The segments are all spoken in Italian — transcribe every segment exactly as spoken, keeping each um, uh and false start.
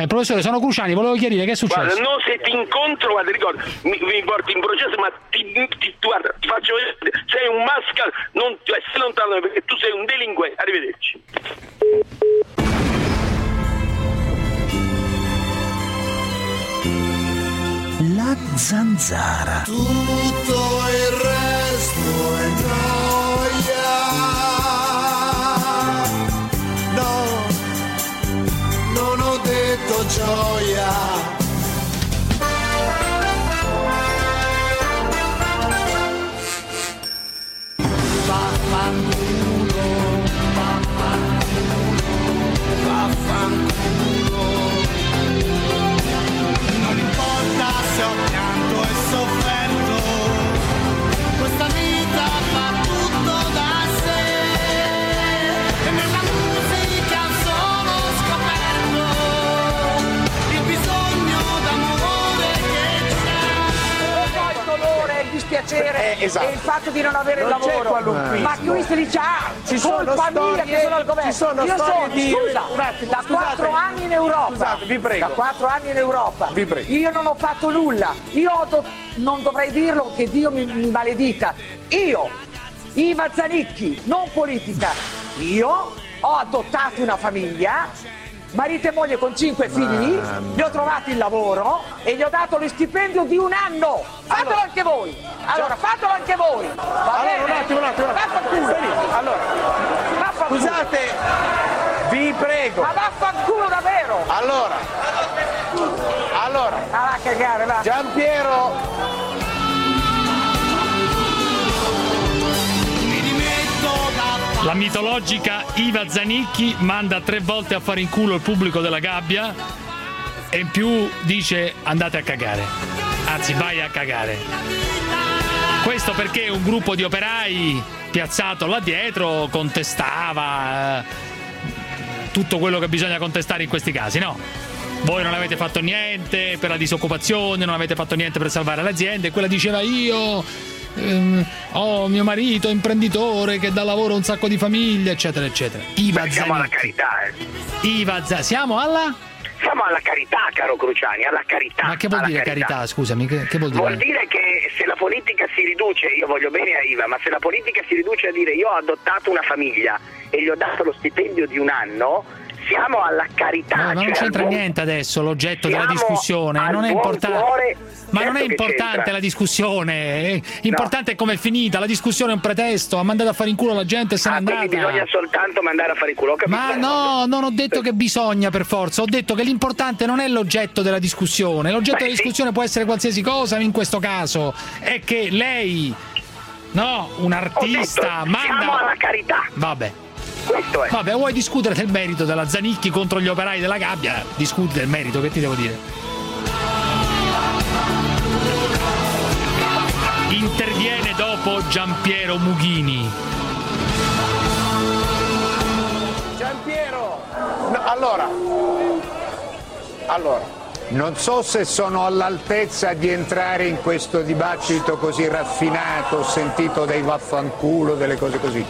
Eh, professore, sono Cruciani, volevo chiarire che è successo. Guarda, no, se ti incontro, guarda, ricordo, mi, mi porti in processo, ma ti, ti, guarda, ti faccio vedere, sei un mascal, non stai lontano perché tu sei un delinquente. Arrivederci. La zanzara. Tutto il resto è noia. No, non ho detto gioia. Vaffanculo, vaffanculo, vaffanculo. Non importa se ho pianto e sofferto, questa vita fa tutto da sé. E nella musica ho solo scoperto il bisogno d'amore che c'è. Il dolore, il dispiacere Eh, esatto. e il fatto di non avere Non il c'è lavoro. qualunquismo. Ma qui si dice, ah, Ci colpa sono mia storie- che sono al governo. ci sono Io storie sono, di- scusa, un attimo, da scusate. quattro anni in Europa. Scusate, vi prego. Da quattro anni in Europa. Vi prego. Io non ho fatto nulla. Io ho do- non dovrei dirlo, che Dio mi, mi maledica. Io, Iva Zanicchi, non politica, io ho adottato una famiglia, marito e moglie con cinque figli, gli ho trovato il lavoro e gli ho dato lo stipendio di un anno. Fatelo Allora. anche voi. Allora, fatelo anche voi. Va Allora, bene? un attimo, un attimo. un attimo. Vaffanculo. Allora, Vaffanculo. scusate, vi prego. Ma vaffanculo davvero. Allora, allora, Va a cagare, va. Giampiero, La mitologica Iva Zanicchi manda tre volte a fare in culo il pubblico della gabbia e in più dice andate a cagare. Anzi, vai a cagare. Questo perché un gruppo di operai piazzato là dietro contestava eh, tutto quello che bisogna contestare in questi casi, no? Voi non avete fatto niente per la disoccupazione, non avete fatto niente per salvare le aziende, e quella diceva io ehm, ho mio marito imprenditore che dà lavoro a un sacco di famiglie, eccetera, eccetera. Iva Siamo alla Zanicchi. carità, eh. Iva Zanicchi. Siamo alla... Siamo alla carità, caro Cruciani, alla carità. Ma che vuol alla dire carità? Scusami, che, che vuol dire? Vuol dire che se la politica si riduce, io voglio bene a Iva, ma se la politica si riduce a dire io ho adottato una famiglia e gli ho dato lo stipendio di un anno, siamo alla carità. No, ma non cioè c'entra al buon- niente adesso l'oggetto della siamo discussione, al non è buon importante. cuore. Ma Certo non è che importante c'entra. la discussione, eh. Importante è come è finita, la discussione è un pretesto, ha mandato a fare in culo la gente e se n'è Ah, andata. quindi bisogna soltanto mandare a fare il culo. Ho capito. Ma no, non ho detto che bisogna per forza, ho detto che l'importante non è l'oggetto della discussione, l'oggetto Beh, della sì. discussione può essere qualsiasi cosa, in questo caso è che lei, no, un Ho artista, detto, manda... siamo alla carità. Vabbè. Questo è. Vabbè, vuoi discutere del merito della Zanicchi contro gli operai della gabbia? Discuti del merito, che ti devo dire? Interviene dopo Giampiero Mughini. Giampiero. No, allora, allora, Non so se sono all'altezza di entrare in questo dibattito così raffinato, ho sentito dei vaffanculo, delle cose così.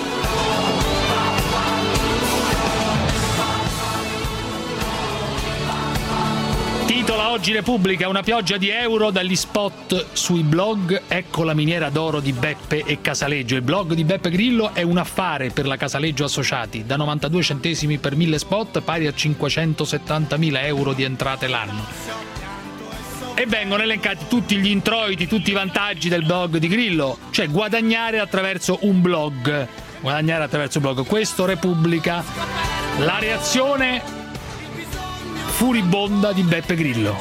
Titola oggi Repubblica: una pioggia di euro dagli spot sui blog. Ecco la miniera d'oro di Beppe e Casaleggio. Il blog di Beppe Grillo è un affare per la Casaleggio Associati, da novantadue centesimi per mille spot, pari a cinquecentosettantamila euro di entrate l'anno. E vengono elencati tutti gli introiti, tutti i vantaggi del blog di Grillo, cioè guadagnare attraverso un blog. Guadagnare attraverso un blog. Questo Repubblica. La reazione furibonda di Beppe Grillo.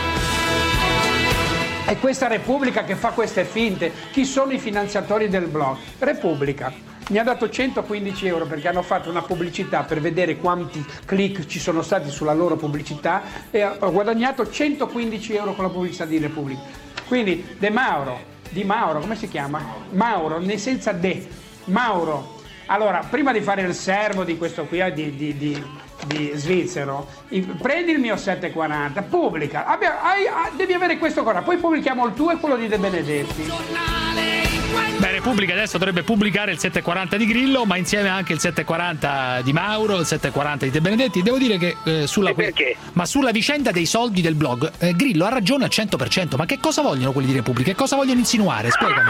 È questa Repubblica che fa queste finte. Chi sono i finanziatori del blog? Repubblica. Mi ha dato centoquindici euro perché hanno fatto una pubblicità per vedere quanti click ci sono stati sulla loro pubblicità e ho guadagnato centoquindici euro con la pubblicità di Repubblica. Quindi De Mauro, Di Mauro, come si chiama? Mauro, né senza De, Mauro. Allora, prima di fare il servo di questo qui, di, di, di, di svizzero, prendi il mio settecentoquaranta, pubblica, abbia, hai, devi avere questo qua, poi pubblichiamo il tuo e quello di De Benedetti. Beh, Repubblica adesso dovrebbe pubblicare il sette e quaranta di Grillo, ma insieme anche il sette e quaranta di Mauro, il sette e quaranta di De Benedetti. Devo dire che eh, sulla E perché? ma sulla vicenda dei soldi del blog, eh, Grillo ha ragione al cento per cento. Ma che cosa vogliono quelli di Repubblica? Che cosa vogliono insinuare? Spiegami.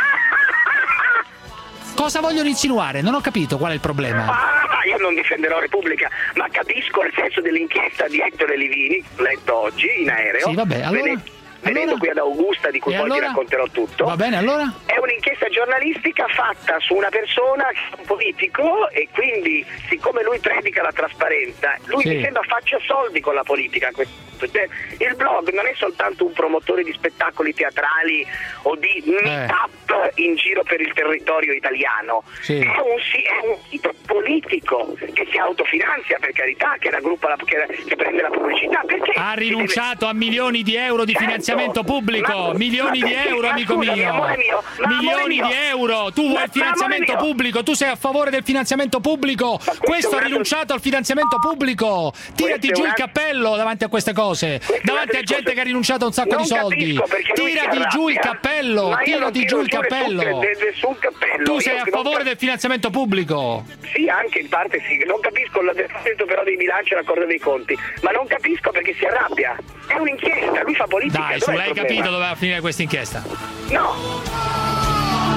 Cosa vogliono insinuare? Non ho capito qual è il problema. Ah, io non difenderò Repubblica, ma capisco il senso dell'inchiesta di Ettore Livini, letto oggi in aereo. Sì, vabbè, allora... Vede- Venendo allora? qui ad Augusta, di cui E poi allora? ti racconterò tutto. Va bene, allora? È un'inchiesta giornalistica fatta su una persona che è un politico e quindi, siccome lui predica la trasparenza, lui Sì. mi sembra faccia soldi con la politica. Cioè, il blog non è soltanto un promotore di spettacoli teatrali o di meet-up in giro per il territorio italiano. Sì. È un, si- è un sito politico che si autofinanzia, per carità, che raggruppa la, che, che prende la pubblicità. Perché Ha si rinunciato a milioni di euro di Certo, finanziamento pubblico, ma- milioni ma di perché? euro, Ma amico scusami, mio, amore mio, ma amore milioni mio. di euro. Tu Ma- vuoi il finanziamento ma amore mio. pubblico, tu sei a favore del finanziamento pubblico. questo Questo è ha un altro- rinunciato al finanziamento pubblico. Tirati è giù un il altro- cappello davanti a queste cose, Questo è un davanti a altro gente discorso. che ha rinunciato a un sacco Non di soldi. capisco perché lui si Tirati giù il arrabbia. cappello, Ma io non tirati tiro giù il giù nessun- cappello. de- nessun cappello. Tu Io sei a non favore cap- del finanziamento pubblico. Sì, anche in parte sì. Non capisco l'adempimento però dei bilanci e l'accordo dei conti, ma non capisco perché si arrabbia. È un'inchiesta, lui fa politica. Dai, dov'è su, il l'hai problema? capito dove va a finire questa inchiesta? No.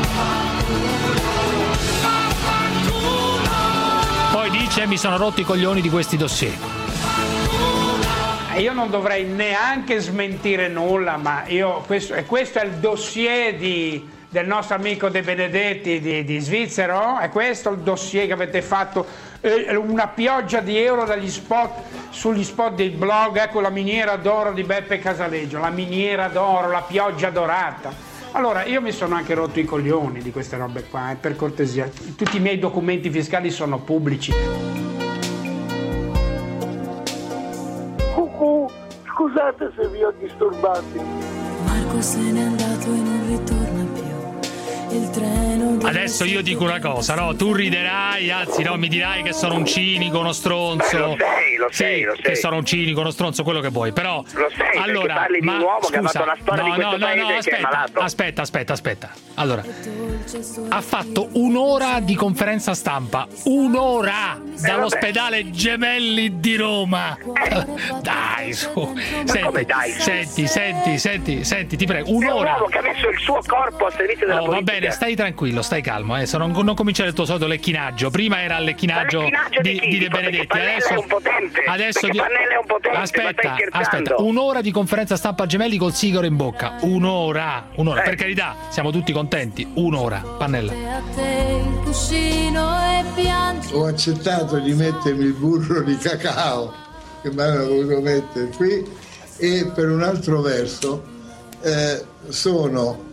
Poi dice mi sono rotto i coglioni di questi dossier. Io non dovrei neanche smentire nulla, ma io, questo, e questo è il dossier di, del nostro amico De Benedetti di, di Svizzero, è questo il dossier che avete fatto, eh, una pioggia di euro dagli spot, sugli spot del blog, ecco la miniera d'oro di Beppe Casaleggio, la miniera d'oro, la pioggia dorata. Allora, io mi sono anche rotto i coglioni di queste robe qua, eh, per cortesia, tutti i miei documenti fiscali sono pubblici. Cucù, scusate se vi ho disturbati. Marco se n'è andato e non ritorna più. Il treno Adesso io dico una cosa, no? Tu riderai, anzi no, mi dirai che sono un cinico, uno stronzo. Beh, lo sei, lo Sì, sei, lo che sei. sono un cinico, uno stronzo, quello che vuoi. Però Lo sei, perché allora, parli di ma un uomo che ha scusa, fatto la storia no, di questo no, no, paese no, che è aspetta, malato. aspetta, aspetta, aspetta. Allora, ha fatto un'ora di conferenza stampa, un'ora dall'ospedale Gemelli di Roma. Dai, su. Senti, come dai? senti, senti, senti, senti, ti prego, È un un'ora. uomo che ha messo il suo corpo al servizio della Oh, va politica. bene, stai tranquillo, stai calmo, eh. non, non cominciare il tuo solito lecchinaggio. Prima era il lecchinaggio, Ma lecchinaggio di, di chi? di De Perché Benedetti. Pannella Adesso, è un potente, adesso perché di- Pannella è un potente, ma aspetta, stai scherzando? aspetta, un'ora di conferenza stampa a Gemelli col sigaro in bocca. Un'ora, un'ora, Eh. per carità, siamo tutti contenti. Un'ora, Pannella. a te il cuscino e piangi. Ho accettato di mettermi il burro di cacao che mi hanno voluto mettere qui e per un altro verso eh, sono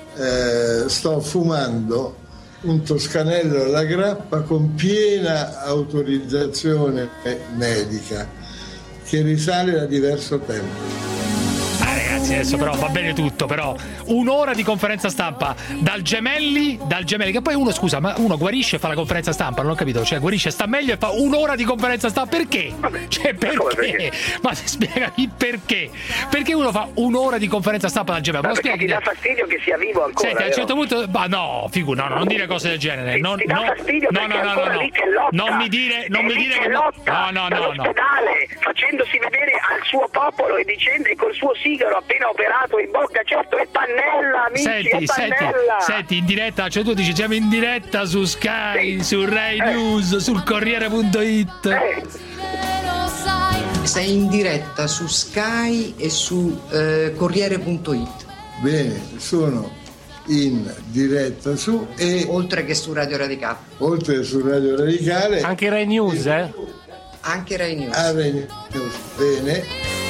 eh, sto fumando un toscanello alla grappa con piena autorizzazione medica che risale da diverso tempo. Ah, ragazzi, adesso però va bene tutto, però un'ora di conferenza stampa dal Gemelli, dal Gemelli, che poi uno, scusa, ma uno guarisce e fa la conferenza stampa, non ho capito, cioè guarisce, sta meglio e fa un'ora di conferenza stampa, perché? Cioè come perché? perché? Ma spiegami perché? Perché uno fa un'ora di conferenza stampa dal Gemelli? Ma Me lo perché ti spieghi? dà fastidio che sia vivo ancora? Senti, a un vero? certo punto, ma no, figu, no, no, non dire cose del genere. Ti- Non, ti dà no, fastidio no, perché no, no, è ancora no, lì che lotta. non mi dire, non È mi lì dire che che lotta no, no, no, no. dall'ospedale, facendosi vedere al suo popolo e dicendo col suo sigaro appena operato in bocca, certo è Pannella, amici, Senti, è senti, Pannella. senti, in diretta, cioè tu dici siamo in diretta su Sky, Sì. su Rai Eh. News, sul Corriere punto it. Eh, Lo sai, Sei in diretta su Sky e su eh, Corriere punto it, Bene, sono in diretta su e oltre che su Radio Radicale, oltre su Radio Radicale Anche Rai News, eh? anche Rai News. a Rai News. Bene.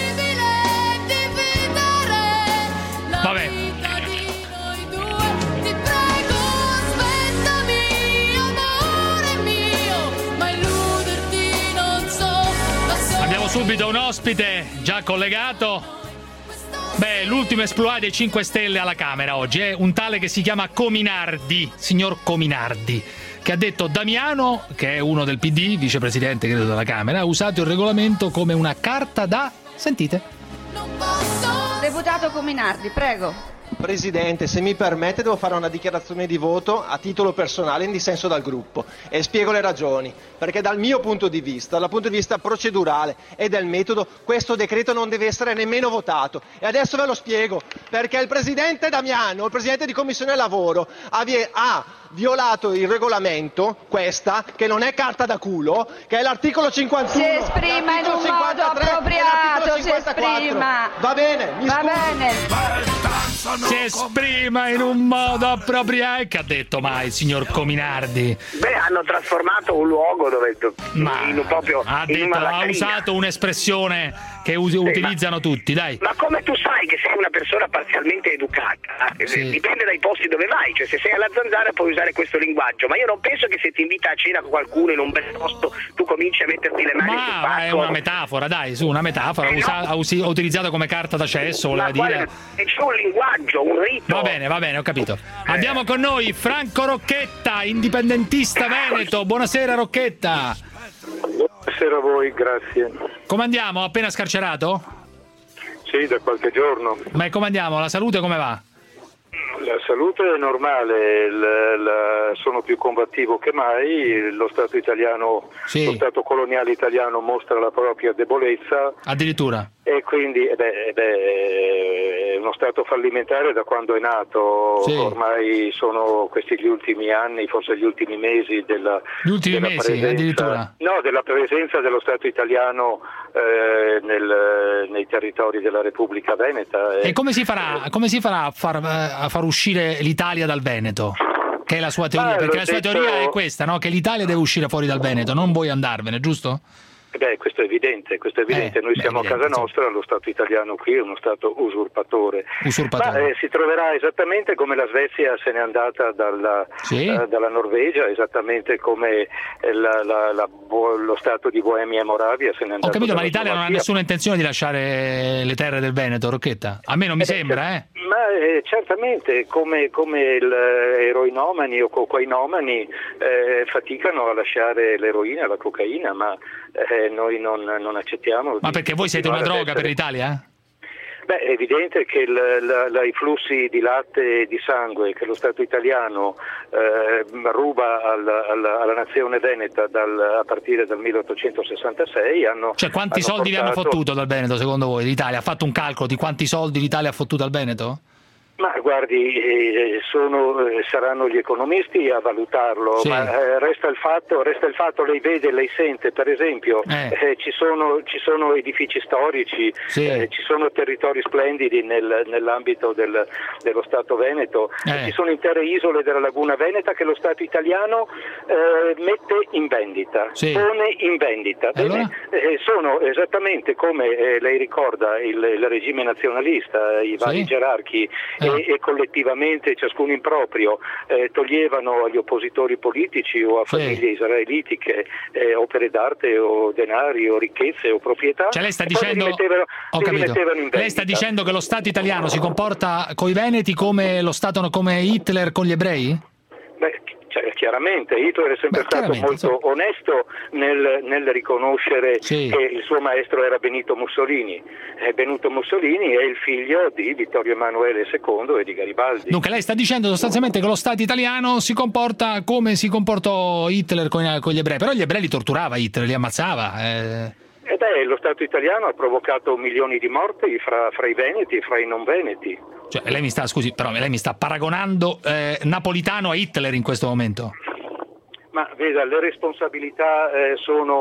Vabbè, ti prego, aspettami, amore mio, ma illuderti non so. Ma so abbiamo subito un ospite già collegato. Beh, l'ultimo esploit dei cinque Stelle alla Camera oggi è un tale che si chiama Cominardi, signor Cominardi, che ha detto Damiano, che è uno del P D, vicepresidente credo della Camera, ha usato il regolamento come una carta da... Sentite. non posso. Deputato Cominardi, prego. Presidente, se mi permette devo fare una dichiarazione di voto a titolo personale in dissenso dal gruppo e spiego le ragioni, perché dal mio punto di vista, dal punto di vista procedurale e del metodo, questo decreto non deve essere nemmeno votato e adesso ve lo spiego, perché il Presidente Damiano, il Presidente di Commissione Lavoro, ha, ha violato il regolamento, questa, che non è carta da culo, che è l'articolo cinquantuno. Si esprima in un modo appropriato, si esprima. Va bene, mi Va scuso. bene. Si esprima in un modo appropriato. Che ha detto mai il signor Cominardi? Beh, hanno trasformato un luogo dove Ma in un proprio ha, in detto, una ha latrina. usato un'espressione che us- Sì, utilizzano ma, tutti, dai. Ma come tu sai che sei una persona parzialmente educata? Eh, Sì. Dipende dai posti dove vai, cioè se sei alla Zanzara puoi usare questo linguaggio, ma io non penso che se ti invita a cena con qualcuno in un bel posto tu cominci a metterti le mani sul Ma pacco. è una metafora, dai, su, una metafora, Eh, no. usa- ha usi- utilizzato come carta d'accesso, voleva Ma quale- dire. e c'è un linguaggio, un rito. Va bene, va bene, ho capito. Abbiamo con noi Franco Rocchetta, indipendentista veneto. Buonasera Rocchetta. Buonasera a voi, grazie. Come andiamo? Appena scarcerato? Sì, da qualche giorno. Ma come andiamo? La salute come va? La salute è normale, il- la- sono più combattivo che mai, lo Stato italiano, Sì. lo Stato coloniale italiano mostra la propria debolezza Addirittura. e quindi eh beh, eh beh, è uno Stato fallimentare da quando è nato, Sì. ormai sono questi gli ultimi anni, forse gli ultimi mesi della, Gli ultimi della mesi, presenza, addirittura. no, della presenza dello Stato italiano eh, nel- nei territori della Repubblica Veneta. E come si farà, come si farà a, far, a far uscire l'Italia dal Veneto? Che è la sua teoria, Ma perché l'ho la sua detto- teoria è questa, no? Che l'Italia deve uscire fuori dal Veneto, non vuoi andarvene, giusto? Eh Beh, questo è evidente, questo è evidente. Eh, Noi beh, siamo evidente, a casa nostra, lo Stato italiano qui è uno Stato usurpatore. Usurpatore. Ma eh, si troverà esattamente come la Svezia se n'è andata dalla, Sì. eh, dalla Norvegia, esattamente come eh, la- la- la Bo- lo Stato di Boemia e Moravia se n'è andato Ho capito, ma dalla l'Italia non ha Slovacchia. nessuna intenzione di lasciare le terre del Veneto, Rocchetta? A me non mi sembra, eh. Ma eh, certamente come, come il eh, eroinomani o cocainomani eh, faticano a lasciare l'eroina, la cocaina, ma eh, noi non, non accettiamo. Ma di perché voi siete una continuare ad droga per essere- l'Italia? Beh, è evidente che il, la, la, i flussi di latte e di sangue che lo Stato italiano eh, ruba al, al, alla nazione veneta dal, a partire dal milleottocentosessantasei hanno Cioè, quanti hanno soldi vi hanno portato- fottuto dal Veneto, secondo voi, l'Italia? Ha fatto un calcolo di quanti soldi l'Italia ha fottuto al Veneto? Ma guardi, eh, sono, eh, saranno gli economisti a valutarlo, Sì. ma eh, resta il fatto, resta il fatto, lei vede, lei sente, per esempio, Eh. eh, ci, sono, ci sono edifici storici, Sì. eh, ci sono territori splendidi nel- nell'ambito del- dello Stato Veneto, Eh. ci sono intere isole della Laguna Veneta che lo Stato italiano eh, mette in vendita, Sì. pone in vendita. E allora? Bene, eh, sono esattamente come eh, lei ricorda il, il regime nazionalista, i vari Sì. gerarchi Eh. e, e collettivamente, ciascuno in proprio, eh, toglievano agli oppositori politici o a Sì. famiglie israelitiche eh, opere d'arte o denari o ricchezze o proprietà. Cioè lei sta e poi li dicendo, mettevano- ho li capito. mettevano in Lei sta vendita. dicendo che lo Stato italiano si comporta coi veneti come lo Stato, come Hitler con gli ebrei? Beh, cioè, chiaramente Hitler è sempre Beh, stato chiaramente, molto insomma. onesto nel, nel riconoscere Sì. che il suo maestro era Benito Mussolini. E Benito Mussolini è il figlio di Vittorio Emanuele secondo e di Garibaldi. Dunque lei sta dicendo sostanzialmente che lo Stato italiano si comporta come si comportò Hitler con, con gli ebrei, però gli ebrei li torturava Hitler, li ammazzava. Eh. E beh, lo Stato italiano ha provocato milioni di morti fra, fra i veneti e fra i non veneti. Cioè, lei mi sta, scusi, però lei mi sta paragonando eh, Napolitano a Hitler in questo momento. Ma veda, le responsabilità eh,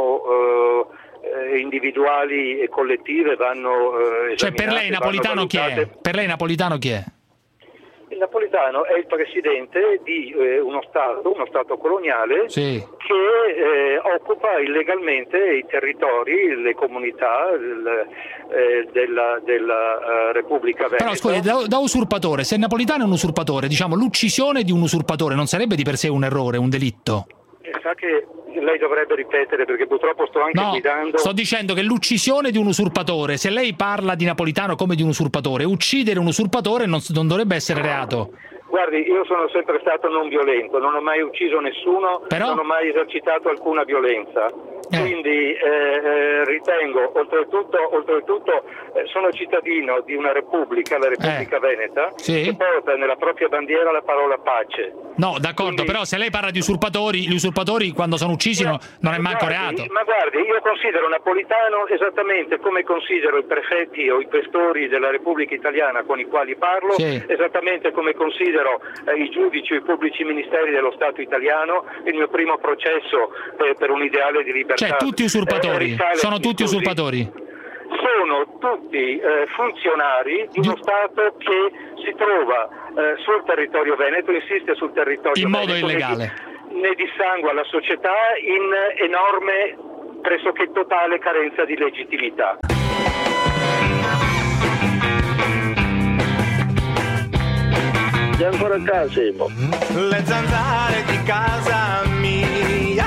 sono eh, individuali e collettive, vanno eh, Cioè per lei esaminate, Napolitano vanno chi è? valutate. Per lei Napolitano chi è? Il Napolitano è il presidente di eh, uno Stato, uno Stato coloniale Sì. che eh, occupa illegalmente i territori, le comunità il, eh, della, della eh, Repubblica Veneta. Però scusi, da, da usurpatore, se Napolitano è un usurpatore, diciamo l'uccisione di un usurpatore non sarebbe di per sé un errore, un delitto? Eh, Sa che lei dovrebbe ripetere perché purtroppo sto anche No, guidando. sto dicendo che l'uccisione di un usurpatore, se lei parla di Napolitano come di un usurpatore, uccidere un usurpatore non, non dovrebbe essere reato. Guardi, io sono sempre stato non violento, non ho mai ucciso nessuno, Però? non ho mai esercitato alcuna violenza. Eh. Quindi eh, eh, ritengo, oltretutto, oltretutto eh, sono cittadino di una repubblica, la Repubblica eh. Veneta, sì. che porta nella propria bandiera la parola pace. No, d'accordo, Quindi... però se lei parla di usurpatori, gli usurpatori quando sono uccisi no, non è manco guardi, reato. Ma guardi, io considero Napolitano esattamente come considero i prefetti o i questori della Repubblica Italiana con i quali parlo, sì. esattamente come considero eh, i giudici o i pubblici ministeri dello Stato italiano. Il mio primo processo eh, per un ideale di libertà. Cioè tutti usurpatori, eh, sono tutti scusi, usurpatori. Sono tutti eh, funzionari di uno Stato che si trova eh, sul territorio veneto, insiste sul territorio in veneto, modo illegale. Ne, ne dissangua la società in enorme, pressoché totale carenza di legittimità. Sei ancora a casa, Simo? Le zanzare di casa mia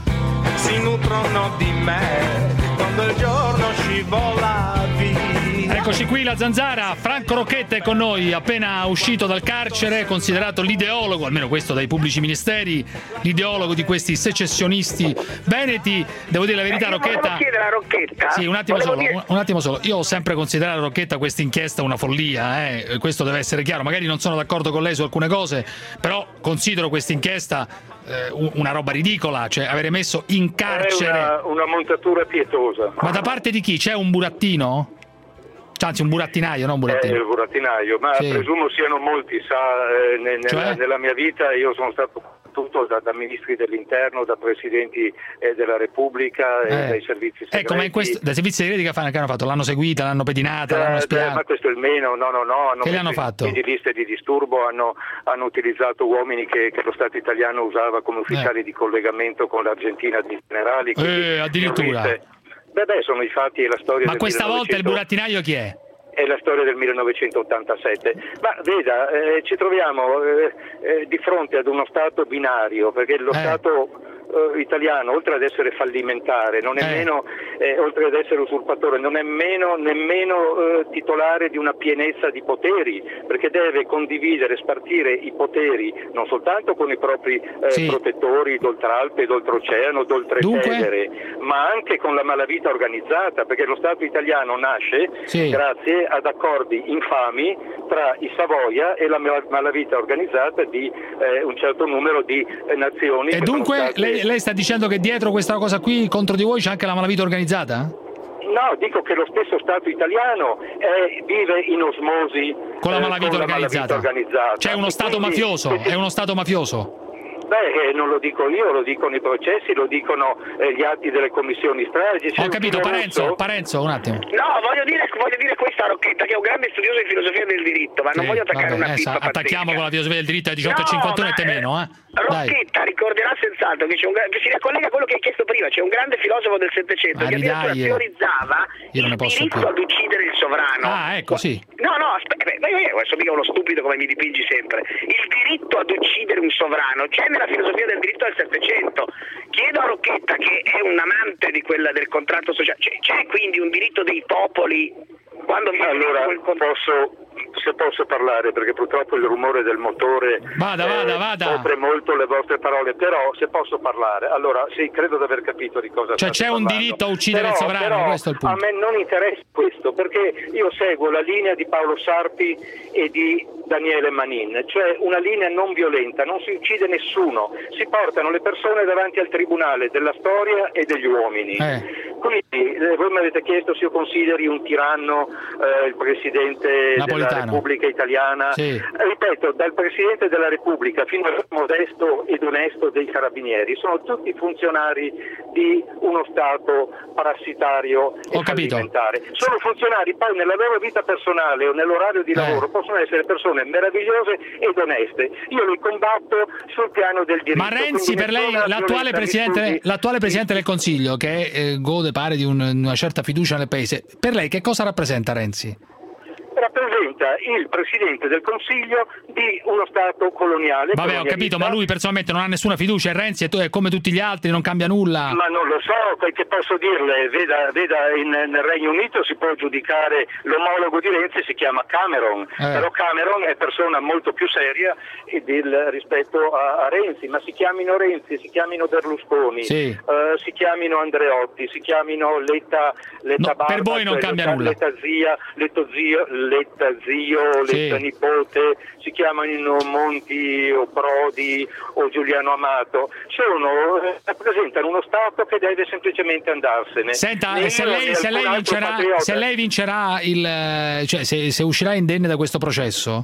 si nutrono di me quando il giorno scivola via. Eccoci qui, la zanzara. Franco Rocchetta è con noi, appena uscito dal carcere, considerato l'ideologo, almeno questo dai pubblici ministeri, l'ideologo di questi secessionisti veneti. Devo dire la verità, eh, Rocchetta. chiedere a Rocchetta. Sì, un attimo Volevo solo, dire... un attimo solo. Io ho sempre considerato, Rocchetta, questa inchiesta una follia, eh. Questo deve essere chiaro. Magari non sono d'accordo con lei su alcune cose, però considero questa inchiesta eh, una roba ridicola, cioè avere messo in carcere. È una, una montatura pietosa. Ma da parte di chi? C'è un burattino? Anzi, un burattinaio, non un burattino. Eh, il burattinaio, ma sì. presumo siano molti, sa, eh, ne, nella, cioè? nella mia vita io sono stato tutto da, da ministri dell'interno, da presidenti eh, della Repubblica, eh. Eh, dai servizi segreti. Ecco, ma in questo, dai servizi segreti che, fanno, che hanno fatto? L'hanno seguita, l'hanno pedinata, eh, l'hanno spiata? Eh, ma questo è il meno, no, no, no. Hanno che le hanno fatto? Di liste di disturbo, hanno, hanno utilizzato uomini che, che lo Stato italiano usava come ufficiali eh. di collegamento con l'Argentina di generali. Eh, addirittura. Beh, beh, sono i fatti e la storia. Ma del questa millenovecento... volta il burattinaio chi è? È la storia del millenovecentottantasette. Ma veda, eh, ci troviamo eh, eh, di fronte ad uno Stato binario, perché lo eh. Stato eh, italiano, oltre ad essere fallimentare, non è eh. meno, eh, oltre ad essere usurpatore, non è meno, nemmeno eh, titolare di una pienezza di poteri, perché deve condividere, spartire i poteri non soltanto con i propri eh, sì. protettori d'oltralpe, d'oltreoceano, d'oltretevere, ma anche con la malavita organizzata, perché lo Stato italiano nasce sì. grazie ad accordi infami tra i Savoia e la malavita organizzata di eh, un certo numero di eh, nazioni. E dunque state... lei, lei sta dicendo che dietro questa cosa qui contro di voi c'è anche la malavita organizzata? No, dico che lo stesso Stato italiano è, vive in osmosi con la malavita, eh, con organizzata. La malavita organizzata. C'è uno Stato quindi, mafioso, quindi... è uno Stato mafioso. Beh, non lo dico io, lo dicono i processi, lo dicono eh, gli atti delle commissioni stragi. Ho capito, Parenzo, Parenzo, un attimo. No, voglio dire, voglio dire questa a Rocchetta, che è un grande studioso di filosofia del diritto, ma sì, non voglio attaccare vabbè, una pippa eh, attacchiamo con la filosofia del diritto alle diciotto e cinquantuno no, e te meno, eh. Rocchetta ricorderà senz'altro che, c'è un, che si ricollega a quello che hai chiesto prima, c'è un grande filosofo del Settecento che addirittura teorizzava il diritto più. ad uccidere il sovrano. Ah, ecco, sì. No, no, aspetta, ma io adesso mica uno stupido come mi dipingi sempre. Il diritto ad uccidere un sovrano c'è nella filosofia del diritto del Settecento. Chiedo a Rocchetta, che è un amante di quella del contratto sociale, c'è, c'è quindi un diritto dei popoli quando viene allora quel contratto? Posso... Se posso parlare, perché purtroppo il rumore del motore vada, vada, eh, vada. copre molto le vostre parole, però se posso parlare, allora sì, credo di aver capito di cosa cioè c'è parlando. Un diritto a uccidere però, il sovrano, però questo è il punto. A me non interessa questo, perché io seguo la linea di Paolo Sarpi e di Daniele Manin, cioè una linea non violenta, non si uccide nessuno, si portano le persone davanti al tribunale della storia e degli uomini. Eh. Quindi eh, voi mi avete chiesto se io consideri un tiranno eh, il Presidente Napolitano. della Repubblica Italiana. Sì. Ripeto, dal Presidente della Repubblica fino al modesto ed onesto dei Carabinieri, sono tutti funzionari di uno Stato parassitario e fallimentare. Sono funzionari, poi nella loro vita personale o nell'orario di lavoro eh. possono essere persone meravigliose ed oneste. Io li combatto sul piano del diritto. Ma Renzi, per lei, l'attuale Presidente, l'attuale Presidente del Consiglio, che eh, gode pare di un, una certa fiducia nel Paese, per lei che cosa rappresenta Renzi? rappresenta il Presidente del Consiglio di uno Stato coloniale. Vabbè, ho capito, ma lui personalmente non ha nessuna fiducia in Renzi, è come tutti gli altri, non cambia nulla. Ma non lo so, che posso dirle, veda, veda in, nel Regno Unito si può giudicare l'omologo di Renzi, si chiama Cameron, eh. però Cameron è persona molto più seria del, rispetto a, a Renzi, ma si chiamino Renzi, si chiamino Berlusconi, sì. uh, si chiamino Andreotti, si chiamino Letta, Letta no, Barba, per voi non cioè, cambia Letta, nulla. Letta zia, Letta zio, Letta zio, Letta sì. nipote, si chiamano Monti o Prodi o Giuliano Amato, sono, eh, rappresentano uno Stato che deve semplicemente andarsene. Senta, se lei, se, lei vincerà, se lei vincerà il, cioè se, se uscirà indenne da questo processo,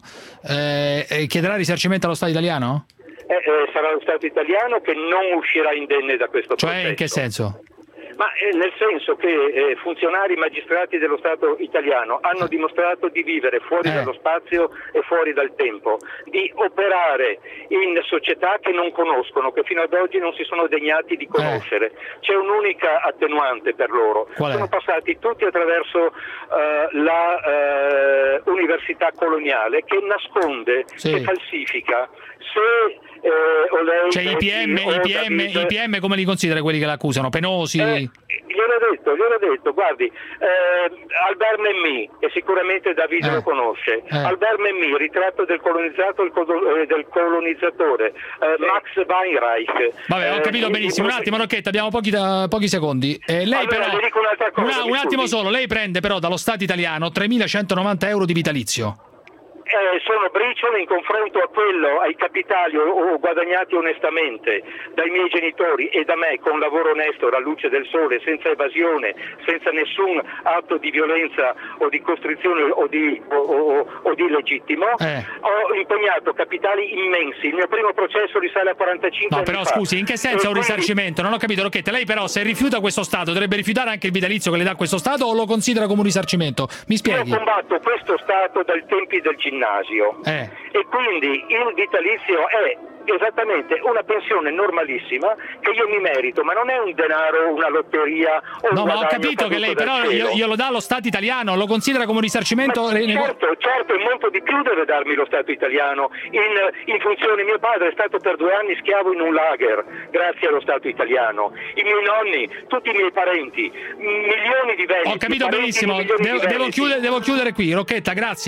eh, chiederà risarcimento allo Stato italiano? Eh, eh, sarà lo Stato italiano che non uscirà indenne da questo cioè, processo. Cioè in che senso? Ma eh, nel senso che eh, funzionari magistrati dello Stato italiano hanno dimostrato di vivere fuori eh. dallo spazio e fuori dal tempo, di operare in società che non conoscono, che fino ad oggi non si sono degnati di conoscere. Eh. C'è un'unica attenuante per loro. Sono passati tutti attraverso uh, la uh, università coloniale che nasconde, sì. che falsifica. Se Eh, o lei, cioè i P M, i P M, i P M come li considera quelli che l'accusano? Penosi? Eh, gliel'ho detto, gliel'ho detto, guardi, eh, Albert Memmi, e sicuramente Davide eh. lo conosce, eh. Albert Memmi, ritratto del colonizzato e del colonizzatore, eh, Max Weinreich. Vabbè, ho capito eh, benissimo, un attimo Rocchetta, abbiamo pochi, da, pochi secondi. Eh, lei allora, però, le dico un'altra cosa, una, un attimo solo, lei prende però dallo Stato italiano tremilacentonovanta euro di vitalizio. Eh, sono briciole in confronto a quello, ai capitali o, o guadagnati onestamente dai miei genitori e da me con lavoro onesto alla luce del sole, senza evasione, senza nessun atto di violenza o di costrizione o di, o, o, o di legittimo. Eh. Ho impegnato capitali immensi. Il mio primo processo risale a quarantacinque no, anni però fa. scusi, in che senso è un quindi... risarcimento? Non ho capito, Rocchetta. Lei però se rifiuta questo Stato dovrebbe rifiutare anche il vitalizio che le dà questo Stato o lo considera come un risarcimento? Mi spieghi? Io combatto questo Stato dai tempi del ginnasio. Eh. E quindi il vitalizio è esattamente una pensione normalissima che io mi merito, ma non è un denaro, una lotteria o no, un ma ho capito che lei però glielo, glielo dà lo Stato italiano, lo considera come un risarcimento? Ma certo, certo, e molto di più deve darmi lo Stato italiano in, in funzione. Mio padre è stato per due anni schiavo in un lager grazie allo Stato italiano, i miei nonni, tutti i miei parenti, milioni di veneti. Ho capito benissimo, devo, devo, chiudere, devo chiudere qui, Rocchetta, grazie.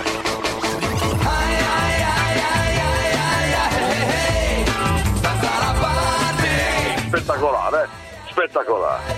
Spettacolare, spettacolare.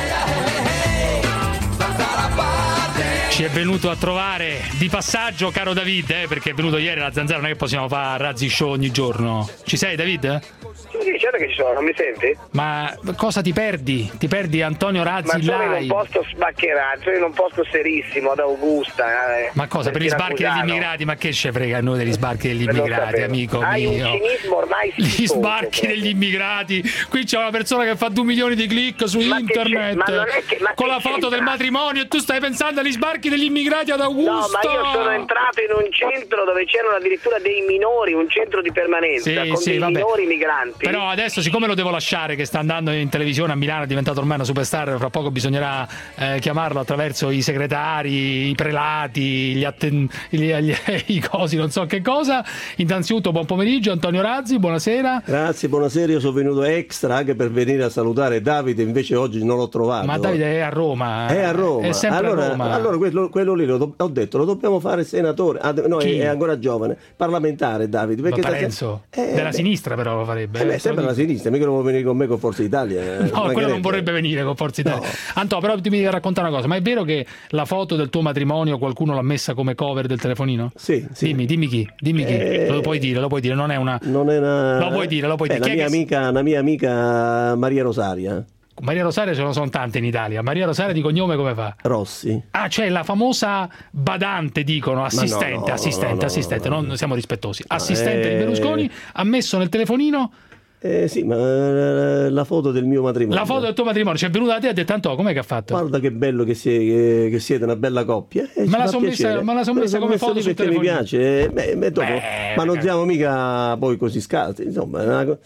Ci è venuto a trovare di passaggio, caro David, eh, perché è venuto ieri la Zanzara, non è che possiamo fare razzi show ogni giorno. Ci sei, David? Sì, certo che ci sono, non mi senti? Ma cosa ti perdi? Ti perdi Antonio Razzi live? Ma sono live. in un posto sbaccherato, sono in un posto serissimo ad Augusta. Eh, ma cosa, per gli sbarchi degli immigrati? Ma che ce frega a noi degli sbarchi degli immigrati, amico Hai mio? un cinismo ormai Gli sbarchi proprio. degli immigrati. Qui c'è una persona che fa due milioni di click su ma internet ma non è che, ma con la foto del matrimonio e tu stai pensando agli sbarchi degli immigrati ad Augusta. No, ma io sono entrato in un centro dove c'erano addirittura dei minori, un centro di permanenza sì, con sì, dei vabbè. minori migranti. Però adesso, siccome lo devo lasciare che sta andando in televisione a Milano, è diventato ormai una superstar, fra poco bisognerà eh, chiamarlo attraverso i segretari, i prelati, gli, atten- gli, gli i cosi, non so che cosa. Innanzitutto buon pomeriggio Antonio Razzi, buonasera. Grazie, buonasera, io sono venuto extra anche per venire a salutare Davide, invece oggi non l'ho trovato. Ma Davide è a Roma. È a Roma. È sempre allora, a Roma. Allora quello, quello lì lo do- ho detto, lo dobbiamo fare senatore. Ah, no, è, è ancora giovane, parlamentare Davide. Perché Ma Parenzo, eh, della beh, sinistra però lo farebbe. Eh beh, sempre la sinistra, mica non vuole venire con me con Forza Italia. No, quello non vorrebbe venire con Forza Italia. No. Anto, però ti mi racconta una cosa, ma è vero che la foto del tuo matrimonio qualcuno l'ha messa come cover del telefonino? Sì, sì. Dimmi, dimmi chi, dimmi chi. Eh, lo puoi dire, lo puoi dire, non è una... Non è una... Lo puoi dire, lo puoi Beh, dire. La mia, che... amica, la mia amica Maria Rosaria. Maria Rosaria ce ne sono tante in Italia. Maria Rosaria di cognome come fa? Rossi. Ah, cioè la famosa badante, dicono, assistente, no, no, assistente, no, no, assistente, no, no. non siamo rispettosi. Assistente eh... di Berlusconi, ha messo nel telefonino... Eh sì, ma eh, la foto del mio matrimonio. La foto del tuo matrimonio, ci è venuta da te e ha detto Anto, com'è che ha fatto? Guarda che bello che, sie, che, che siete una bella coppia. Eh, ma, la son messa, ma la sono messa come foto sul telefonino. Mi piace, eh, beh, beh, dopo, beh, ma non siamo mica poi così scalzi, insomma, una,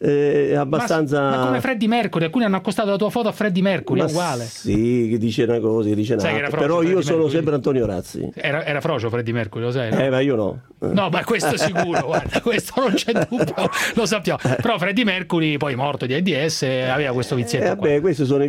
è abbastanza... Ma, ma come Freddie Mercury, alcuni hanno accostato la tua foto a Freddie Mercury, ma è uguale. Sì, che dice una cosa, che dice un'altra. Però io sono Mercury. sempre Antonio Razzi. Era, era frocio Freddie Mercury, lo sai? No? Eh, ma io no. No, ma questo sicuro, guarda, questo non c'è dubbio, lo sappiamo. Però Freddie Mercury, poi morto di AIDS, aveva questo vizietto. Eh, vabbè, questi sono i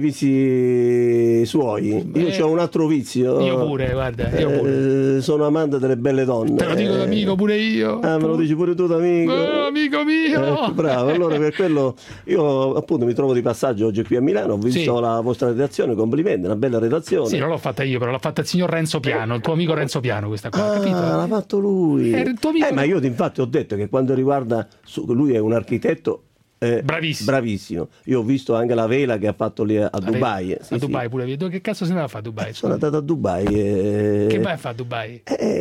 vizi suoi. Io eh, ho un altro vizio. Io pure, guarda, io pure. Eh, sono amante delle belle donne. Te lo dico d'amico pure io. Ah, me lo dici pure tu d'amico. Oh, amico mio. Eh, bravo, allora per quello io appunto mi trovo di passaggio oggi qui a Milano, ho visto sì. la vostra redazione, complimenti, una bella redazione. Sì, non l'ho fatta io, però l'ha fatta il signor Renzo Piano, il tuo amico Renzo Piano, questa qua, ah, capito? l'ha fatto lui. È il tuo amico. Eh, ma io infatti ho detto che quando riguarda lui è un architetto eh, bravissimo. bravissimo. Io ho visto anche la vela che ha fatto lì a, a Dubai. Eh, sì, a Dubai sì. pure. Che cazzo se ne va a fare a Dubai? Sono andato a Dubai. E... Che vai a fare a Dubai?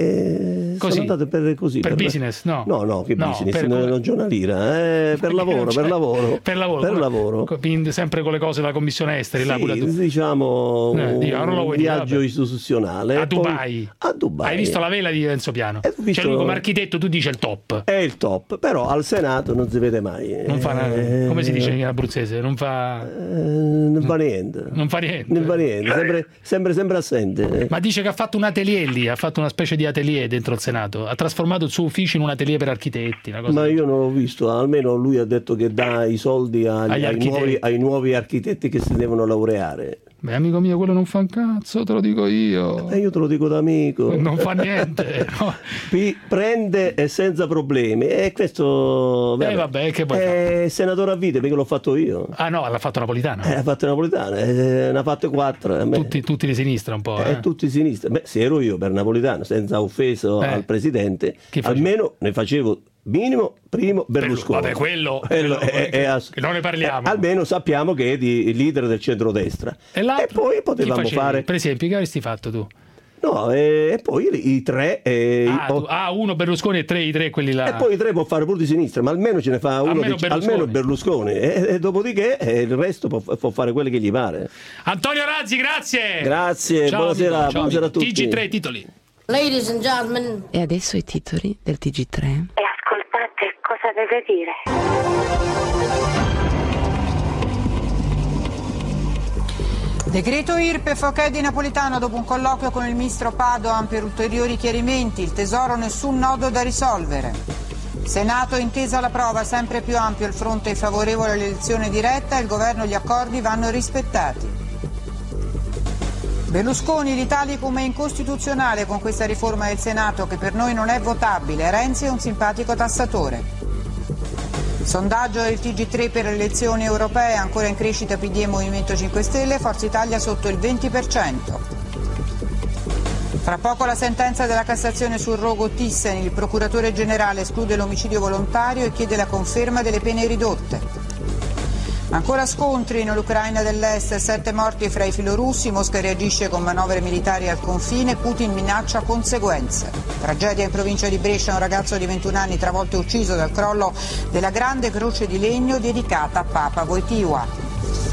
Eh, così. Sono andato per così. Per, per business? No. No, no, che no, business? per... Non, non c'è una lira. Eh, per, lavoro, per lavoro, per lavoro. Per come... lavoro. Sempre con le cose della commissione esteri. Sì, là, pure tu. diciamo eh, io, un viaggio dire, istituzionale. A Dubai. Poi, a Dubai. Hai visto la vela di Renzo Piano? Visto... Cioè lui come architetto tu dici il top. È il top, però al Senato non si vede mai. Non fa una... eh... Come si dice in abruzzese? Non fa... Eh, non fa niente. Non fa niente. Non fa niente, sempre, sempre, sempre assente. Ma dice che ha fatto un atelier lì, ha fatto una specie di atelier dentro il Senato, ha trasformato il suo ufficio in un atelier per architetti. Una cosa Ma io non l'ho visto, almeno lui ha detto che dà i soldi agli, ai, nuovi, ai nuovi architetti che si devono laureare. Beh, amico mio, quello non fa un cazzo, te lo dico io. E eh, io te lo dico da amico. Non fa niente. No. Prende e senza problemi. E questo vabbè, eh, vabbè, che poi è senatore a vita perché l'ho fatto io. Ah no, l'ha fatto Napolitano. Eh, l'ha fatto Napolitano, eh, ne ha fatte quattro. Tutti, tutti di sinistra un po'. Eh, eh. Tutti di sinistra. Beh, se ero io per Napolitano, senza offeso eh. al presidente, almeno ne facevo minimo primo Berlusconi. Vabbè, quello, quello, quello è, è ass... non ne parliamo. Eh, almeno sappiamo che è di, il leader del centrodestra. E, e poi potevamo fare. Per esempio, che avresti fatto tu? No, e, e poi i, i tre. E, ah, tu, ah, uno Berlusconi e tre, i tre quelli là. E poi i tre può fare pure di sinistra, ma almeno ce ne fa uno almeno di, Berlusconi. Almeno Berlusconi. E, e dopodiché e il resto può, può fare quello che gli pare. Antonio Razzi, grazie. Grazie, ciao, buonasera, ciao, buonasera a tutti. T G tre titoli. Ladies and gentlemen. E adesso i titoli del T G tre. E ascoltate cosa deve dire. Decreto I R P E F ok di Napolitano dopo un colloquio con il ministro Padoan per ulteriori chiarimenti. Il Tesoro nessun nodo da risolvere. Senato intesa la prova, sempre più ampio il fronte favorevole all'elezione diretta e il governo e gli accordi vanno rispettati. Berlusconi, l'Italicum è incostituzionale con questa riforma del Senato che per noi non è votabile. Renzi è un simpatico tassatore. Sondaggio del T G tre per le elezioni europee, ancora in crescita P D e Movimento cinque Stelle, Forza Italia sotto il venti per cento. Fra poco la sentenza della Cassazione sul rogo Thyssen, il procuratore generale esclude l'omicidio volontario e chiede la conferma delle pene ridotte. Ancora scontri nell'Ucraina dell'Est, sette morti fra i filorussi, Mosca reagisce con manovre militari al confine, Putin minaccia conseguenze. Tragedia in provincia di Brescia, un ragazzo di ventuno anni travolto e ucciso dal crollo della grande croce di legno dedicata a Papa Wojtyła.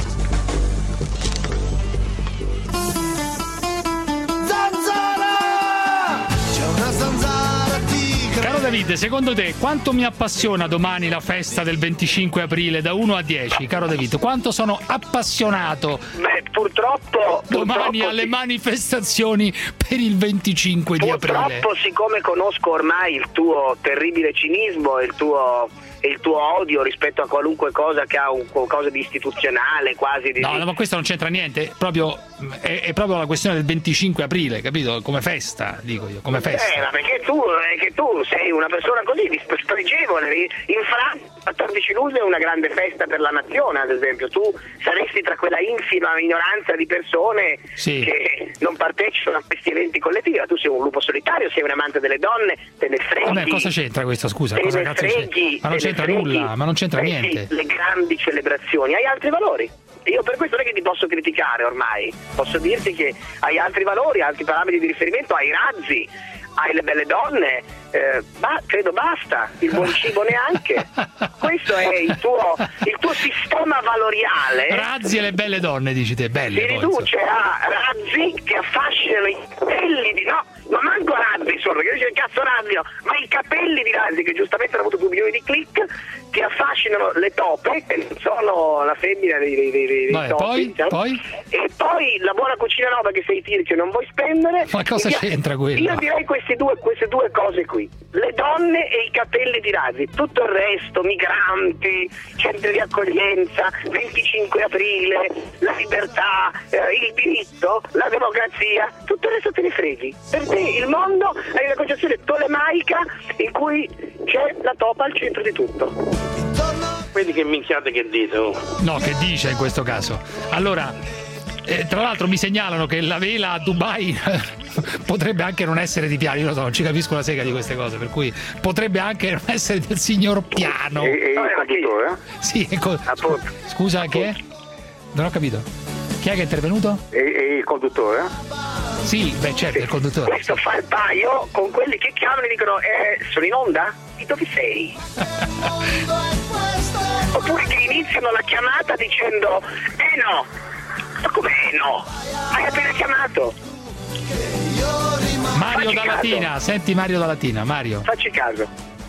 Caro David, secondo te quanto mi appassiona domani la festa del venticinque aprile da uno a dieci? Caro David, quanto sono appassionato Beh, purtroppo domani purtroppo alle sì. manifestazioni per il venticinque di aprile? Purtroppo, siccome conosco ormai il tuo terribile cinismo e il tuo e il tuo odio rispetto a qualunque cosa che ha un qualcosa di istituzionale, quasi di... No, no, ma questo non c'entra niente, proprio è, è proprio la questione del venticinque aprile, capito? Come festa, dico io, come festa. Eh, ma perché tu, eh, che tu sei una persona così spregevole. In Francia il quattordici luglio è una grande festa per la nazione, ad esempio. Tu saresti tra quella infima minoranza di persone sì. che non partecipano a questi eventi collettivi. Tu sei un lupo solitario, sei un amante delle donne, te ne freghi. Vabbè, cosa c'entra questo, scusa? Te Cosa ne cazzo freghi, c'entra? Ma non c'entra nulla, ma non c'entra eh niente. Sì, le grandi celebrazioni, hai altri valori. Io per questo non è che ti posso criticare ormai, posso dirti che hai altri valori, altri parametri di riferimento, hai i razzi, hai le belle donne, eh, ba- credo basta, il buon cibo neanche. Questo è il tuo, il tuo sistema valoriale. Razzi e le belle donne, dici te, belle. Si riduce a razzi che affascinano i capelli di no, ma manco razzi su assurdo, che dice cazzo radio, ma i capelli di Razzi, che giustamente hanno avuto due milioni di click, ti affascinano le tope, che non sono la femmina dei, dei, dei, dei Vabbè, topi, poi, diciamo. poi? E poi la buona cucina nova che sei tir che non vuoi spendere. Ma cosa Io- c'entra quello? Io direi queste due, queste due cose qui, le donne e i capelli di Razzi, tutto il resto, migranti, centri di accoglienza, venticinque aprile, la libertà, eh, il diritto, la democrazia, tutto il resto te ne freghi. Per te il mondo è una concezione tolemaica in cui c'è la topa al centro di tutto. Vedi che minchiate che dite, oh. No, che dice in questo caso? Allora, eh, tra l'altro mi segnalano che la vela a Dubai potrebbe anche non essere di Piano, io lo so, non ci capisco la sega di queste cose, per cui potrebbe anche non essere del signor Piano. E, e il conduttore? Sì, ecco. Scusa, chi è? Non ho capito. Chi è che è intervenuto? E, e il conduttore? Sì, beh certo, il conduttore. Questo fa il paio con quelli che chiamano e dicono eh, sono in onda? E dove sei? Oppure che iniziano la chiamata dicendo eh no, ma come no? Hai appena chiamato. Mario Facci da caso. Latina, senti Mario da Latina, Mario. Facci caso.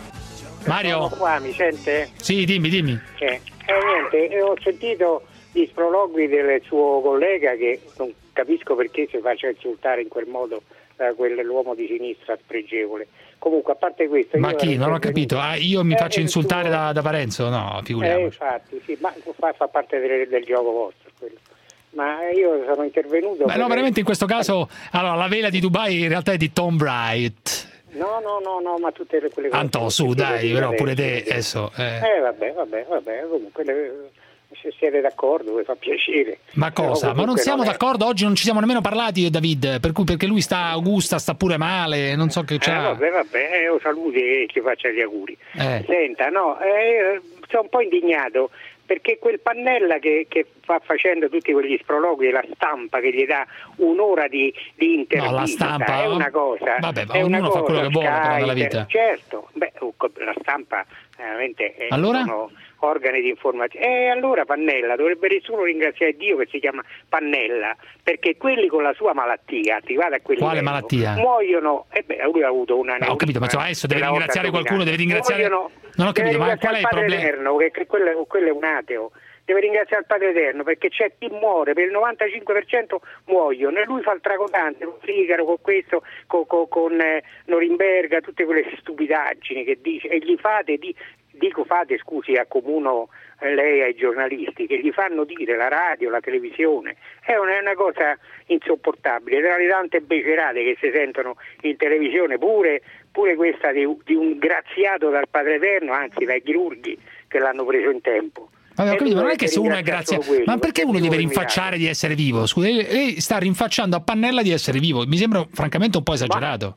Mario. Sono qua, mi sente? Sì, dimmi, dimmi. Eh, eh, niente, eh, ho sentito gli sprologhi del suo collega che non capisco perché si faccia insultare in quel modo da quell'uomo di sinistra spregevole. Comunque, a parte questo... Ma io chi? Non ho capito. Ah, io mi Eh, faccio il insultare suo- da, da Parenzo? No, Eh, figuriamoci. infatti, sì, ma fa, fa parte del, del gioco vostro quello. Ma io sono intervenuto... Beh, no, per- veramente in questo caso, allora, la vela di Dubai in realtà è di Tom Wright. No, no, no, no, ma tutte le- quelle cose... Antò, su, tutte dai, quelle però cose pure te, adesso. adesso... eh. Eh, vabbè, vabbè, vabbè, comunque le- se siete d'accordo mi fa piacere. Ma cosa? Però Ma non comunque siamo è- d'accordo? Oggi non ci siamo nemmeno parlati io e David, per cui perché lui sta, Augusta sta pure male, non so che Eh, c'ha. vabbè, vabbè, eh, lo saluti e ci faccia gli auguri. Eh. Senta, no, eh, sono un po' indignato perché quel Pannella che, che fa facendo tutti quegli sprologhi della stampa che gli dà un'ora di, di intervista No, la stampa- è una cosa. Vabbè, ma è una ognuno fa cosa, quello che vuole però Sky, nella vita. Certo, beh, la stampa veramente è, Allora? sono organi di informazione. E allora Pannella dovrebbe solo ringraziare Dio che si chiama Pannella, perché quelli con la sua malattia, attivata a quel Quale livello, malattia? muoiono. E beh, lui ha avuto una Ma ho capito, ma insomma, adesso deve della ringraziare orta qualcuno, deve ringraziare. Muoiono- Non ho capito, deve ma qual è il ringraziare problema? Padre Eterno, che, che quello, è- quello è un ateo. Deve ringraziare il Padre Eterno perché c'è chi muore, per il novantacinque per cento muoiono e lui fa il tracotante con Figaro, con questo, con, con, con eh, Norimberga, tutte quelle stupidaggini che dice e gli fate, di, dico fate scusi, accomuno eh, lei ai giornalisti che gli fanno dire la radio, la televisione, è una, è una cosa insopportabile, tra le tante becerate che si sentono in televisione, pure, pure questa di, di un graziato dal Padre Eterno, anzi dai chirurghi che l'hanno preso in tempo. Vabbè, ho E capito, ma lui non è che se uno è ringrazia grazie. solo quello, Ma perché uno lui deve è un rinfacciare di essere vivo? Scusa, lei, lei sta rinfacciando a Pannella di essere vivo. Mi sembra francamente un po' esagerato.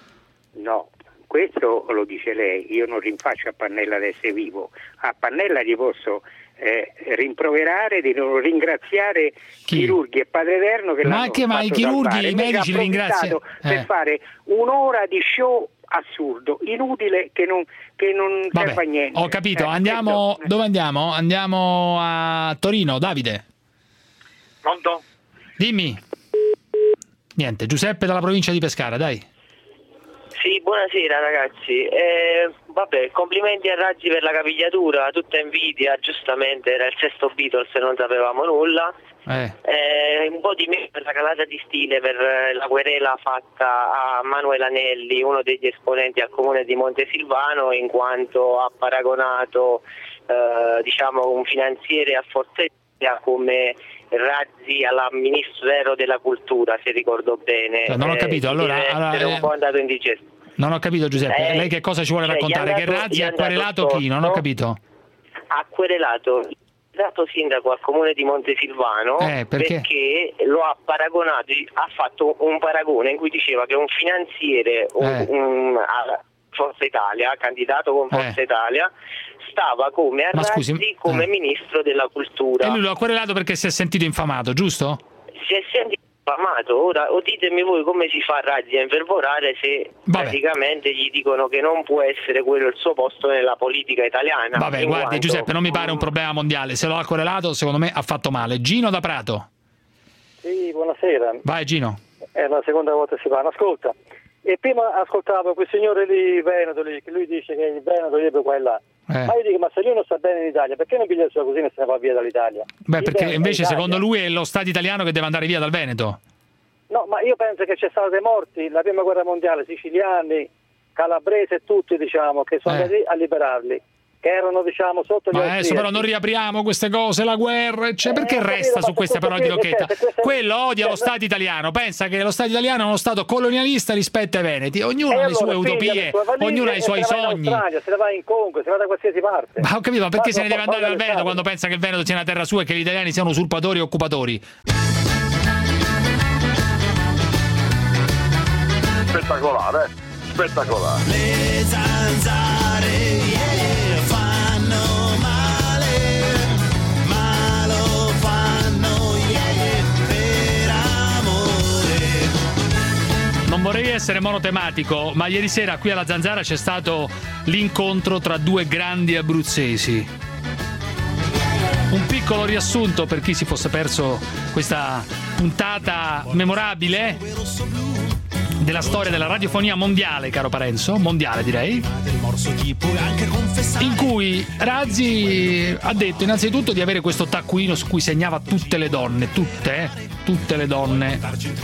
No, questo lo dice lei, io non rinfaccio a Pannella di essere vivo, a Pannella gli posso eh, rimproverare di non ringraziare Chi? chirurghi e Padre Eterno che Ma l'hanno anche mai i fatto chirurghi, salvare. i Invece medici ha li ringraziano. approfittato per Eh. fare un'ora di show assurdo, inutile, che non, che non serve a Vabbè, niente. ho capito. Eh, Andiamo. questo- Dove andiamo? Andiamo a Torino. Davide, Pronto? dimmi. Niente, Giuseppe dalla provincia di Pescara, dai. Sì, buonasera ragazzi. Eh, vabbè, complimenti a Razzi per la capigliatura, tutta invidia, giustamente era il sesto Beatles e non sapevamo nulla. Eh. Eh, un po' di me per la calata di stile per eh, la querela fatta a Manuel Anelli, uno degli esponenti al comune di Montesilvano, in quanto ha paragonato eh, diciamo un finanziere a Forza Italia come Razzi alla Ministero della Cultura, se ricordo bene. Non ho capito, Eh, allora- deve allora, essere eh, un po' andato indigesto. Non ho capito, Giuseppe. Eh, Lei che cosa ci vuole cioè, raccontare? gli è Che andato- Razzi gli è ha andato querelato chi? Non ho sotto. capito. Ha querelato il dato sindaco al comune di Montesilvano Eh, perché? lo ha paragonato, ha fatto un paragone in cui diceva che un finanziere un, Eh. un- a Forza Italia, candidato con Forza Eh. Italia, stava come a Ma Razzi scusi, come eh. ministro della cultura. E lui lo ha querelato perché si è sentito infamato, giusto? Si è sentito infamato. Ora o ditemi voi come si fa Razzi a infervorare se Vabbè. praticamente gli dicono che non può essere quello il suo posto nella politica italiana. Vabbè, in guardi quanto- Giuseppe, non mi pare un problema mondiale. Se lo ha querelato, secondo me ha fatto male. Gino da Prato. Sì, buonasera. Vai Gino. È la seconda volta che si parla. Ascolta, E prima ascoltavo quel signore lì, Veneto, lì, che lui dice che il Veneto è quella. Eh. Ma io dico, ma se lui non sta bene in Italia, perché non piglia il suo cosino e se ne va via dall'Italia? Beh, perché invece secondo lui è lo Stato italiano che deve andare via dal Veneto. No, ma io penso che c'è stato dei morti, la prima guerra mondiale, siciliani, calabresi e tutti, diciamo, che sono andati eh. a liberarli. Che erano, diciamo, sotto gli ma adesso però non riapriamo queste cose, la guerra, cioè, perché eh, resta capito, su queste parole di Rocchetta? Queste... Quello odia lo Stato italiano, pensa che lo Stato italiano è uno Stato colonialista rispetto ai veneti, ognuno ha le sue utopie, ognuno ha i suoi sogni. Se ne va in Congo, se ne va da qualsiasi parte. Ma ho capito, ma perché ma se ne deve andare dal Veneto quando pensa che il Veneto sia una terra sua e che gli italiani siano usurpatori e occupatori? Spettacolare, spettacolare. Le zanzare, yeah, fanno male, ma lo fanno, yeah, per amore. Non vorrei essere monotematico, ma ieri sera qui alla Zanzara c'è stato l'incontro tra due grandi abruzzesi. Un piccolo riassunto per chi si fosse perso questa puntata memorabile della storia della radiofonia mondiale, caro Parenzo, mondiale direi, in cui Razzi ha detto innanzitutto di avere questo taccuino su cui segnava tutte le donne, tutte, eh? tutte le donne.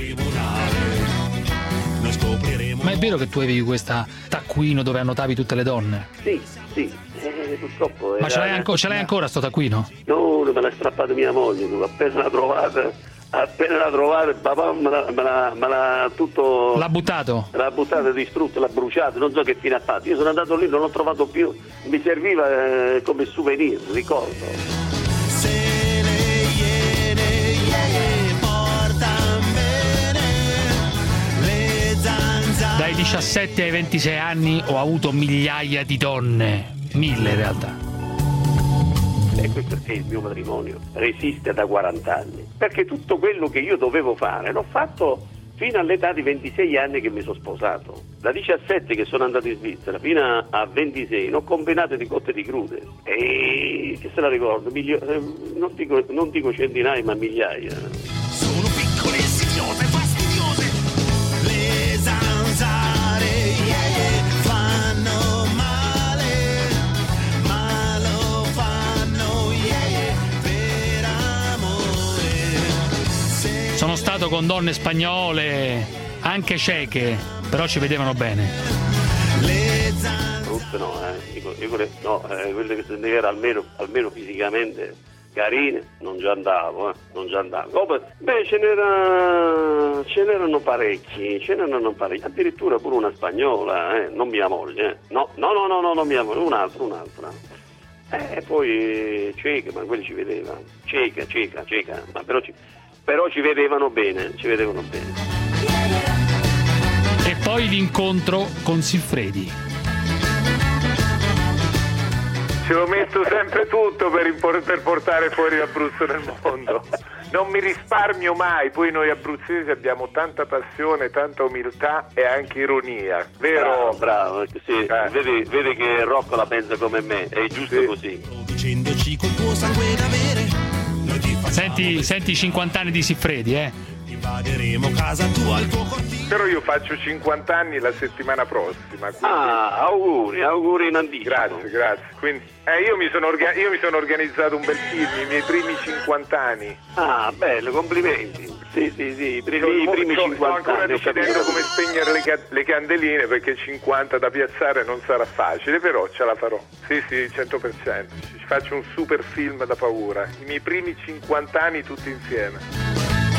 Ma è vero che tu avevi questo taccuino dove annotavi tutte le donne? Sì, sì, eh, purtroppo. Ma ce l'hai, anco- ce l'hai ancora sto taccuino? No, me l'ha strappato mia moglie, appena l'ha trovata. Appena l'ha trovata, papà me l'ha, me l'ha, me l'ha tutto. L'ha buttato? L'ha buttato, distrutto, l'ha bruciato, non so che fine ha fatto. Io sono andato lì, non l'ho trovato più, mi serviva eh, come souvenir, ricordo. Se le iene, yeah, portan bene le zanzare. Dai diciassette ai ventisei anni ho avuto migliaia di donne, mille in realtà. E questo è il mio matrimonio, resiste da quaranta anni, perché tutto quello che io dovevo fare l'ho fatto fino all'età di ventisei anni che mi sono sposato. Da diciassette che sono andato in Svizzera fino a ventisei ne ho combinate di cotte e di crude, e che se la ricordo, miglio... non, dico, non dico centinaia ma migliaia. Sono piccole e signose, fastidiose, le zanzare, yeah, yeah, fanno male, ma lo fanno, yeah, yeah, per amore. Se... Sono stato con donne spagnole, anche ceche, però ci vedevano bene. Le zanzare... Brutte no, eh. Dico, io quelle, no, eh, quelle che se ne era almeno, almeno fisicamente carine, non ci andavo, eh, non ci andavo. Oh, beh, ce n'era, ce n'erano parecchi, ce n'erano parecchi, addirittura pure una spagnola, eh, non mia moglie, eh. no, no, no, no, no, non mia moglie, un'altra, un'altra. E eh, poi cieca, ma quelli ci vedevano, cieca, cieca, cieca, ma però ci, però ci vedevano bene, ci vedevano bene. E poi l'incontro con Siffredi. Ce lo metto sempre tutto per, impor- per portare fuori l'Abruzzo nel mondo. Non mi risparmio mai, poi noi abruzzesi abbiamo tanta passione, tanta umiltà e anche ironia, vero? Bravo, bravo. Sì, eh. vedi, vedi che Rocco la pensa come me, è giusto sì. così. Senti, senti i cinquanta anni di Siffredi, eh? Casa tua, al tuo cortile. Però io faccio cinquanta anni la settimana prossima. Quindi... Ah, auguri, auguri in anticipo. Grazie, grazie. Quindi, eh, io, mi sono orga- io mi sono organizzato un bel film, i miei primi cinquanta anni. Ah, bello, complimenti. Sì, sì, sì, i primi, i primi sto, cinquanta sto ancora anni. Sto decidendo come spegnere le, ca- le candeline, perché cinquanta da piazzare non sarà facile, però ce la farò. Sì, sì, cento per cento. Ci faccio un super film da paura. I miei primi cinquanta anni tutti insieme.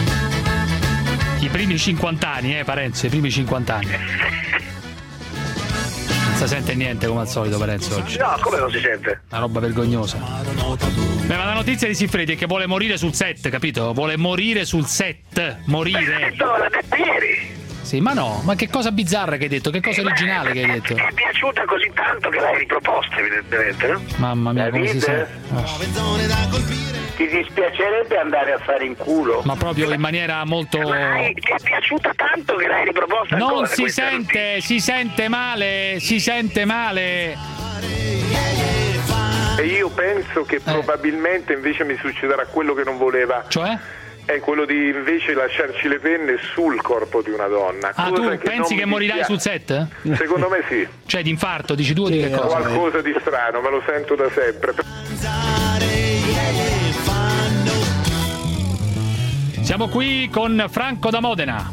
I primi cinquanta anni, eh, Parenzo, i primi cinquanta anni. Non si sente niente come al solito, Parenzo, oggi. No, come non si sente? Una roba vergognosa. Beh, ma la notizia di Siffredi è che vuole morire sul set, capito? Vuole morire sul set. Morire. No, l'ha detto ieri. Sì, ma no, ma che cosa bizzarra che hai detto? Che cosa eh, originale che hai detto? Mi è piaciuta così tanto che l'hai riproposta, evidentemente, no? Mamma mia, come si sente? Oh. Ti dispiacerebbe andare a fare in culo? Ma proprio in maniera molto... Ma ti è piaciuta tanto che l'hai riproposta? Non ancora, si sente, notizia. si sente male, si sente male. E io penso che eh. probabilmente invece mi succederà quello che non voleva. Cioè? è quello di invece lasciarci le penne sul corpo di una donna. Ah, cosa tu che pensi non che mi morirai piace. sul set? Secondo me sì. Cioè di infarto, dici tu o di che cosa? Qualcosa di strano, me lo sento da sempre. Siamo qui con Franco da Modena.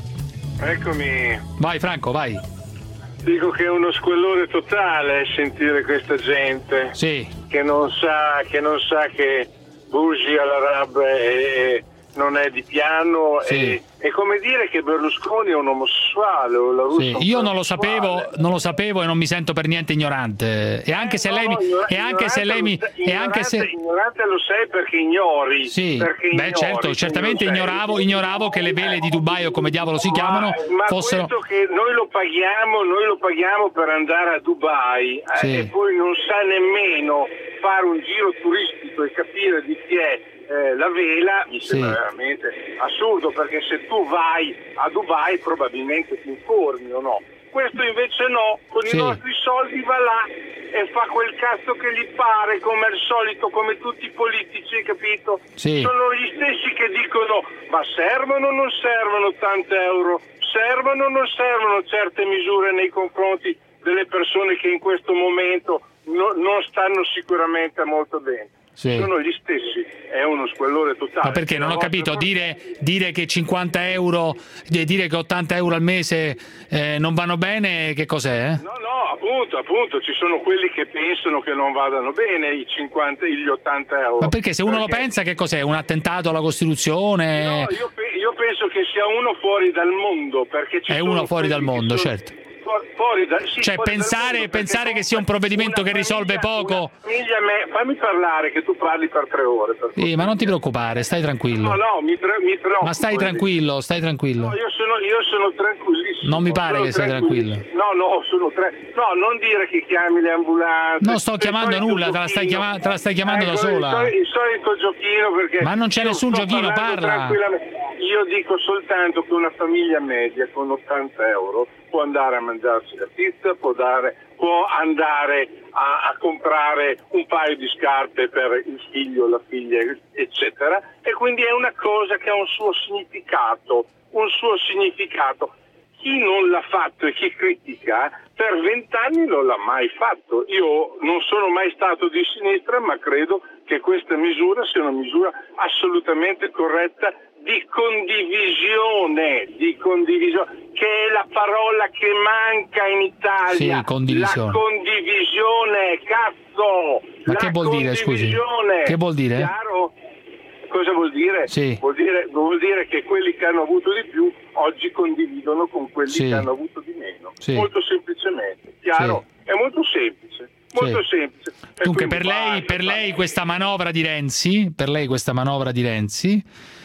Eccomi. Vai Franco, vai. Dico che è uno squallore totale sentire questa gente sì. che non sa che non sa che Bushi all'Arab è, non è di piano sì. e, è come dire che Berlusconi è un omosessuale o la Russia sì. Io non lo sapevo, non lo sapevo e non mi sento per niente ignorante. E anche se eh, lei no, mi ignorante, e anche se lei mi e anche se ignorante lo sei perché ignori. Sì. Perché Beh, ignori, certo, certamente ignoravo, ignoravo che le vele di Dubai o come diavolo si chiamano ma, ma fossero questo che noi lo paghiamo, noi lo paghiamo per andare a Dubai sì. eh, e poi non sa nemmeno fare un giro turistico e capire di chi è eh, la vela, mi sembra sì. veramente assurdo, perché se tu vai a Dubai probabilmente ti informi o no. Questo invece no, con sì. i nostri soldi va là e fa quel cazzo che gli pare, come al solito, come tutti i politici, capito? Sì. Sono gli stessi che dicono ma servono o non servono ottanta euro? Servono o non servono certe misure nei confronti delle persone che in questo momento no, non stanno sicuramente molto bene? Sì. Sono gli stessi, è uno squallore totale. Ma perché non ho capito, dire, dire che cinquanta euro, dire che ottanta euro al mese eh, non vanno bene, che cos'è? No, no, appunto, appunto, ci sono quelli che pensano che non vadano bene i cinquanta, gli ottanta euro. Ma perché se uno perché... lo pensa, che cos'è? Un attentato alla Costituzione? No, io, pe- io penso che sia uno fuori dal mondo, perché ci è sono uno fuori dal mondo, sono... certo. Fuori da, sì, cioè fuori pensare, pensare che sia un provvedimento che risolve famiglia, poco me, fammi parlare che tu parli per tre ore per sì, ma non ti preoccupare, stai tranquillo. No, no, mi, pre- mi preoccupo. Ma stai tranquillo, stai tranquillo. No, io sono, io sono tranquillissimo. Non mi pare sono che sei tranquillo. No, no, sono tra... no, non dire che chiami le ambulanze. Non sto chiamando nulla, te la stai, chiama- te la stai chiamando ecco, da sola. Il, il solito giochino perché ma non c'è nessun giochino, parla. Io dico soltanto che una famiglia media con ottanta euro può andare a mangiarsi la pizza, può, dare, può andare a, a comprare un paio di scarpe per il figlio, la figlia, eccetera, e quindi è una cosa che ha un suo significato, un suo significato. Chi non l'ha fatto e chi critica per vent'anni non l'ha mai fatto. Io non sono mai stato di sinistra, ma credo che questa misura sia una misura assolutamente corretta di condivisione, di condivisione, che è la parola che manca in Italia. Sì, condivisione. La condivisione, cazzo! Ma la che vuol dire, scusi? Che vuol dire? Chiaro? Cosa vuol dire? Sì. Vuol dire? Vuol dire che quelli che hanno avuto di più oggi condividono con quelli sì. che hanno avuto di meno. Sì. Molto semplicemente, chiaro? Sì. È molto semplice. Molto sì. semplice. E dunque per lei, basta, per lei basta. questa manovra di Renzi, per lei questa manovra di Renzi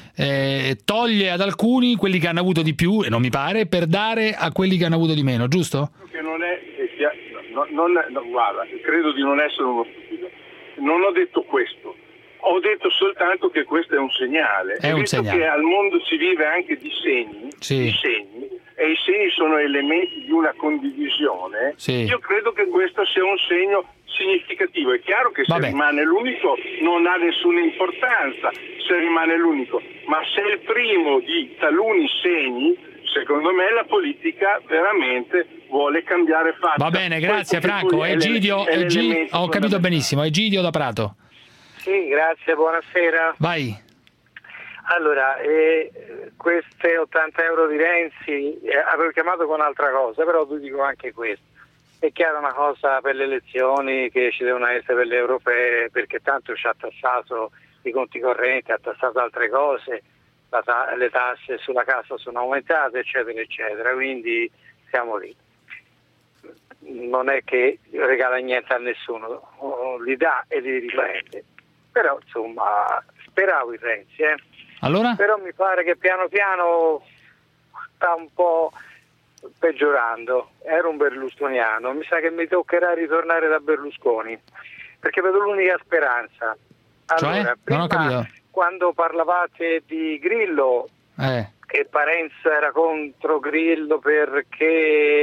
eh, toglie ad alcuni quelli che hanno avuto di più, e non mi pare, per dare a quelli che hanno avuto di meno, giusto? Che non è, che sia, no, non, no, guarda, credo di non essere uno stupido. Non ho detto questo. Ho detto soltanto che questo è un segnale. È e un visto segnale. che al mondo si vive anche di segni, sì. di segni, e i segni sono elementi di una condivisione, sì. io credo che questo sia un segno significativo. È chiaro che se Vabbè. rimane l'unico non ha nessuna importanza se rimane l'unico, ma se è il primo di taluni segni, secondo me la politica veramente vuole cambiare faccia. Va bene, grazie Franco. Egidio, Egi... ho capito benissimo, Egidio da Prato. Sì, grazie, buonasera. Vai. Allora, eh, queste ottanta euro di Renzi, eh, avevo chiamato con altra cosa, però vi dico anche questo. È chiaro una cosa per le elezioni che ci devono essere per le europee, perché tanto ci ha tassato i conti correnti, ha tassato altre cose, la ta- le tasse sulla casa sono aumentate, eccetera, eccetera, quindi siamo lì. Non è che regala niente a nessuno, li dà e li riprende. Però insomma speravo in Renzi, eh. Allora? Però mi pare che piano piano sta un po' peggiorando. Ero un berlusconiano, mi sa che mi toccherà ritornare da Berlusconi, perché vedo l'unica speranza. Allora, cioè? prima, non ho capito. Quando parlavate di Grillo eh. e Parenzo era contro Grillo perché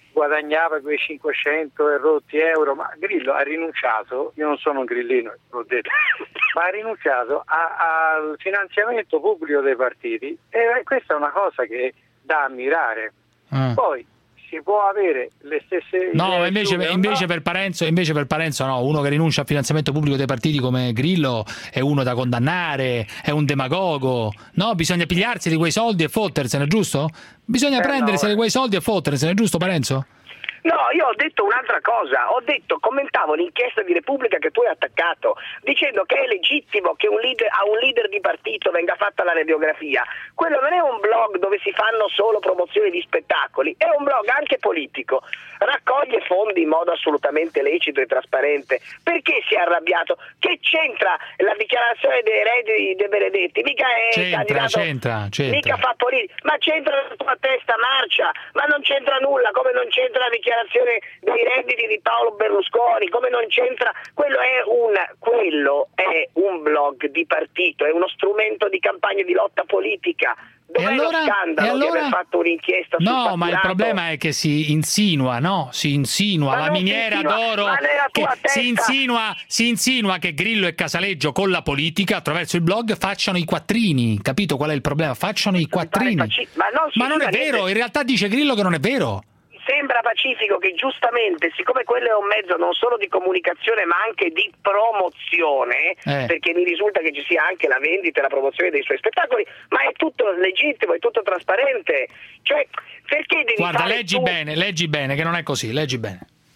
guadagnava quei cinquecento e rotti euro, ma Grillo ha rinunciato, io non sono un grillino, l'ho detto, ma ha rinunciato a, al finanziamento pubblico dei partiti, e questa è una cosa che da ammirare. Ah. Poi si può avere le stesse no, idee invece, sue, invece no? per Parenzo, invece per Parenzo no, uno che rinuncia al finanziamento pubblico dei partiti come Grillo è uno da condannare, è un demagogo. No, bisogna pigliarsi di quei soldi e fottersene, giusto? Bisogna Eh, prendersene no, eh. quei soldi e fottersene, giusto Parenzo? No, io ho detto un'altra cosa, ho detto, commentavo l'inchiesta di Repubblica che tu hai attaccato, dicendo che è legittimo che un leader, a un leader di partito venga fatta la radiografia. Quello non è un blog dove si fanno solo promozioni di spettacoli, è un blog anche politico, raccoglie fondi in modo assolutamente lecito e trasparente. Perché si è arrabbiato? Che c'entra la dichiarazione dei redditi De Benedetti? Mica è C'entra, candidato, c'entra, c'entra. mica fa politica, ma c'entra la tua testa marcia, ma non c'entra nulla, come non c'entra la dichiarazione dei redditi di Paolo Berlusconi, come non c'entra, quello è un quello è un blog di partito, è uno strumento di campagna di lotta politica. Dov'è E allora, lo scandalo e allora? di aver fatto un'inchiesta sul No, ma il fatturato? problema è che si insinua, no? Si insinua Ma la non si miniera insinua, d'oro ma nella che tua testa. si insinua, si insinua che Grillo e Casaleggio con la politica attraverso il blog facciano i quattrini, capito qual è il problema? Facciano i quattrini. faci- ma non si Ma non è dica vero, niente. in realtà dice Grillo che non è vero. Sembra pacifico che giustamente, siccome quello è un mezzo non solo di comunicazione ma anche di promozione, Eh. perché mi risulta che ci sia anche la vendita e la promozione dei suoi spettacoli, ma è tutto legittimo, è tutto trasparente. Cioè, perché devi Guarda, fare leggi tu... bene, leggi bene, che non è così, leggi bene.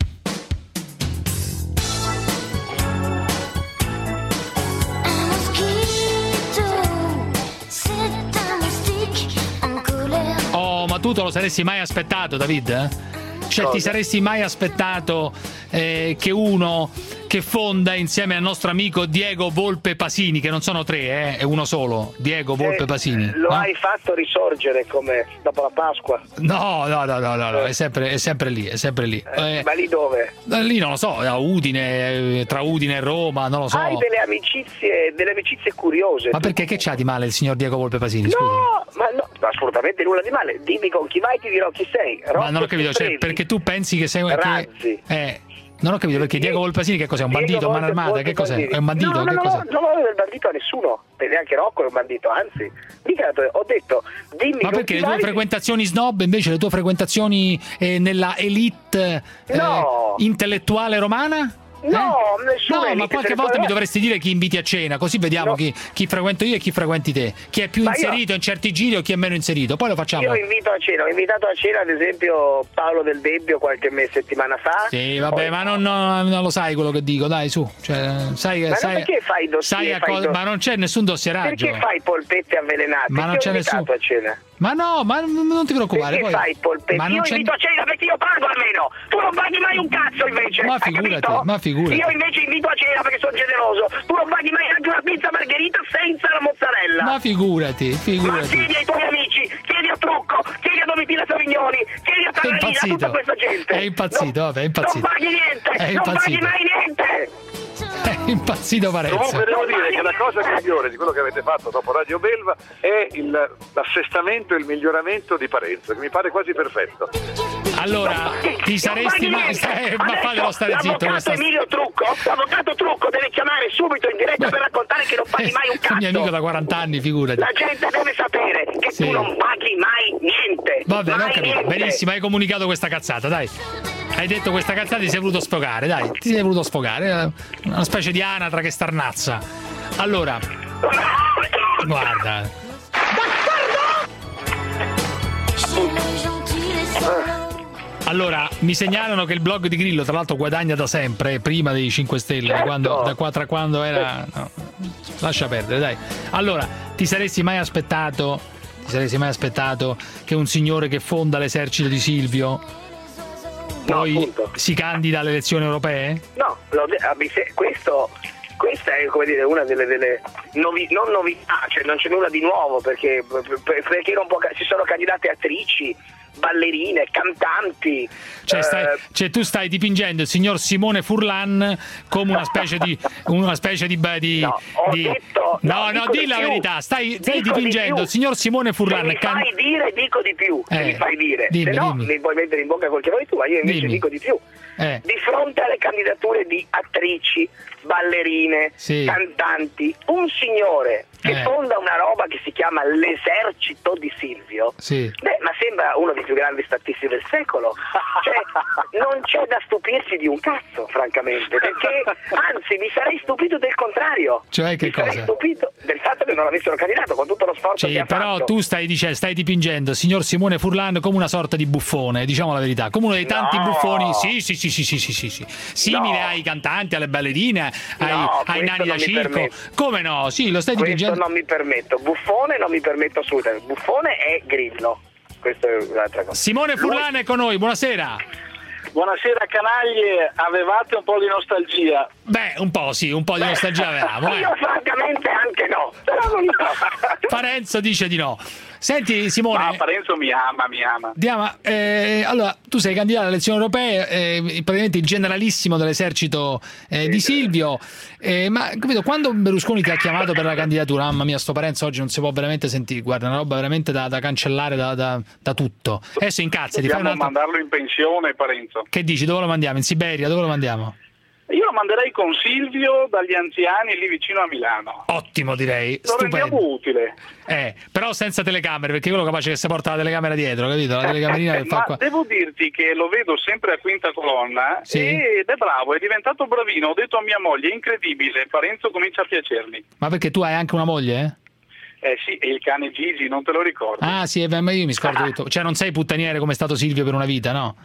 Oh, ma tu te lo saresti mai aspettato, David? eh? Cioè, ti saresti mai aspettato eh, che uno che fonda insieme al nostro amico Diego Volpe Pasini, che non sono tre, eh, è uno solo, Diego Volpe Eh, Pasini. Lo no? hai fatto risorgere come dopo la Pasqua. No, no, no, no, no, no, è sempre, è sempre lì, è sempre lì. Eh, Eh, ma lì dove? lì non lo so, a Udine, eh, tra Udine e Roma, non lo so. Hai delle amicizie, delle amicizie curiose. Ma tu. perché che c'ha di male il signor Diego Volpe Pasini? Scusa. No, ma no, assolutamente nulla di male. Dimmi con chi vai, ti dirò chi sei. Ma Rocco non ho capito, cioè, Siffredi. perché tu pensi che sei che, Razzi. eh, non ho capito perché Diego Volpasini che cos'è? Un Diego bandito, mano Volpe- armata? Volpe Che cos'è? Pasini. È un bandito? No, no, che no, cos'è? no, non ho del bandito a nessuno, e neanche Rocco è un bandito, anzi. Mica ho detto, dimmi Ma con perché chi le tue vai- frequentazioni snob invece le tue frequentazioni eh, nella elite eh, No. intellettuale romana? No, nessuno. No, è lì ma che qualche se ne volta può- mi dovresti dire chi inviti a cena, così vediamo No. chi, chi frequento io e chi frequenti te, chi è più Ma io- inserito in certi giri o chi è meno inserito, poi lo facciamo. Io invito a cena, ho invitato a cena ad esempio Paolo Del Debbio qualche mese, settimana fa. Sì, vabbè, Poi- ma non, non- non lo sai quello che dico, dai, su. Cioè, sai, Ma non sai, perché fai dossier, sai a fai co- do- ma non c'è nessun dossieraggio. Perché fai polpette avvelenate? Ma Ti non ho c'è invitato nessun- a cena. Ma no, ma non ti preoccupare. Perché poi- fai polpette? Ma non Io c'è... invito a cena perché io pago almeno. Tu non paghi mai un cazzo invece. Ma hai figurati, capito? ma figurati. Io invece invito a cena perché sono generoso. Tu non paghi mai anche una pizza margherita senza la mozzarella. Ma figurati, Ma figurati. chiedi ai tuoi amici, chiedi a Trucco, chiedi a Domitilla Savignoni, chiedi a È Taralina, a impazzito. tutta questa gente. È impazzito, Non- vabbè, è impazzito. Non paghi niente, È non paghi impazzito. mai niente. È impazzito Parenzo. Comunque devo dire che la cosa migliore di quello che avete fatto dopo Radio Belva è il, l'assestamento e il miglioramento di Parenzo, che mi pare quasi perfetto. Allora, ti saresti mai... Eh, ma fatelo stare zitto. L'avvocato questa- Emilio Trucco, l'avvocato Trucco deve chiamare subito in diretta per raccontare che non paghi mai un È un mio amico cazzo. da quaranta anni, figurati. La gente deve sapere che Sì. tu non paghi mai niente. Vabbè, non ho mai capito. niente. Benissimo, hai comunicato questa cazzata, dai. Hai detto questa cazzata, ti sei voluto sfogare, dai. Ti sei voluto sfogare. eh, Una specie di anatra che starnazza. Allora, guarda. Allora, mi segnalano che il blog di Grillo, tra l'altro, guadagna da sempre, prima dei cinque Stelle, da Certo. quando, da qua, tra quando era... no, lascia perdere, dai. Allora, ti saresti mai aspettato, ti saresti mai aspettato che un signore che fonda l'esercito di Silvio poi appunto. si candida alle elezioni europee? No, lo de- ah, mi se- questo, questa è come dire una delle, delle novi- non novità, cioè non c'è nulla di nuovo perché, per- perché non può, ca- ci sono candidate attrici, ballerine, cantanti. Cioè, stai, eh, cioè tu stai dipingendo il signor Simone Furlan come una specie di una specie di, di, No, ho di... detto- no, no, no, dico di di la più. verità, stai, stai Dico di dipingendo più. il signor Simone Se Furlan mi can- fai dire, dico di più. Se Eh, mi fai dire. dimmi, Se no, dimmi. mi puoi mettere in bocca quel che vuoi tu, ma io invece Dimmi. dico di più. Eh. Di fronte alle candidature di attrici, ballerine, Sì. cantanti, un signore che Eh. fonda una roba che si chiama l'esercito di Silvio, Sì. beh, ma sembra uno dei più grandi statisti del secolo. Cioè, non c'è da stupirsi di un cazzo, francamente, perché anzi mi sarei stupito del contrario. Cioè, che mi sarei cosa? stupito del fatto che non avessero candidato con tutto lo sforzo Sì, che ha però fatto. tu stai dicendo, stai dipingendo il signor Simone Furlan come una sorta di buffone, diciamo la verità, come uno dei tanti No. buffoni, sì, sì, sì, sì, sì, sì, sì, sì. simile No. ai cantanti, alle ballerine, ai, No, ai questo nani da non mi circo. permetto. Come no? Sì, lo stai Questo dipingendo. non mi permetto, buffone non mi permetto assolutamente, buffone è Grillo, questa è un'altra cosa. Simone Furlan è con noi, buonasera. Buonasera canaglie, avevate un po' di nostalgia? Beh, un po' sì, un po' di nostalgia avevamo. eh. Io francamente anche no, però non Parenzo dice di no. Senti Simone, Ma Parenzo mi ama, mi ama. Diama, eh, allora tu sei candidato alle elezioni europee, eh, praticamente il generalissimo dell'esercito eh, di Silvio, eh, ma capito, quando Berlusconi ti ha chiamato per la candidatura, mamma mia, sto Parenzo oggi non si può veramente sentire, guarda, una roba veramente da, da cancellare da, da, da tutto. Adesso incazzati, fai Dobbiamo un altro... mandarlo in pensione, Parenzo. Che dici, dove lo mandiamo? In Siberia, dove lo mandiamo? Io lo manderei con Silvio dagli anziani lì vicino a Milano. Ottimo, direi, Lo rendiamo stupendo. utile. Eh, però senza telecamere, perché quello capace che si porta la telecamera dietro, capito? La telecamerina che fa Ma qua. devo dirti che lo vedo sempre a quinta colonna Sì. ed è bravo, è diventato bravino. Ho detto a mia moglie, è incredibile, Parenzo comincia a piacermi. Ma perché tu hai anche una moglie, eh? Eh sì, e il cane Gigi, non te lo ricordi? Ah sì, eh, ma io mi scordo tutto. Cioè non sei puttaniere come è stato Silvio per una vita, no?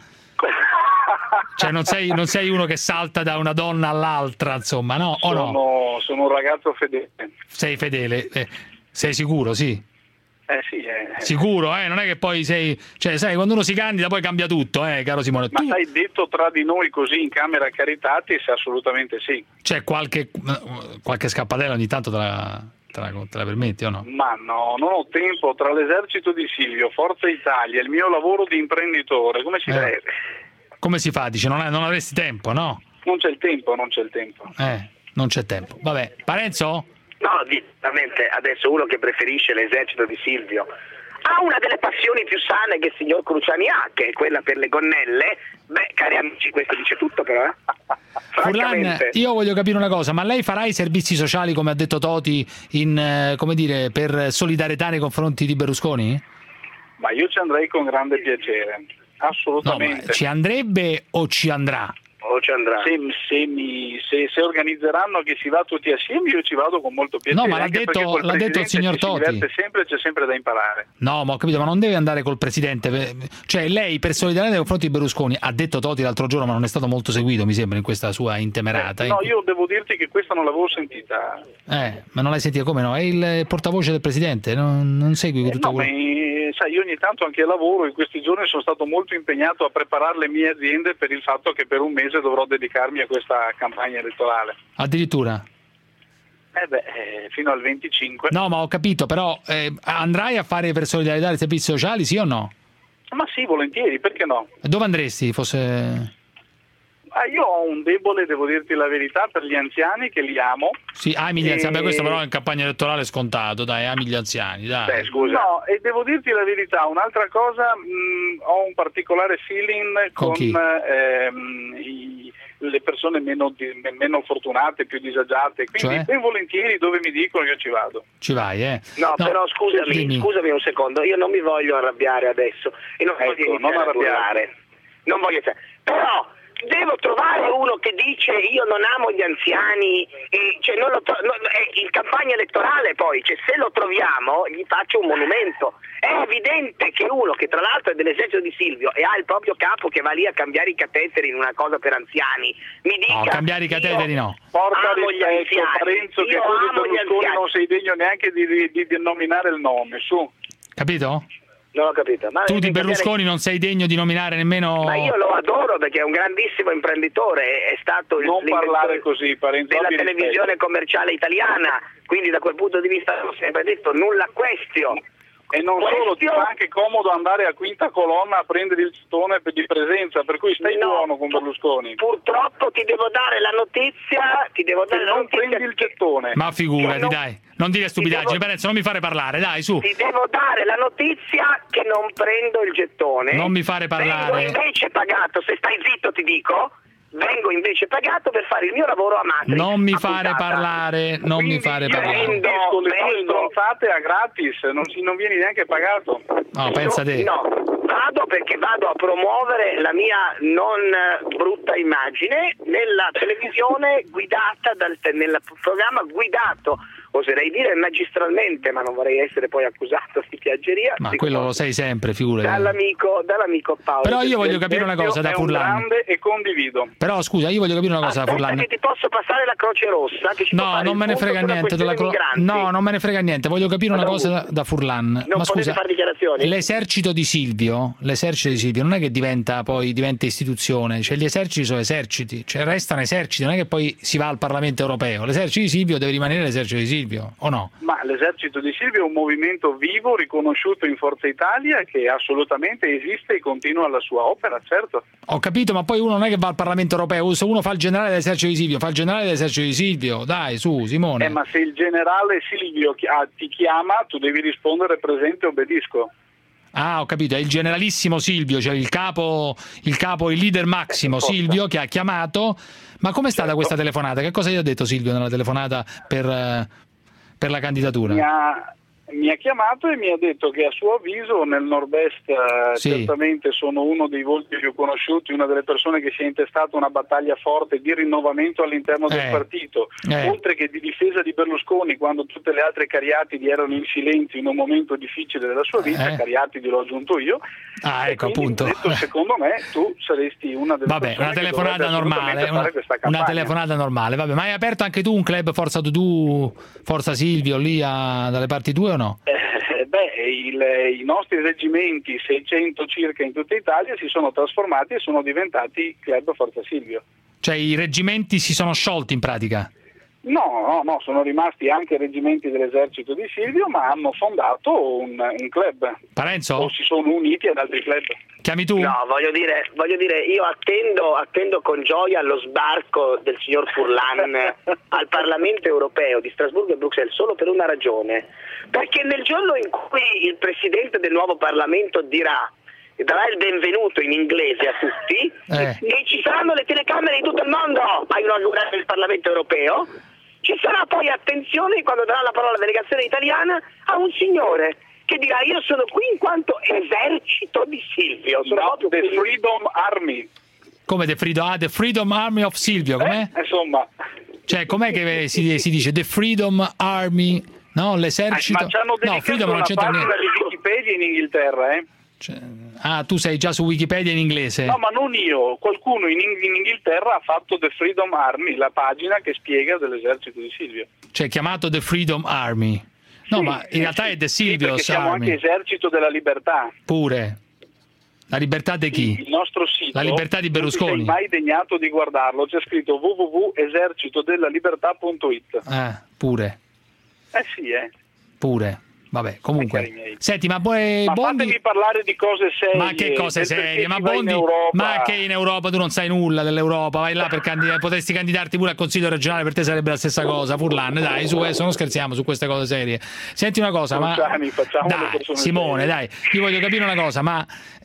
Cioè non sei, non sei uno che salta da una donna all'altra, insomma, no? O no? Sono, sono un ragazzo fedele. Sei fedele, eh, sei sicuro, sì. Eh sì, eh. Sicuro, eh? Non è che poi sei... Cioè, sai, quando uno si candida poi cambia tutto, eh, caro Simone. Ma Tu... sai, detto tra di noi così in camera caritatis, assolutamente sì. C'è qualche, qualche scappatella ogni tanto te la, te la, te la permetti o no? Ma no, non ho tempo. Tra l'esercito di Silvio, Forza Italia, il mio lavoro di imprenditore, come si Eh. deve? Come si fa? Dice, non, non avresti tempo, no? Non c'è il tempo, non c'è il tempo. Eh, non c'è tempo. Vabbè, Parenzo? No, veramente adesso uno che preferisce l'esercito di Silvio ha una delle passioni più sane che il signor Cruciani ha, che è quella per le gonnelle. Beh, cari amici, questo dice tutto però, eh? Furlan, Francamente. io voglio capire una cosa, ma lei farà i servizi sociali, come ha detto Toti, in, eh, come dire, per solidarietà nei confronti di Berlusconi? Ma io ci andrei con grande piacere, No, assolutamente. ma ci andrebbe o ci andrà? O ci andrà? Se, se, mi, se, se organizzeranno che si va tutti assieme, io ci vado con molto piacere. No, ma l'ha anche detto- perché col l'ha detto il Presidente signor ci Toti. Si diverte sempre, c'è sempre da imparare. No, ma ho capito, ma non deve andare col presidente. Cioè, lei per solidarietà nei confronti di Berlusconi, ha detto Toti l'altro giorno, ma non è stato molto seguito, mi sembra, in questa sua intemerata. Eh, no, io devo dirti che questa non l'avevo sentita. Eh, ma non l'hai sentita, come no? È il portavoce del presidente, non, non segui Eh, tutto no, ma quello. eh, sai, io ogni tanto anche lavoro, in questi giorni sono stato molto impegnato a preparare le mie aziende per il fatto che per un mese dovrò dedicarmi a questa campagna elettorale. Addirittura. Eh beh, eh, fino al venticinque. No, ma ho capito, però eh, andrai a fare per solidarietà i servizi sociali, sì o no? Ma sì, volentieri, perché no? E dove andresti, fosse... Ah, io ho un debole, devo dirti la verità, per gli anziani che li amo. Sì, ami gli anziani, E- beh, questo però in campagna elettorale è scontato, dai, ami gli anziani, dai. Beh, scusa. No, e devo dirti la verità, un'altra cosa, mh, ho un particolare feeling Con con, chi? ehm, i- le persone meno, di- meno fortunate, più disagiate, quindi Cioè? ben volentieri dove mi dicono io ci vado. Ci vai, eh? No, però scusami, dimmi. scusami un secondo, io non mi voglio arrabbiare adesso e non Ecco, voglio non iniziare a arrabbiarti. urlare. Non voglio però devo trovare uno che dice io non amo gli anziani e cioè non lo tro- no, è in campagna elettorale poi, cioè se lo troviamo gli faccio un monumento. È evidente che uno che tra l'altro è dell'esercito di Silvio e ha il proprio capo che va lì a cambiare i cateteri in una cosa per anziani, mi dica No, cambiare i cateteri no. Porta amo gli rispetto, anziani, Parenzo, che io tu di amo gli Berlusconi anziani. non sei degno neanche di, di, di denominare il nome, su. Capito? Non ho capito. Ma Tu di devi Berlusconi non sei degno di nominare nemmeno... Ma io lo adoro perché è un grandissimo imprenditore, è, è stato il Non l'inventore parlare così, Parenzo, della abbi televisione rispetto. commerciale italiana, quindi da quel punto di vista ho sempre detto nulla question. E non solo, ti fa anche comodo andare a quinta colonna a prendere il gettone di presenza, per cui stai No, buono con Berlusconi. Purtroppo ti devo dare la notizia, ti devo dare Che la non notizia prendi il gettone. Ma figurati, non- dai, non dire stupidaggini, devo- Parenzo, non mi fare parlare, dai, su. Ti devo dare la notizia che non prendo il gettone. Non mi fare parlare. Vengo invece pagato, se stai zitto ti dico, vengo invece pagato per fare il mio lavoro a Matrix. Non mi a fare puntata. parlare, non mi fare Io parlare. vendisco le tue vengo. stronzate a gratis, non, si- non vieni neanche pagato. No, pensa te. No, vado perché vado a promuovere la mia non eh, brutta immagine nella televisione guidata dal te- nel programma guidato, oserei dire magistralmente, ma non vorrei essere poi accusato di piaggeria. Ma di quello cosa. lo sei sempre, figurati. Dall'amico, dall'amico Paolo. Però io voglio Del- capire una cosa da È un Furlan. grande e condivido. Però scusa, io voglio capire una cosa da Aspetta Furlan. che ti posso passare la Croce Rossa che ci può No, fare non il me ne punto frega sulla niente della questione cro- migranti. No, non me ne frega niente, voglio capire una Allora, cosa da, da Furlan. Ma potete scusa, fare dichiarazioni? l'esercito di Silvio, l'esercito di Silvio non è che diventa poi diventa istituzione, cioè gli eserciti sono eserciti, cioè restano eserciti, non è che poi si va al Parlamento europeo. L'esercito di Silvio deve rimanere l'esercito di Silvio, o no? Ma l'esercito di Silvio è un movimento vivo, riconosciuto in Forza Italia, che assolutamente esiste e continua la sua opera, certo. Ho capito, ma poi uno non è che va al Parlamento europeo, se uno fa il generale dell'esercito di Silvio, fa il generale dell'esercito di Silvio, dai, su, Simone. Eh, ma se il generale Silvio chi- ah, ti chiama, tu devi rispondere presente, obbedisco. Ah, ho capito, è il generalissimo Silvio, cioè il capo, il capo, il leader massimo Silvio che ha chiamato. Ma com'è stata questa telefonata? Che cosa gli ha detto Silvio nella telefonata per, eh, per la candidatura? Mi ha, mi ha chiamato e mi ha detto che a suo avviso nel nord-est eh, Sì. certamente sono uno dei volti più conosciuti, una delle persone che si è intestata una battaglia forte di rinnovamento all'interno del Eh. partito, Eh. oltre che di difesa di Berlusconi quando tutte le altre Cariatidi erano in silenzio in un momento difficile della sua vita. Eh. Cariatidi l'ho aggiunto io. Ah, E ecco, quindi appunto. ho detto, secondo me tu saresti una delle Vabbè, persone una che telefonata dovrebbe normale, assolutamente una, fare questa una campagna. telefonata normale, vabbè, ma hai aperto anche tu un club Forza Tutù, Forza Silvio lì a- dalle parti tue o no? Eh, beh, il- i nostri reggimenti, seicento circa in tutta Italia, si sono trasformati e sono diventati Club Forza Silvio. Cioè i reggimenti si sono sciolti in pratica? No, no, no, sono rimasti anche reggimenti dell'esercito di Silvio, ma hanno fondato un, un club. Parenzo? O si sono uniti ad altri club. Chiami tu? No, voglio dire, voglio dire, io attendo, attendo con gioia lo sbarco del signor Furlan al Parlamento europeo di Strasburgo e Bruxelles solo per una ragione, perché nel giorno in cui il Presidente del nuovo Parlamento dirà darà il benvenuto in inglese a tutti Eh. e ci saranno le telecamere di tutto il mondo a inaugurare il Parlamento europeo, ci sarà poi attenzione quando darà la parola alla delegazione italiana a un signore che dirà io sono qui in quanto esercito di Silvio, sono No, proprio The qui. Freedom Army. Come The Freedom, ah, The Freedom Army of Silvio, com'è? Eh, insomma, Cioè, com'è che si, si dice The Freedom Army, no? L'esercito... ma ci hanno No, dedicato Freedom non una c'entra pagina niente. di Wikipedia in Inghilterra, eh? Ah, tu sei già su Wikipedia in inglese? No, ma non io, qualcuno in, in Inghilterra ha fatto The Freedom Army, la pagina che spiega dell'esercito di Silvio. Cioè, chiamato The Freedom Army. No, Sì, ma in realtà è The Sì, perché Silvio's siamo Army. anche esercito della libertà. Pure. La libertà di chi? Il nostro sito, La libertà di Berlusconi. non ti sei mai degnato di guardarlo, c'è scritto w w w punto esercitodellalibertà punto it. Eh, pure. Eh sì, eh. Pure. Vabbè, comunque. Cari miei. Senti, ma poi Ma Bondi... fatemi parlare di cose serie. Ma che cose del serie? perché Ma si va in Bondi, Europa. ma che in Europa tu non sai nulla dell'Europa, vai là per candidare, potresti candidarti pure al Consiglio regionale, per te sarebbe la stessa cosa, Furlan, dai, su adesso non scherziamo su queste cose serie. Senti una cosa, ma Luciani, facciamo le dai, persone Simone, serie. dai, io voglio capire una cosa, ma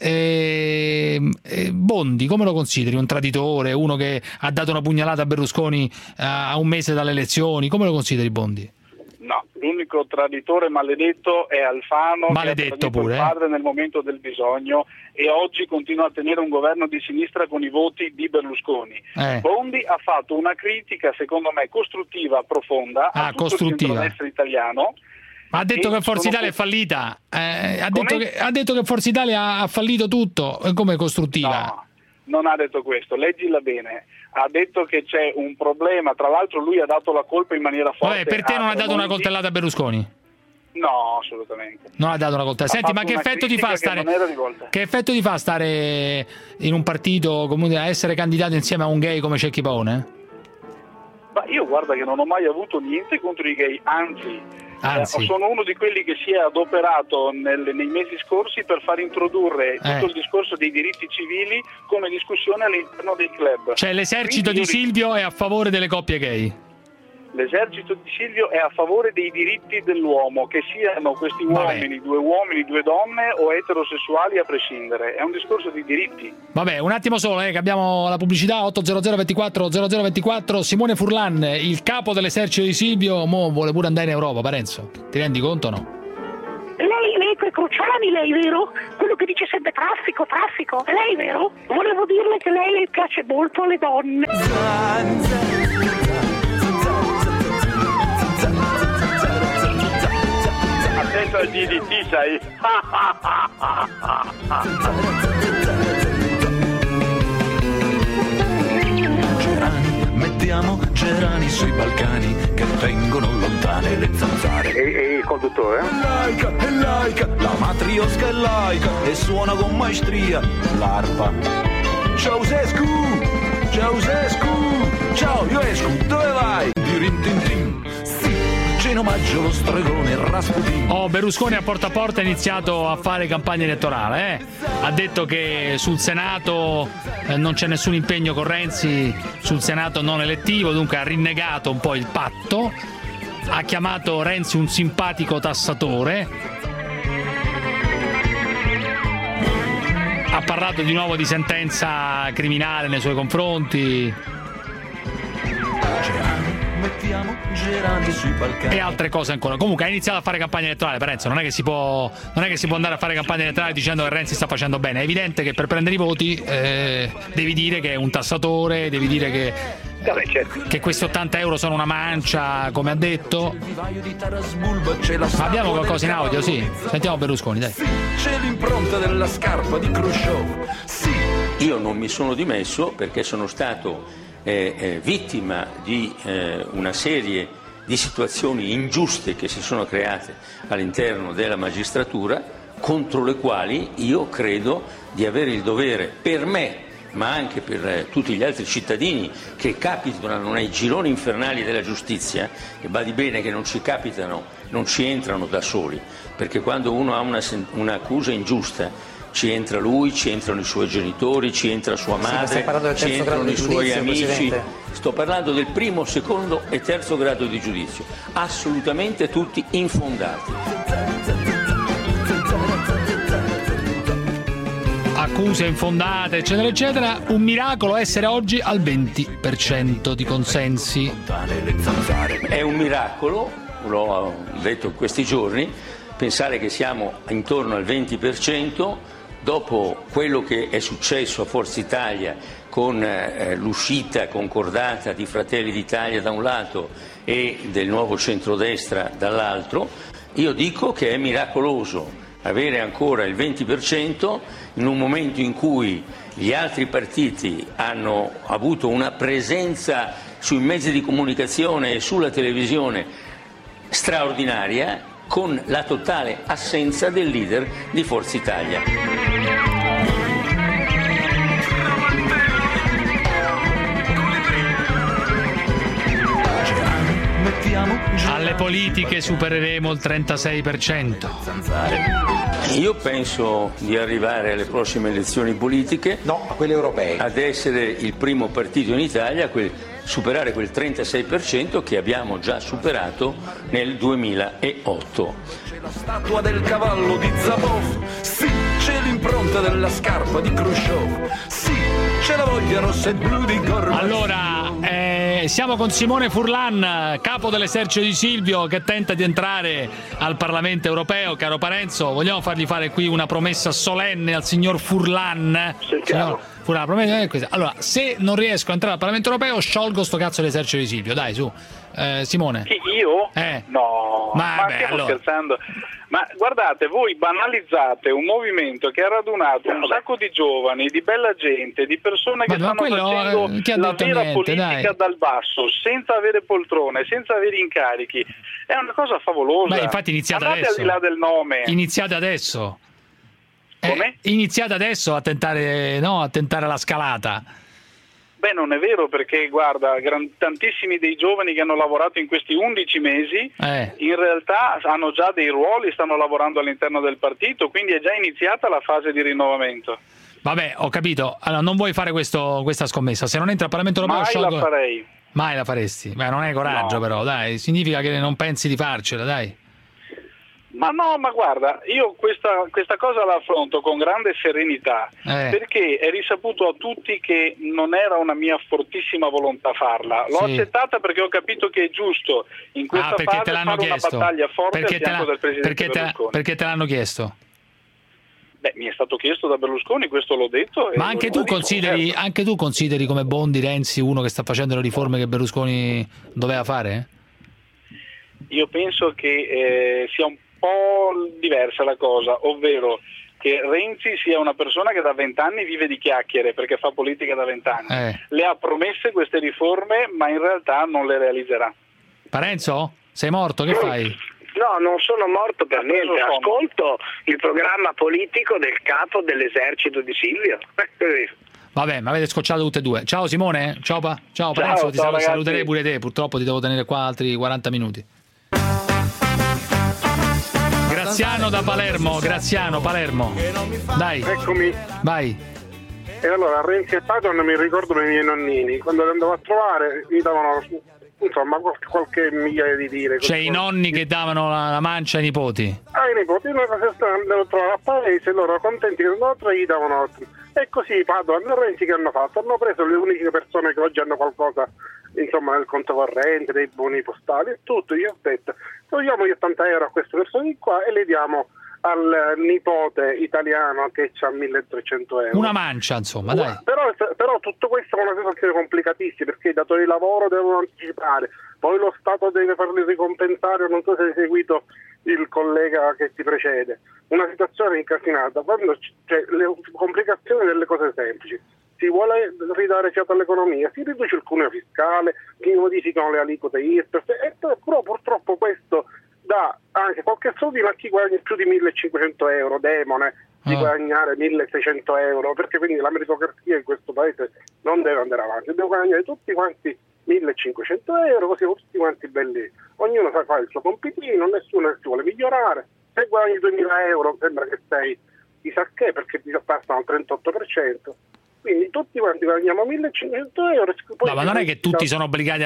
ehm, eh, Bondi come lo consideri? Un traditore, uno che ha dato una pugnalata a Berlusconi eh, a un mese dalle elezioni, come lo consideri Bondi? No, l'unico traditore maledetto è Alfano, Maledetto che ha tradito pure, il eh? padre nel momento del bisogno e oggi continua a tenere un governo di sinistra con i voti di Berlusconi. Eh. Bondi ha fatto una critica, secondo me, costruttiva, profonda Ah, a tutto costruttiva. il centrodestra italiano. Ma ha detto E che Forza sono Italia è tutti- fallita, eh, ha, Come? detto che, ha detto che Forza Italia ha fallito tutto, e come costruttiva? No, non ha detto questo, leggila bene. Ha detto che c'è un problema, tra l'altro lui ha dato la colpa in maniera forte. Vabbè, per te a non ha dato una Tremonti. coltellata a Berlusconi? No, assolutamente. Non ha dato una coltellata. Ha Senti, ma fatto che una effetto ti critica fa che stare non era rivolta. Che effetto ti fa stare in un partito comune, a essere candidato insieme a un gay come Cecchi Paone? Ma io guarda che non ho mai avuto niente contro i gay, anzi Anzi. Eh, sono uno di quelli che si è adoperato nel, nei mesi scorsi per far introdurre Eh. tutto il discorso dei diritti civili come discussione all'interno dei club. Cioè l'esercito Quindi di io- Silvio è a favore delle coppie gay. L'esercito di Silvio è a favore dei diritti dell'uomo, che siano questi uomini, due uomini, due donne o eterosessuali a prescindere. È un discorso di diritti. Vabbè, un attimo solo, eh, che abbiamo la pubblicità. Otto zero zero ventiquattro zero zero ventiquattro. Simone Furlan, il capo dell'esercito di Silvio, mo vuole pure andare in Europa, Parenzo. Ti rendi conto o no? Lei, lei quei Cruciani, lei, vero? Quello che dice sempre traffico, traffico. È lei, vero? Volevo dirle che lei le piace molto alle donne. Attento al D D T, sai? Gerani, mettiamo Gerani sui Balcani che tengono lontane le zanzare. E, e il conduttore? Laica, è laica, la matriosca è laica e suona con maestria l'arpa. Ceausescu, Ceausescu, ciao, io esco, dove vai? Dirintintin, sì, c'è in omaggio lo stregone Rasputin. Oh, Berlusconi a porta a porta ha iniziato a fare campagna elettorale, eh? Ha detto che sul Senato eh, non c'è nessun impegno con Renzi, sul Senato non elettivo, dunque ha rinnegato un po' il patto, ha chiamato Renzi un simpatico tassatore, ha parlato di nuovo di sentenza criminale nei suoi confronti Mettiamo Gerani sui Balcani e altre cose ancora. Comunque ha iniziato a fare campagna elettorale per Renzi, non è che si può non è che si può andare a fare campagna elettorale dicendo che Renzi sta facendo bene. È evidente che per prendere i voti eh, devi dire che è un tassatore, devi dire che Vabbè, certo. che questi ottanta euro sono una mancia, come ha detto. Ma abbiamo qualcosa in audio? Sì, sentiamo Berlusconi, dai. c'è l'impronta della scarpa di Khrushchev. Sì. Io non mi sono dimesso perché sono stato eh, eh, vittima di eh, una serie di situazioni ingiuste che si sono create all'interno della magistratura, contro le quali io credo di avere il dovere, per me ma anche per eh, tutti gli altri cittadini che capitano nei gironi infernali della giustizia, e badi bene che non ci capitano, non ci entrano da soli, perché quando uno ha una, un'accusa ingiusta ci entra lui, ci entrano i suoi genitori, ci entra sua madre, sì, ci entrano i suoi giudizio, amici. Presidente. Sto parlando del primo, secondo e terzo grado di giudizio, assolutamente tutti infondati. Accuse infondate, eccetera, eccetera. Un miracolo essere oggi al venti per cento di consensi. È un miracolo, l'ho detto in questi giorni, pensare che siamo intorno al venti per cento dopo quello che è successo a Forza Italia con eh, l'uscita concordata di Fratelli d'Italia da un lato e del nuovo centrodestra dall'altro. Io dico che è miracoloso avere ancora il venti per cento in un momento in cui gli altri partiti hanno avuto una presenza sui mezzi di comunicazione e sulla televisione straordinaria, con la totale assenza del leader di Forza Italia. Alle politiche supereremo il trentasei per cento. Io penso di arrivare alle prossime elezioni politiche, no, a quelle europee, ad essere il primo partito in Italia a quel, superare quel trentasei per cento che abbiamo già superato nel duemilaotto. C'è la statua del cavallo di Zapov, sì, c'è l'impronta della scarpa di Khrushchev, sì, c'è la voglia rossa e blu di Gorbaciov. Allora, eh, siamo con Simone Furlan, capo dell'esercito di Silvio, che tenta di entrare al Parlamento europeo. Caro Parenzo, vogliamo fargli fare qui una promessa solenne al signor Furlan? Signor Furlan, la promessa è questa. Allora, se non riesco a entrare al Parlamento europeo, sciolgo sto cazzo dell'esercito di Silvio. Dai, su. Eh, Simone. Chi, io? Eh. No, Ma ma vabbè, stiamo allora. scherzando. Ma guardate, voi banalizzate un movimento che ha radunato un sacco di giovani, di bella gente, di persone che Ma- ma stanno quello, facendo eh, chi ha la detto vera niente, politica dai. dal basso, senza avere poltrone, senza avere incarichi. È una cosa favolosa. Beh, infatti iniziate Andate adesso. al di là del nome. Iniziate adesso. Come? Eh, iniziate adesso a tentare, no, a tentare la scalata. Beh, non è vero, perché guarda, gran, tantissimi dei giovani che hanno lavorato in questi undici mesi eh. in realtà hanno già dei ruoli, stanno lavorando all'interno del partito, quindi è già iniziata la fase di rinnovamento. Vabbè, ho capito. Allora, non vuoi fare questo, questa scommessa? Se non entra al Parlamento Europeo, Mai sciolgo... la farei. Mai la faresti? Beh, non hai coraggio, no. Però, dai, significa che non pensi di farcela, dai. Ma no, ma guarda, io questa, questa cosa la affronto con grande serenità, eh. perché è risaputo a tutti che non era una mia fortissima volontà farla. L'ho sì. accettata perché ho capito che è giusto in questa ah, fase te l'hanno fare chiesto. una battaglia forte perché a fianco la, del Presidente perché Berlusconi. Te, perché te l'hanno chiesto? Beh, mi è stato chiesto da Berlusconi, questo l'ho detto. Ma anche tu, consideri, anche tu consideri come Bondi Renzi uno che sta facendo le riforme che Berlusconi doveva fare? Io penso che eh, sia un po' diversa la cosa, ovvero che Renzi sia una persona che da vent'anni vive di chiacchiere perché fa politica da vent'anni. Eh. Le ha promesse queste riforme, ma in realtà non le realizzerà. Parenzo? Sei morto? Che fai? No, non sono morto per niente, ascolto il programma politico del capo dell'esercito di Silvio. Vabbè, mi avete scocciato tutte e due. Ciao Simone, ciao, pa- ciao Parenzo, ti ciao, saluterei pure te, purtroppo ti devo tenere qua altri quaranta minuti. Graziano da Palermo, Graziano, Palermo. Dai. Eccomi. Vai. E allora, Renzi e Padoan mi ricordano i miei nonnini, quando li andavo a trovare mi davano insomma qualche, qualche migliaia di lire. Cioè i nonni che davano la, la mancia ai nipoti. Ah, i nipoti, una cosa strana, andavo a trovare a paese, loro contenti che andavo a trovare, gli davano altri. E così Padoan e Renzi che hanno fatto? Hanno preso le uniche persone che oggi hanno qualcosa, insomma, nel conto corrente, dei buoni postali e tutto. Gli aspetta, togliamo gli ottanta euro a queste persone qua e le diamo al nipote italiano che ha milletrecento euro. Una mancia, insomma, dai. Però, però tutto questo è una situazione complicatissima, perché i datori di lavoro devono anticipare, poi lo Stato deve farli ricompensare. Non so se hai seguito il collega che ti precede. Una situazione incasinata, quando cioè, le complicazioni delle cose semplici. Si vuole ridare fiato all'economia, si riduce il cuneo fiscale, si modificano le aliquote I R P E F, e però purtroppo questo dà anche qualche soldino a chi guadagna più di millecinquecento euro, demone di oh. guadagnare milleseicento euro, perché quindi la meritocrazia in questo paese non deve andare avanti, deve guadagnare tutti quanti millecinquecento euro, così tutti quanti belli, ognuno sa fare il suo compitino, nessuno si vuole migliorare. Se guadagni duemila euro sembra che sei chissà che, perché ti passano il trentotto per cento. Quindi tutti quanti guadagniamo millecinquecento euro. No, ma non è che tutti sono obbligati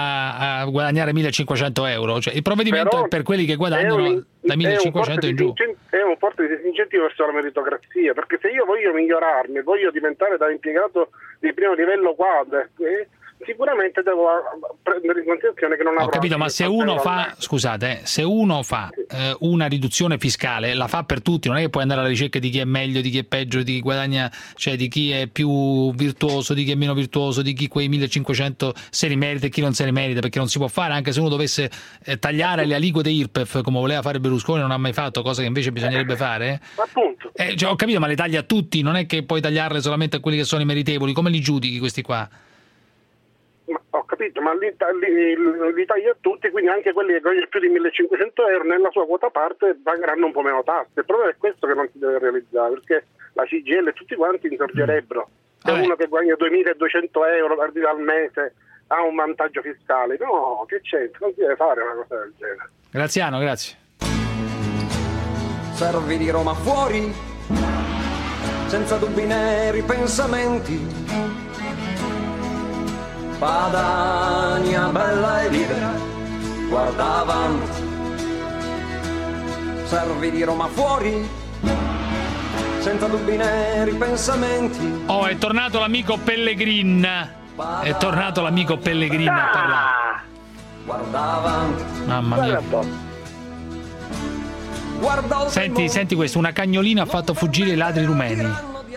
a, a guadagnare millecinquecento euro, cioè il provvedimento Però è per quelli che guadagnano un, da millecinquecento in giù. È un forte disincentivo verso la meritocrazia, perché se io voglio migliorarmi, voglio diventare da impiegato di primo livello quadro, eh, sicuramente devo prendere in considerazione che non avrò... Ho capito, ma se uno fa, scusate, eh, se uno fa eh, una riduzione fiscale, la fa per tutti, non è che puoi andare alla ricerca di chi è meglio, di chi è peggio, di chi guadagna, cioè di chi è più virtuoso, di chi è meno virtuoso, di chi quei millecinquecento se li merita e chi non se li merita, perché non si può fare, anche se uno dovesse eh, tagliare le aliquote I R P E F come voleva fare Berlusconi, non ha mai fatto, cosa che invece bisognerebbe fare. Appunto. Eh, cioè, ho capito, ma le tagli a tutti, non è che puoi tagliarle solamente a quelli che sono i meritevoli, come li giudichi questi qua? Ma, ho capito, ma li, li, li taglia a tutti, quindi anche quelli che guadagnano più di millecinquecento euro nella sua quota parte pagheranno un po' meno tasse. Il problema è questo che non si deve realizzare, perché la C G I L e tutti quanti insorgerebbero. Se mm. uno che guadagna duemiladuecento euro al mese ha un vantaggio fiscale, no, che c'entra? Non si deve fare una cosa del genere. Graziano, grazie. Servi di Roma fuori, senza dubbi né ripensamenti. Padania bella e libera, guarda avanti. Servi di Roma fuori, senza dubbi né ripensamenti. Oh, è tornato l'amico Pellegrin. È tornato l'amico Pellegrin a parlare. Guarda avanti. Mamma mia. Guarda senti, senti questo, una cagnolina ha fatto fuggire i ladri rumeni.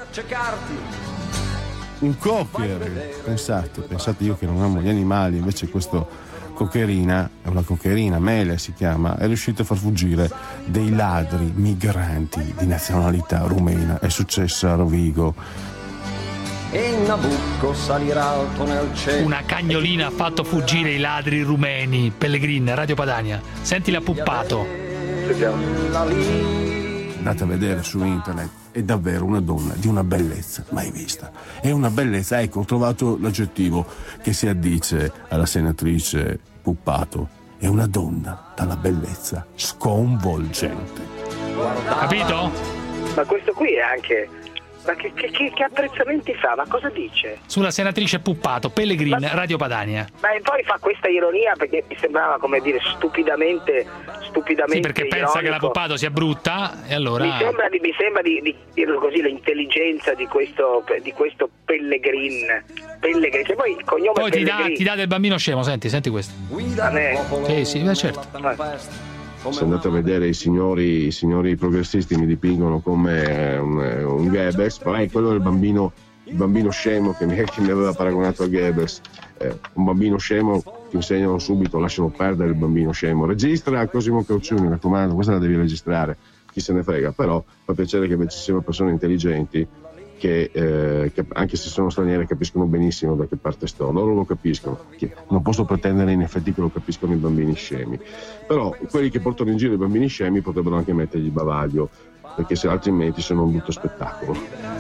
Un cocker, pensate, pensate io che non amo gli animali, invece questo cocherina, è una cocherina, Mele si chiama, è riuscito a far fuggire dei ladri migranti di nazionalità rumena. È successo a Rovigo. E Nabucco salirà alto nel cielo. Una cagnolina ha fatto fuggire i ladri rumeni. Pellegrin, Radio Padania. Senti la puppato. andate a vedere su internet, è davvero una donna di una bellezza mai vista. È una bellezza, ecco, ho trovato l'aggettivo che si addice alla senatrice Puppato. È una donna dalla bellezza sconvolgente. Capito? Ma questo qui è anche... Ma che, che, che apprezzamenti fa? Ma cosa dice? Sulla senatrice Puppato, Pellegrin, ma, Radio Padania. Ma e poi fa questa ironia perché mi sembrava, come dire, stupidamente stupidamente sì, perché ironico. Pensa che la Puppato sia brutta e allora... Mi sembra di, mi sembra di, di dirlo così, l'intelligenza di questo, di questo Pellegrin. Pellegrin, che poi il cognome poi ti Pellegrin... dà, ti dà del bambino scemo, senti, senti questo. A me? Sì, sì, beh, certo. Ah. Se andate a vedere i signori, i signori progressisti mi dipingono come un, un Goebbels, però è quello del bambino, il bambino scemo che mi, che mi aveva paragonato a Goebbels. Eh, un bambino scemo ti insegnano subito, lasciano perdere il bambino scemo. Registra Cosimo Cauciuni, mi raccomando, questa la devi registrare, chi se ne frega, però fa piacere che invece siano persone intelligenti che, eh, che anche se sono straniere capiscono benissimo da che parte sto, loro lo capiscono. Non posso pretendere in effetti che lo capiscono i bambini scemi, però quelli che portano in giro i bambini scemi potrebbero anche mettergli il bavaglio, perché se altrimenti sono un brutto spettacolo.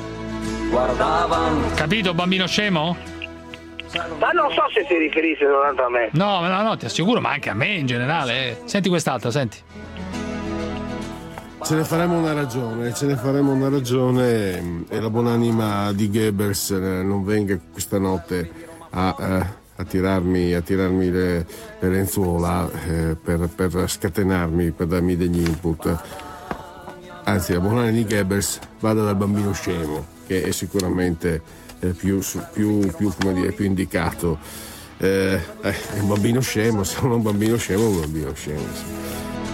Capito, bambino scemo? Ma non so se si riferisse soltanto a me. No, no, no, ti assicuro, ma anche a me in generale. Senti quest'altra, senti. Ce ne faremo una ragione, ce ne faremo una ragione e la buonanima di Goebbels non venga questa notte a, a, a tirarmi, a tirarmi le, le lenzuola eh, per, per scatenarmi, per darmi degli input. Anzi, la buonanima di Goebbels vada dal bambino scemo, che è sicuramente eh, più, più, più, come dire, più indicato. Eh, eh, è un bambino scemo, se non è un bambino scemo, è un bambino scemo. Sì.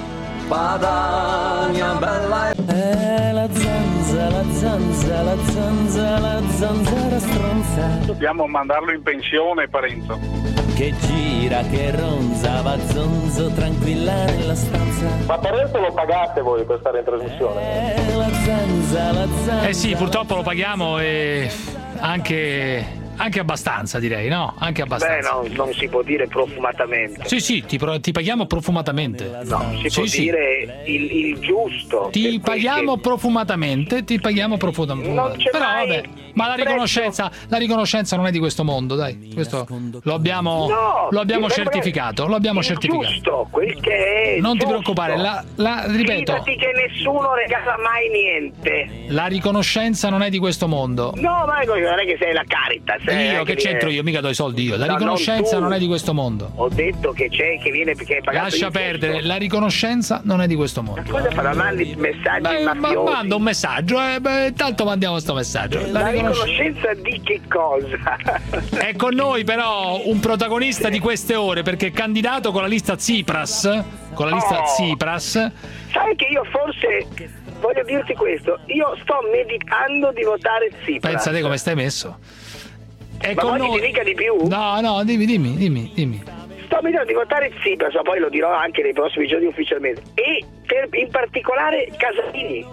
Padania bella è la zanza, la zanza, la zanza, la zanzara stronza. Dobbiamo mandarlo in pensione, Parenzo. Che gira, che ronza, va zonzo tranquilla nella stanza. Ma Parenzo lo pagate voi per stare in trasmissione? È la zanza, la zanza. Eh sì, purtroppo lo paghiamo e anche... Anche abbastanza, direi, no? Anche abbastanza. Beh, no, non si può dire profumatamente. Sì, sì, ti, ti paghiamo profumatamente. No, si sì, può sì. dire il, il giusto. Ti paghiamo che... profumatamente, ti paghiamo profumatamente. Però vabbè, ma la riconoscenza, la riconoscenza non è di questo mondo, dai. Questo lo abbiamo, no, lo abbiamo certificato, lo abbiamo certificato. Giusto, quel che è. Non giusto. ti preoccupare, la, la ripeto. Fidati che nessuno regala mai niente. La riconoscenza non è di questo mondo. No, ma non è che sei la Caritas. Io che c'entro io, mica do i soldi io. La no, riconoscenza non, non è di questo mondo. Ho detto che c'è, che viene perché è pagato. Lascia perdere, la riconoscenza non è di questo mondo. Ma cosa farà? Mandi messaggi beh, mafiosi. Ma mando un messaggio, eh, beh, intanto mandiamo sto messaggio. La, la riconoscenza di che cosa? È con noi però un protagonista di queste ore, perché è candidato con la lista Tsipras, con la lista oh. Tsipras. Sai che io forse voglio dirti questo, io sto meditando di votare Tsipras. Pensa te come stai messo. È ma con noi... ti dica di più? No, no, dimmi, dimmi, dimmi, dimmi. Sto meditando di votare Tsipras, ma poi lo dirò anche nei prossimi giorni ufficialmente. E per, in particolare Casalini.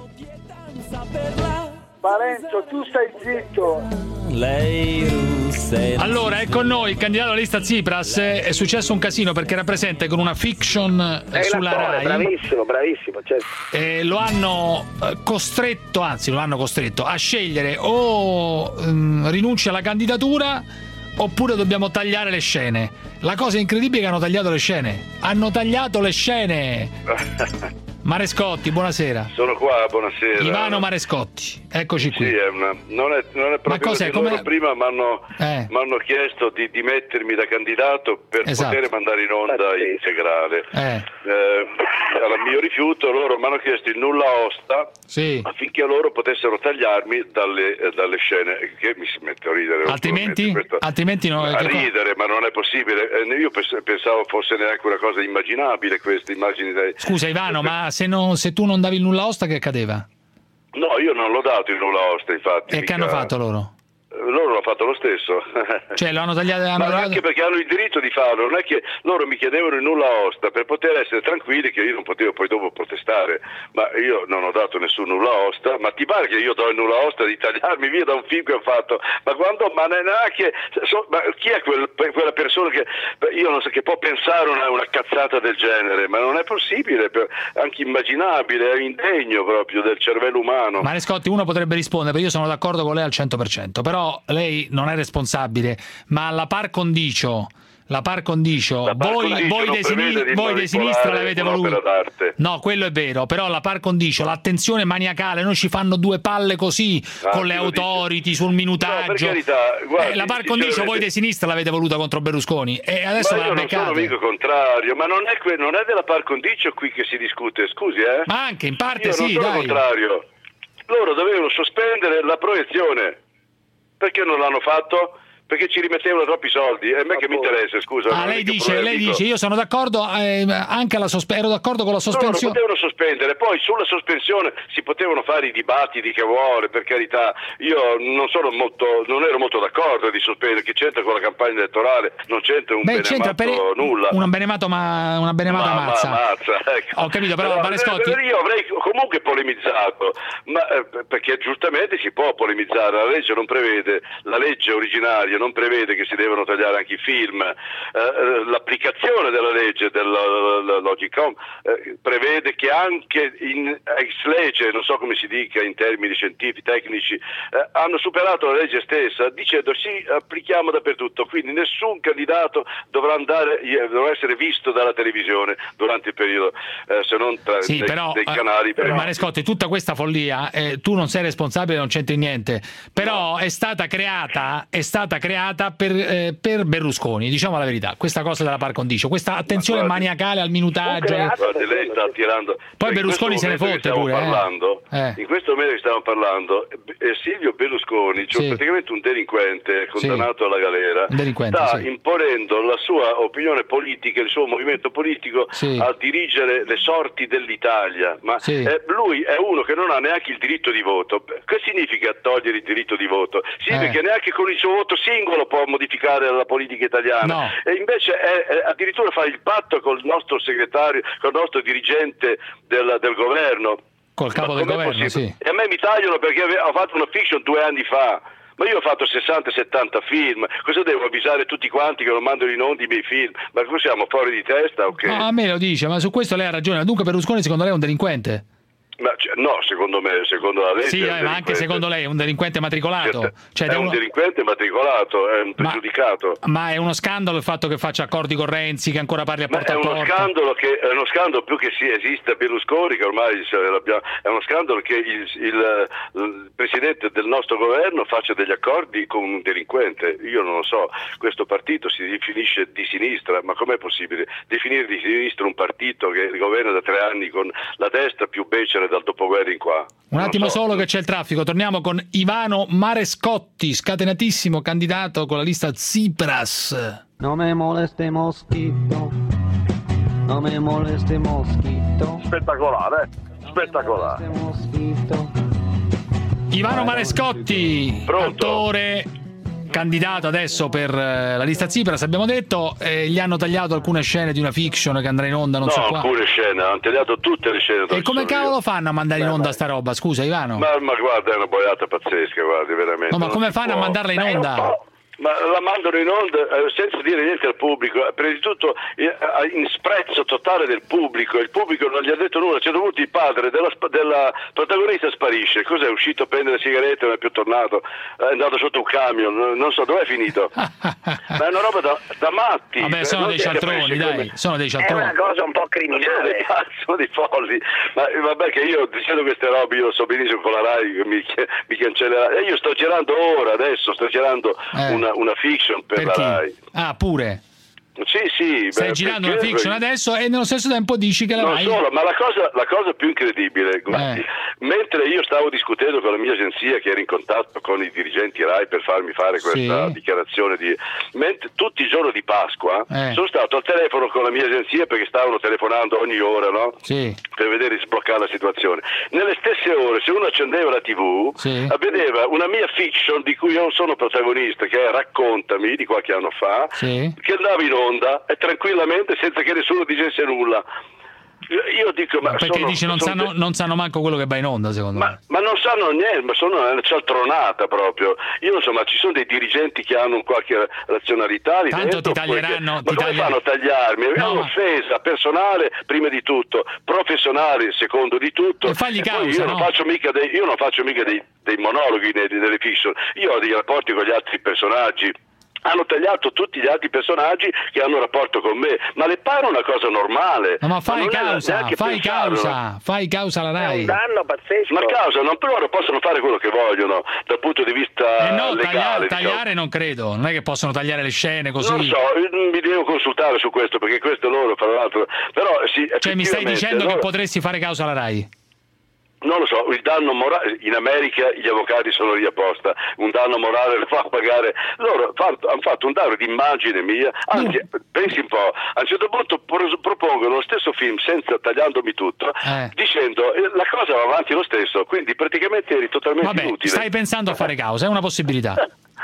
Parenzo, tu stai zitto. Allora, è con noi il candidato alla lista Tsipras. È successo un casino perché era presente con una fiction è sulla Rai. Bravissimo, bravissimo, certo. E lo hanno costretto, anzi lo hanno costretto a scegliere o um, rinuncia alla candidatura oppure dobbiamo tagliare le scene. La cosa incredibile è che hanno tagliato le scene. Hanno tagliato le scene. Marescotti, buonasera. Sono qua, buonasera. Ivano Marescotti, eccoci qui. Sì, è una, non, è, non è proprio così. Come... Loro prima mi hanno eh. chiesto di dimettermi da candidato per esatto. poter mandare in onda integrale. Eh. Eh, al mio rifiuto loro mi hanno chiesto il nulla osta sì. affinché loro potessero tagliarmi dalle, eh, dalle scene, che mi si mette a ridere. Altrimenti? Altrimenti no, a ridere, ma non è possibile. Eh, io pensavo fosse neanche una cosa immaginabile queste immagini. Dei... Scusa Ivano, ma se, non, se tu non davi il nulla osta che accadeva? No, io non l'ho dato il nulla osta, infatti. E mica... che hanno fatto loro? loro l'hanno fatto lo stesso. Cioè l'hanno tagliato, hanno ma tagliato... anche perché hanno il diritto di farlo, non è che loro mi chiedevano il nulla osta per poter essere tranquilli che io non potevo poi dopo protestare, ma io non ho dato nessun nulla osta. Ma ti pare che io do il nulla osta di tagliarmi via da un film che ho fatto? Ma quando, ma neanche so, ma chi è quel, quella persona che io non so, che può pensare una, una cazzata del genere? Ma non è possibile, anche immaginabile, è indegno proprio del cervello umano. Marescotti, uno potrebbe rispondere, perché io sono d'accordo con lei al cento per cento, però lei non è responsabile, ma la par condicio, la par condicio, la par voi, condicio voi, dei, sinistra, di voi dei sinistra l'avete voluto. No, quello è vero, però la par condicio, l'attenzione maniacale, non ci fanno due palle così ah, con le authority dice. sul minutaggio. No, per carità, guardi, eh, la par condicio voi dei sinistra l'avete voluta contro Berlusconi e adesso ma la io beccate. non sono mica contrario, ma non è, que- non è della par condicio qui che si discute, scusi, eh? Ma anche in parte io sì, non sono dai. contrario. Loro dovevano sospendere la proiezione. Perché non l'hanno fatto? Perché ci rimettevano troppi soldi. E a me che mi interessa, scusa. Ah, lei dice, lei dice, io sono d'accordo eh, anche alla sosp- ero d'accordo con la sospensione. No, non potevano sospendere, poi sulla sospensione si potevano fare i dibattiti che vuole, per carità. Io non sono molto, non ero molto d'accordo di sospendere, che c'entra con la campagna elettorale, non c'entra un Beh, benemato c'entra per nulla. Una benemato ma una benemata ma, mazza. Ma, mazza ecco. Ho capito, però, però Marescotti... io avrei comunque polemizzato, ma eh, perché giustamente si può polemizzare, la legge non prevede, la legge originaria non prevede che si devono tagliare anche i film, eh, l'applicazione della legge della Logicom eh, prevede che anche in ex legge, non so come si dica in termini scientifici, tecnici, eh, hanno superato la legge stessa dicendo sì, applichiamo dappertutto, quindi nessun candidato dovrà andare, dovrà essere visto dalla televisione durante il periodo, eh, se non tra sì, dei, però, dei canali. Eh, Marescotti, tutta questa follia, eh, tu non sei responsabile, non c'entri niente, però no. è stata creata, è stata creata per Eh, per Berlusconi, diciamo la verità, questa cosa della par condicio, questa attenzione ma guardi, maniacale al minutaggio. Guardi, lei sta tirando. Poi Berlusconi se ne fotte pure. Parlando, eh. In questo momento che stiamo parlando, eh, Silvio Berlusconi, cioè sì. praticamente un delinquente condannato sì. alla galera, sta sì. imponendo la sua opinione politica, il suo movimento politico sì. a dirigere le sorti dell'Italia. Ma sì. eh, lui è uno che non ha neanche il diritto di voto. Che significa togliere il diritto di voto? Significa eh. che neanche con il suo voto singolo può modificare la politica italiana no. e invece è, è addirittura fa il patto col nostro segretario, col nostro dirigente del, del governo, col capo del governo sì. E a me mi tagliano perché ho fatto una fiction due anni fa, ma io ho fatto sessanta settanta film, cosa devo avvisare tutti quanti che non mandano in onda i miei film? Ma cosa siamo fuori di testa? Okay? No, a me lo dice, ma su questo lei ha ragione. Dunque Berlusconi secondo lei è un delinquente? Ma, cioè, no, secondo me, secondo la legge. Sì, eh, ma anche secondo lei è un delinquente matricolato. Cioè, è uno... un delinquente matricolato, è un pregiudicato. Ma, ma è uno scandalo il fatto che faccia accordi con Renzi, che ancora parli a ma porta a porta. È uno scandalo che è uno scandalo più che si esista Berlusconi, che ormai è uno scandalo che il, il, il presidente del nostro governo faccia degli accordi con un delinquente. Io non lo so, questo partito si definisce di sinistra, ma com'è possibile definire di sinistra un partito che governa da tre anni con la destra più becera dal dopoguerra in qua? Un attimo so. Solo che c'è il traffico, torniamo con Ivano Marescotti, scatenatissimo candidato con la lista Tsipras. No me moleste mosquito, no me moleste mosquito. Spettacolare, eh? Spettacolare. Ivano Marescotti, Pronto? attore, candidato adesso per la lista Tsipras, abbiamo detto, eh, gli hanno tagliato alcune scene di una fiction che andrà in onda, non no, so qua. No, alcune scene, hanno tagliato tutte le scene. E come cavolo io. fanno a mandare in onda Beh, sta roba? Scusa Ivano. Ma, ma guarda, è una boiata pazzesca, guardi, veramente. No, ma come fanno può. a mandarla in onda? Ma la mandano in onda eh, senza dire niente al pubblico, prima di tutto eh, in sprezzo totale del pubblico, il pubblico non gli ha detto nulla, a un certo punto il padre della, della protagonista sparisce, cos'è, uscito a prendere le sigarette, non è più tornato, è andato sotto un camion, non, non so dov'è finito, ma è una roba da, da matti. Vabbè, sono dei cialtroni, dai, come... sono dei cialtroni. È una cosa un po' criminale. Sono dei, sono dei folli, ma vabbè che io dicendo queste robe io so benissimo con la Rai che mi, mi cancellerà, e io sto girando ora, adesso sto girando eh. una una fiction per, per la Rai. Ah, pure? Sì, sì. Stai beh, girando una perché- fiction adesso e nello stesso tempo dici che la Non Rai... solo, ma la cosa, la cosa più incredibile, guardi, Eh. mentre io stavo discutendo con la mia agenzia che era in contatto con i dirigenti Rai per farmi fare questa Sì. dichiarazione di... mentre tutti i giorni di Pasqua Eh. sono stato al telefono con la mia agenzia perché stavano telefonando ogni ora, no? Sì. Per vedere di sbloccare la situazione. Nelle stesse ore, se uno accendeva la tivù, Sì. vedeva una mia fiction di cui io non sono protagonista, che è Raccontami, di qualche anno fa, Sì. che andava in onda e tranquillamente senza che nessuno dicesse nulla. Io dico, ma, Ma perché sono, dici non sono sanno, de- non sanno manco quello che va in onda, secondo ma, me. ma non sanno niente, ma sono una cialtronata proprio. Io non so, ma ci sono dei dirigenti che hanno un qualche razionalità lì Tanto dentro, ti taglieranno, perché- ti ma come taglia- fanno a tagliarmi? È No, ma- un'offesa personale prima di tutto, professionale secondo di tutto. E fagli poi causa, io non no? faccio mica dei, io non faccio mica dei, dei monologhi nei- delle fiction, io ho dei rapporti con gli altri personaggi. Hanno tagliato tutti gli altri personaggi che hanno rapporto con me, ma le pare una cosa normale. No, ma fai non è causa, neanche fai pensarlo. causa, fai causa alla Rai. danno pazzesco. Ma causa, non, però possono fare quello che vogliono dal punto di vista Eh no, legale. tagliare, diciamo. tagliare non credo, non è che possono tagliare le scene così. Non so, io mi devo consultare su questo perché questo loro, fra l'altro. Però sì, Cioè mi stai effettivamente, dicendo loro- che potresti fare causa alla Rai? Non lo so, il danno morale, in America gli avvocati sono lì apposta, un danno morale lo fa pagare, loro hanno fatto un danno di immagine mia, anzi pensi un po', a un certo punto pro- propongono lo stesso film senza tagliandomi tutto, Eh. dicendo eh, la cosa va avanti lo stesso, quindi praticamente eri totalmente Vabbè, inutile. stai pensando a fare causa, è una possibilità.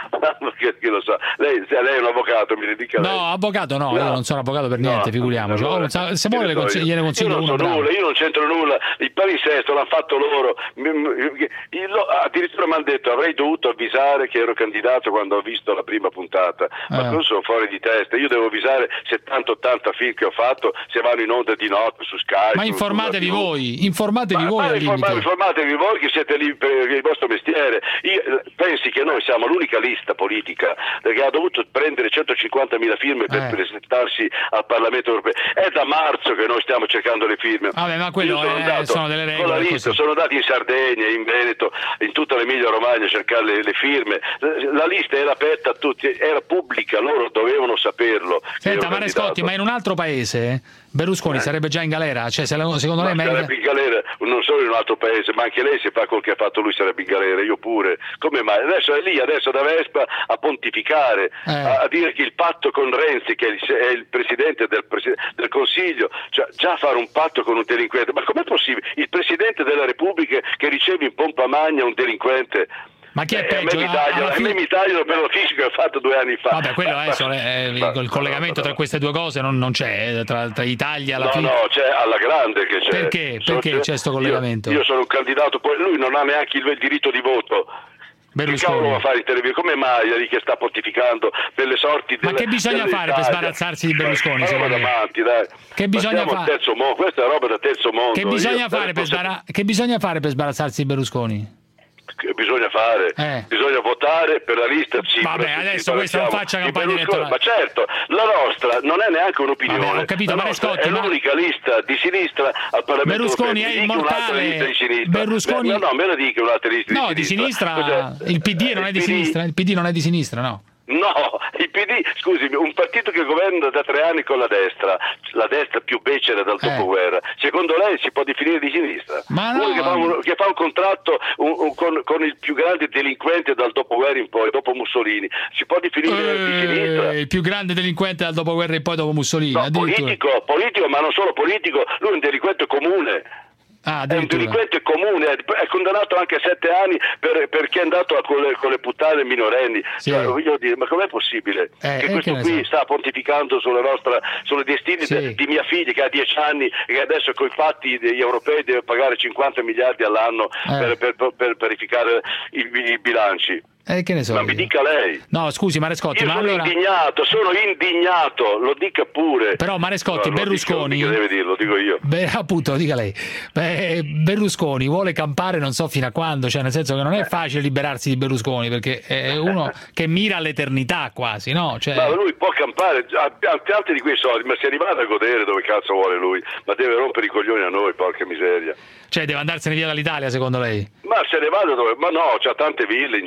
Perché chi lo sa, lei, se lei è un avvocato, mi dedica lei. No, avvocato no, io non sono avvocato per niente, No, figuriamoci. allora, Oh, non sa- se vuole che le ne so consigli- io. gliene consiglio io non uno so bravo. nulla, io non c'entro nulla, il palinsesto l'hanno fatto loro. Mi- mi- il- lo- addirittura mi hanno detto avrei dovuto avvisare che ero candidato quando ho visto la prima puntata, ma Eh. non sono fuori di testa, io devo avvisare settanta ottanta film che ho fatto se vanno in onda di notte su Skype. Ma su- informatevi sulla tivù. voi, informatevi Ma- voi ma al informa- limite. informatevi voi che siete lì per il vostro mestiere. Io- pensi che noi siamo l'unica lista politica che ha dovuto prendere centocinquantamila firme per Eh. presentarsi al Parlamento europeo. È da marzo che noi stiamo cercando le firme. Vabbè, ma quello Io sono è- andato sono delle con la regole, lista, così. sono andati in Sardegna, in Veneto, in tutta l'Emilia Romagna a cercare le, le firme. La lista era aperta a tutti, era pubblica, loro dovevano saperlo. che Senta, ero Marescotti, candidato. ma in un altro paese Berlusconi Eh. sarebbe già in galera? Cioè, se la- secondo Ma lei merita... sarebbe in galera, non solo in un altro paese, ma anche lei se fa quel che ha fatto lui sarebbe in galera, io pure. Come mai? Adesso è lì, adesso da Vespa a pontificare, Eh. a, a dire che il patto con Renzi, che è il, è il presidente del, presi- del Consiglio, cioè già fare un patto con un delinquente, ma com'è possibile? Il presidente della Repubblica che riceve in pompa magna un delinquente? Ma chi è Eh, a me peggio? mi A- tagliano, alla a me fine- mi tagliano per l'ufficio che ho fatto due anni fa. Vabbè, quello Ma- adesso eh, ma- il collegamento tra queste due cose non, non c'è, eh, tra, tra Italia alla No, fine. no, c'è alla grande che c'è. Perché? So- Perché c'è sto collegamento? Io, io sono un candidato, poi lui non ha neanche il, il diritto di voto. Che Berlusconi. cavolo va a fare in televisione? Come mai è lì che sta pontificando per le sorti Ma delle, che bisogna dell'Italia? fare per sbarazzarsi di Berlusconi, Ma roba secondo lei? davanti, dai. Che Ma bisogna siamo al fare? terzo mondo, questa è roba da terzo mondo. Che bisogna, Io- fare per sbara- che bisogna fare per sbarazzarsi di Berlusconi? Che bisogna fare? Eh. Bisogna votare per la lista Tsipras. Vabbè, ci adesso questa non parliamo faccia di campagna Berlusconi. elettorale. Ma certo, la nostra non è neanche un'opinione. Vabbè, ho capito, la ma nostra Marescotti, è ma- l'unica lista di sinistra al Parlamento Berlusconi europeo. è Mi dica un'altra immortale. lista di sinistra. Berlusconi- Beh, no, no, me la dica un'altra lista No, di di sinistra. sinistra, Cos'è? il P D non è di Il P D? sinistra, il P D non è di sinistra, no. No, il P D, scusi, un partito che governa da tre anni con la destra, la destra più becera dal dopoguerra, secondo lei si può definire di sinistra? Ma Uno no. che fa un, che fa un contratto un- un- con, con il più grande delinquente dal dopoguerra in poi, dopo Mussolini, si può definire di sinistra? Eh, il più grande delinquente dal dopoguerra e poi dopo Mussolini, No, addirittura. politico, politico, ma non solo politico, lui è un delinquente comune. Ah, È un addirittura. delinquente comune, è condannato anche a sette anni per, perché è andato a con, le, con le puttane minorenni. Sì. Cioè, voglio dire, ma com'è possibile Eh, che eh, questo che ne qui so. sta pontificando sulle nostre sulle destini Sì. de- di mia figlia che ha dieci anni e che adesso con i patti degli europei deve pagare cinquanta miliardi all'anno Eh. per, per, per verificare i, i bilanci? Eh, che ne so. Ma io. mi dica lei. No, scusi Marescotti, Io ma sono allora... indignato, sono indignato, lo dica pure. Però Marescotti, No, lo Berlusconi... dica- lo dica, deve dirlo, lo dico io. Beh, appunto, lo dica lei. Beh, Berlusconi vuole campare non so fino a quando, cioè nel senso che non è facile liberarsi di Berlusconi, perché è uno che mira all'eternità quasi, no? Cioè... Ma lui può campare ha ha tanti di quei soldi, ma si è arrivato a godere dove cazzo vuole lui, ma deve rompere i coglioni a noi, porca miseria. Cioè deve andarsene via dall'Italia, secondo lei? Ma se ne vada dove? Ma no, c'ha tante ville in giro per l'Italia.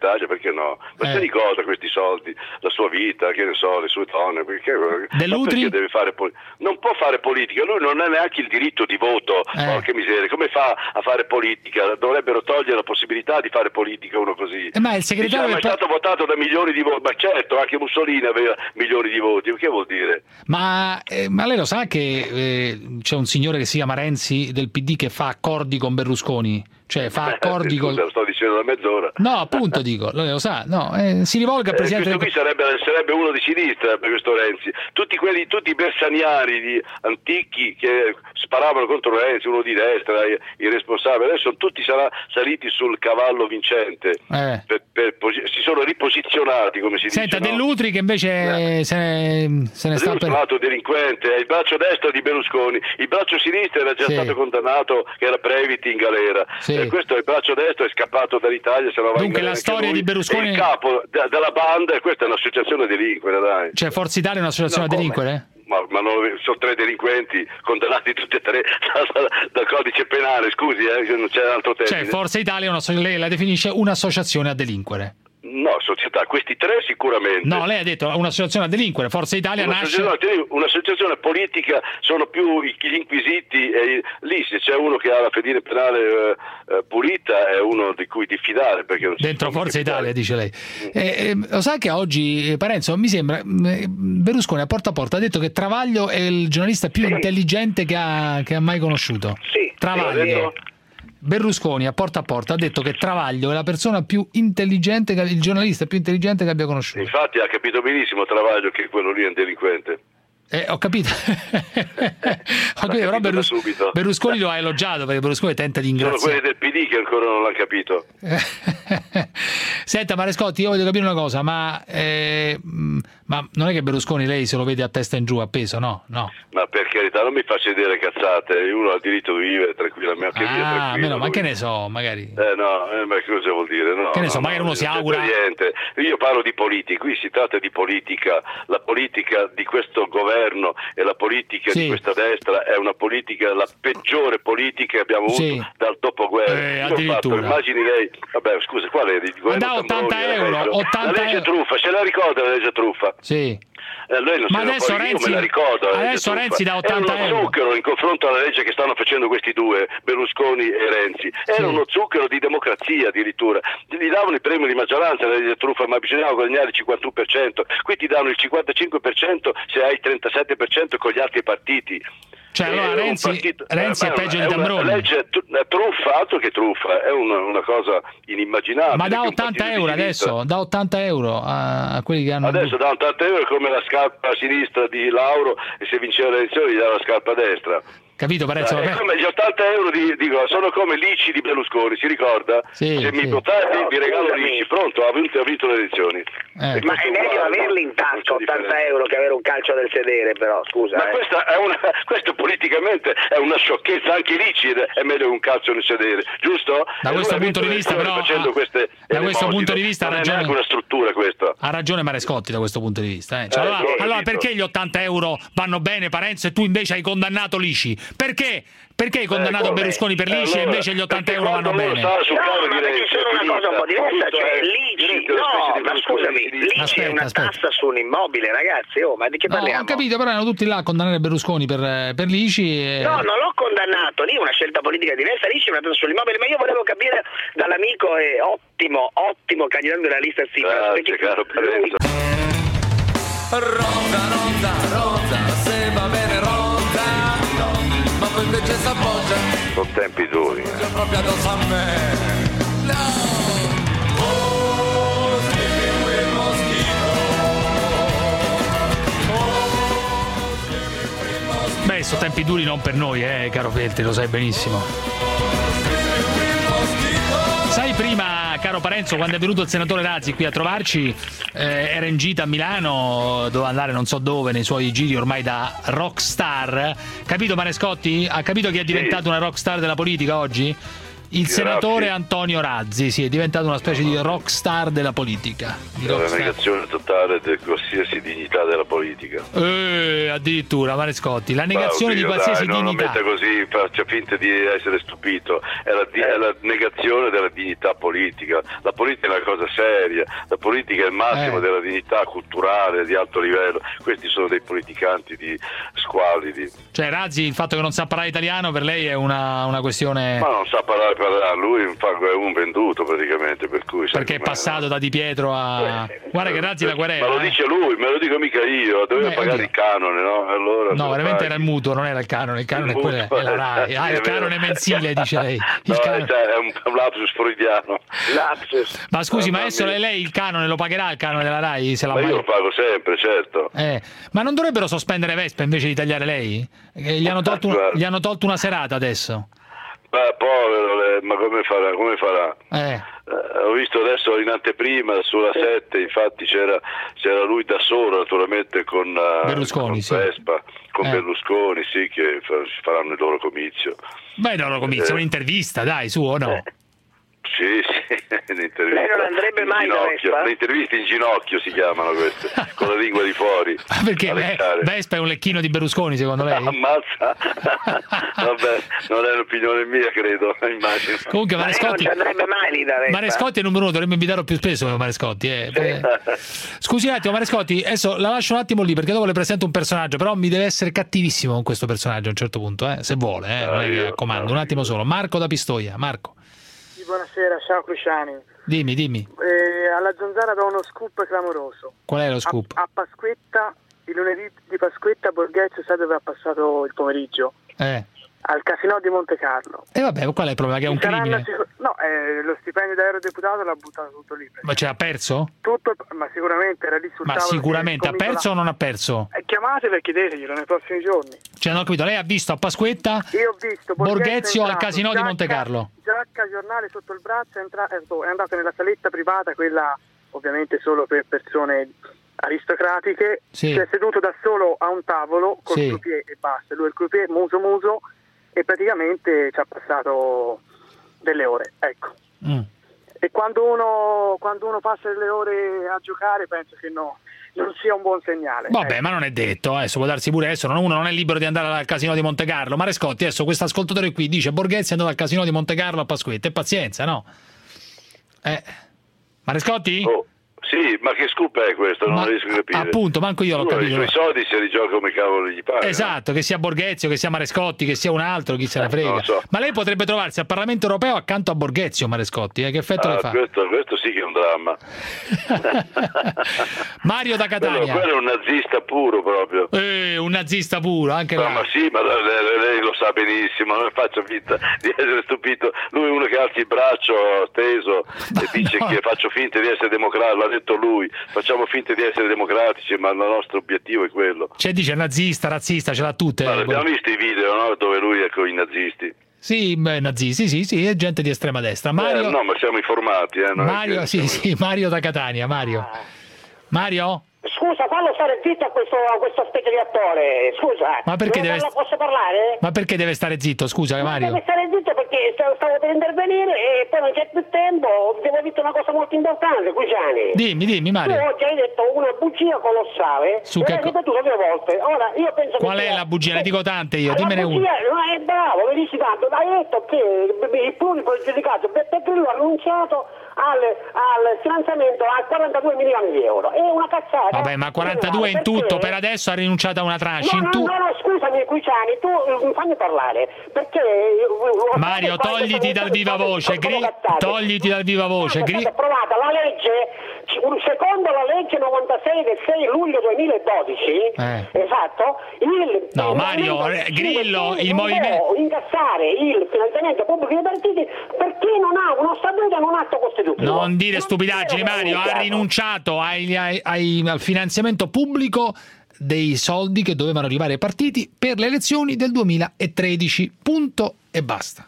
l'Italia, perché no? Ma Eh. se di cosa questi soldi, la sua vita, che ne so, le sue donne, perché, Dell'Utri? ma perché deve fare poli- non può fare politica, lui non ha neanche il diritto di voto, Eh. oh, che miseria, come fa a fare politica? Dovrebbero togliere la possibilità di fare politica uno così. Eh, ma il segretario Dice, "Ah, ma del è stato votato da milioni di voti", ma certo, anche Mussolini aveva milioni di voti, che vuol dire? Ma, eh, ma lei lo sa che eh, c'è un signore che si chiama Renzi del P D che fa accordi con Berlusconi? Cioè fa accordi Eh, con... scusa, lo sto dicendo da mezz'ora. No, appunto dico, lei lo sa, no, eh, si rivolga al Eh, Presidente questo del... qui sarebbe, sarebbe uno di sinistra per questo Renzi. Tutti quelli, tutti i bersaniani di antichi che sparavano contro Renzi, uno di destra, i, i responsabili, adesso sono tutti sarà, saliti sul cavallo vincente. Eh. Per, per posi- si sono riposizionati, come si Senta, dice. no? Dell'Utri che invece se ne, se ne sta Lui è per... un lato delinquente, è il braccio destro di Berlusconi, il braccio sinistro era già Sì. stato condannato, che era Previti in galera. Sì. E questo è il braccio destro, è scappato dall'Italia, se no va in Dunque, galera la anche storia lui. di Berlusconi- È il capo de- della banda, e questa è un'associazione delinquere, dai. Cioè Forza Italia è un'associazione No, a come? delinquere? Ma, ma no, sono tre delinquenti condannati tutti e tre dal, dal codice penale, scusi, eh, non c'è altro termine. Cioè Forza Italia è una, lei la definisce un'associazione a delinquere? No, società, questi tre sicuramente. No, lei ha detto un'associazione a delinquere, Forza Italia nasce... Un'associazione, un'associazione politica sono più i- gli inquisiti, e lì se c'è uno che ha la fedina penale eh, eh, pulita è uno di cui diffidare. Perché non si Dentro può Forza diffidare. Italia, dice lei. Eh, eh, lo sa che oggi, eh, Parenzo, mi sembra, eh, Berlusconi a Porta a Porta ha detto che Travaglio è il giornalista più intelligente che ha, che ha mai conosciuto. Sì, Travaglio. Berlusconi a Porta a Porta ha detto che Travaglio è la persona più intelligente, che- il giornalista più intelligente che abbia conosciuto. Infatti ha capito benissimo Travaglio che quello lì è un delinquente. Eh, ho capito. Ho capito, però Berlus- subito. Berlusconi lo ha elogiato perché Berlusconi tenta di Sono ingraziare. quelli del P D che ancora non l'hanno capito. Senta Marescotti, io voglio capire una cosa, ma, eh, mh, ma non è che Berlusconi lei se lo vede a testa in giù appeso, no? No. Ma per carità, non mi faccia vedere cazzate, uno ha il diritto di vivere tranquillamente. Che via Ah, tranquillo, meno, ma lui. che ne so, magari. Eh no, eh, ma cosa vuol dire? No, Che ne so, no, magari no, uno si non augura- c'entra niente. Io parlo di politica, qui si tratta di politica, la politica di questo governo e la politica Sì. di questa destra è una politica, la peggiore politica che abbiamo avuto Sì. dal dopoguerra. Eh, Io ho fatto, addirittura. immagini lei, vabbè scusa, qual è? Il governo da Tambroni, ottanta era euro, peggio. ottanta la legge euro. truffa, se la ricorda la legge truffa? Sì. Eh, lei non Ma se la adesso può- io Renzi- me la ricordo, la legge adesso truffa. Renzi dà ottanta Era uno euro. zucchero in confronto alla legge che stanno facendo questi due, Berlusconi e Renzi. Era Sì. uno zucchero di democrazia addirittura. Gli davano il premio di maggioranza la legge truffa, ma bisognava guadagnare il cinquantuno per cento. Qui ti danno il cinquantacinque per cento se hai il trentasette per cento con gli altri partiti. Cioè, allora È un Renzi- partito- Renzi eh, è ma peggio una- di è una Tambroni. legge tru- eh, truffa, altro che truffa, è una, una cosa inimmaginabile. Ma da che un ottanta partito di euro sinistra- adesso, da ottanta euro a, a quelli che hanno... Adesso da ottanta euro è come la scarpa a sinistra di Lauro e se vinceva le elezioni gli dà la scarpa a destra. Capito Parenzo? Eh, è come gli ottanta euro di, dico, sono come l'I C I di Berlusconi, si ricorda? Sì, se sì. mi votate No, vi regalo scusami. l'I C I, pronto, ha vinto, ha vinto le elezioni. Eh. E Ma questo è meglio uguale, averli no? in tasca Non c'è ottanta differenza. euro che avere un calcio del sedere, però scusa. Ma eh. questa è una, questo politicamente è una sciocchezza, anche l'I C I è meglio che un calcio nel sedere, giusto? Da E questo lui ha punto vinto di le vista, elezioni però, facendo ah, queste da questo elemosine. punto di vista ha non è ragione. neanche una struttura questa. Ha ragione Marescotti da questo punto di vista. Eh. Cioè, Eh, allora, sì, ho allora capito. perché gli ottanta euro vanno bene Parenzo e tu invece hai condannato l'I C I? Perché? Perché hai condannato Eh, come? Berlusconi per l'I C I e Allora, invece gli ottanta perché euro vanno quando loro bene? stavano sul No, carro ma di perché Renzi, sono una cosa un po' diversa, tutto cioè è- l'I C I, Renzi è una specie no, di ma Berlusconi scusami, di- l'I C I è Aspetta, una aspetta. tassa su un immobile, ragazzi, oh, ma di che No, parliamo? ho capito, però erano tutti là a condannare Berlusconi per, per l'I C I e... No, non l'ho condannato, lì è una scelta politica diversa, lì c'è una tassa sull'immobile, ma io volevo capire dall'amico e ottimo, ottimo candidato della lista sì, Grazie, caro Parenzo. Rosa, rosa, rosa, se va bene rosa, ma poi invece s'appoggia Sono tempi duri. eh. proprio addosso a me. No! Oh, sleeping with mosquito. Oh, sleeping with mosquito. Beh, sono tempi duri non per noi, eh, caro Feltri, lo sai benissimo. Sai, prima, caro Parenzo, quando è venuto il senatore Razzi qui a trovarci, eh, era in gita a Milano, doveva andare non so dove, nei suoi giri ormai da rockstar. Capito Marescotti? Ha capito che è diventato una rockstar della politica oggi? Il senatore Antonio Razzi, sì, è diventato una specie di rockstar della politica. Di La rockstar. negazione totale di qualsiasi dignità della politica. Eh, addirittura, Marescotti, la negazione Ma, oddio, di qualsiasi dai, non, dignità. Non metta così, faccia finta di essere stupito. È la, di- è la negazione della dignità politica. La politica è una cosa seria, la politica è il massimo Eh. della dignità culturale di alto livello. Questi sono dei politicanti di squalidi. Cioè, Razzi, il fatto che non sa parlare italiano per lei è una, una questione. Ma non sa parlare, parlare. Lui è un venduto praticamente, per cui Perché è passato da Di Pietro a. Guarda che Razzi la querela. Ma lo eh. dice lui, me lo dico mica io, doveva Beh, pagare oddio. il canone, no? Allora No, veramente era il mutuo, non era il canone, il canone è, quello, è la RAI. Ah, il canone mensile, dice lei. Il No, canone- cioè, è un, un lapsus freudiano. Lapsus. Ma scusi, Mamma ma adesso mia. lei il canone lo pagherà, il canone della RAI? Se l'ha Ma mai... io lo pago sempre, certo. Eh, ma non dovrebbero sospendere Vespa invece di tagliare lei? Eh, Gli hanno tolto, un- Guarda. gli hanno tolto una serata adesso. Ma povero, lei, ma come farà? Come farà? Eh. Eh, ho visto adesso in anteprima sulla sette, infatti c'era, c'era lui da solo, naturalmente con eh, Berlusconi, con sì. Vespa, con Eh. Berlusconi, sì, che fa- faranno il loro comizio. Beh, no, lo comizio, Eh. un'intervista, dai, su o no? Sì, sì, l'intervista. Lei non andrebbe in mai da ginocchio. Vespa? Le interviste in ginocchio si chiamano queste, con la lingua di fuori. Ah, perché a Ve- leccare. Vespa è un lecchino di Berlusconi, secondo lei? Ammazza. Vabbè, non è un'opinione mia, credo, immagino. Comunque Ma lei non Marescotti, ci andrebbe mai lì da Vespa? Marescotti è il numero uno, dovremmo invitarlo più spesso Marescotti. Eh. Eh. Scusi un attimo Marescotti, adesso la lascio un attimo lì perché dopo le presento un personaggio, però mi deve essere cattivissimo con questo personaggio a un certo punto, eh, se vuole, eh, non è che comando, un attimo solo. Marco da Pistoia, Marco, Sì, buonasera, ciao Cruciani. dimmi, dimmi, Eh, alla Zanzara do uno scoop clamoroso. qual è lo scoop? A, a Pasquetta, il lunedì di Pasquetta, Borghezio sa dove ha passato il pomeriggio? Eh. Al Casinò di Monte Carlo. E vabbè, qual è il problema? Che è un Ci saranno crimine? sicur- no, eh, lo stipendio da eurodeputato l'ha buttato tutto lì. Ma ce l'ha perso? Tutto, ma sicuramente era lì sul Ma tavolo. sicuramente, ha che perso o non ha perso? Eh, chiamatelo e chiedeteglielo nei prossimi giorni. Cioè, non ho capito, lei ha visto a Pasquetta Io ho visto Borghezio al entrato, Casinò di giacca- Monte Carlo. Giacca, giornale sotto il braccio, è, entra- è è andato nella saletta privata, quella ovviamente solo per persone aristocratiche. Sì. Si è seduto da solo a un tavolo col Sì. croupier e basta. Lui è il croupier, muso muso, e praticamente ci ha passato delle ore, ecco. Mm. E quando uno, quando uno passa delle ore a giocare penso che no, non sia un buon segnale. Vabbè, ma non è detto, adesso può darsi pure adesso, non- uno non è libero di andare al Casinò di Monte Carlo. Marescotti, adesso questo ascoltatore qui dice Borghezio è andato al Casinò di Monte Carlo a Pasquetta, e pazienza, no? Eh. Marescotti? Oh, sì, ma che scoop è questo? Non Ma- riesco a capire. appunto, manco io l'ho Uno capito. I suoi soldi se li gioca come cavolo gli pare. Esatto, che sia Borghezio, che sia Marescotti, che sia un altro, chi se ne frega. non lo so. Ma lei potrebbe trovarsi al Parlamento europeo accanto a Borghezio, Marescotti, eh? Che effetto Ah, le fa? questo, questo sì che è un dramma. Mario da Quello, Catania. quello è un nazista puro proprio. Eh, un nazista puro, anche No, là. ma sì, ma lei, lei- lei lo sa benissimo, non faccio finta di essere stupito. Lui è uno che alza il braccio steso e dice che faccio finta di essere democratico, l'ha detto lui, facciamo finta di essere democratici, ma il nostro obiettivo è quello. Cioè dice nazista, razzista, ce l'ha tutte. Ma eh, abbiamo visto i video, no? Dove lui è con i nazisti. Sì, beh, nazisti, sì, sì, è gente di estrema destra. Mario, Eh, no, ma siamo informati, eh, non è Mario, che- sì, sì, Mario da Catania, Mario. Mario? Scusa, fallo stare zitto a questo, a questo specie di attore, scusa. Ma perché Non deve- parla- Posso parlare? Ma perché deve stare zitto, scusa, Mario? Deve stare zitto perché stavo stavo per intervenire e poi non c'è più tempo, devo dire una cosa molto importante, Cruciani. Dimmi, dimmi, Tu Mario. oggi hai detto una bugia colossale Su e che l'hai co- ripetuto due volte. Ora io penso Qual che è la bugia? Ne dico tante io, La dimmene una. bugia, no, è bravo, mi dici tanto. Hai detto che il pluripregiudicato Beppe Grillo ha annunciato al, al finanziamento a quarantadue milioni di euro. È una cazzata. Vabbè, ma quarantadue in Perché? tutto, per adesso ha rinunciato a una tranche. No, In no, tu- no, no, scusami, Cruciani, tu eh, fammi parlare. Perché eh, Mario, togliti dal viva voce, gri- togliti dal viva voce. è Gri- stata approvata la legge, secondo la legge novantasei del sei luglio duemiladodici, Eh. esatto, il No, il Mario, Movimento eh, Grillo, cinque Stelle il non movimento- può incassare il finanziamento pubblico dei partiti perché non ha uno statuto e un atto costitutivo. Non dire stupidaggini, Mario. Ha rinunciato ai- ai- ai- al finanziamento pubblico dei soldi che dovevano arrivare ai partiti per le elezioni del duemilatredici. Punto e basta.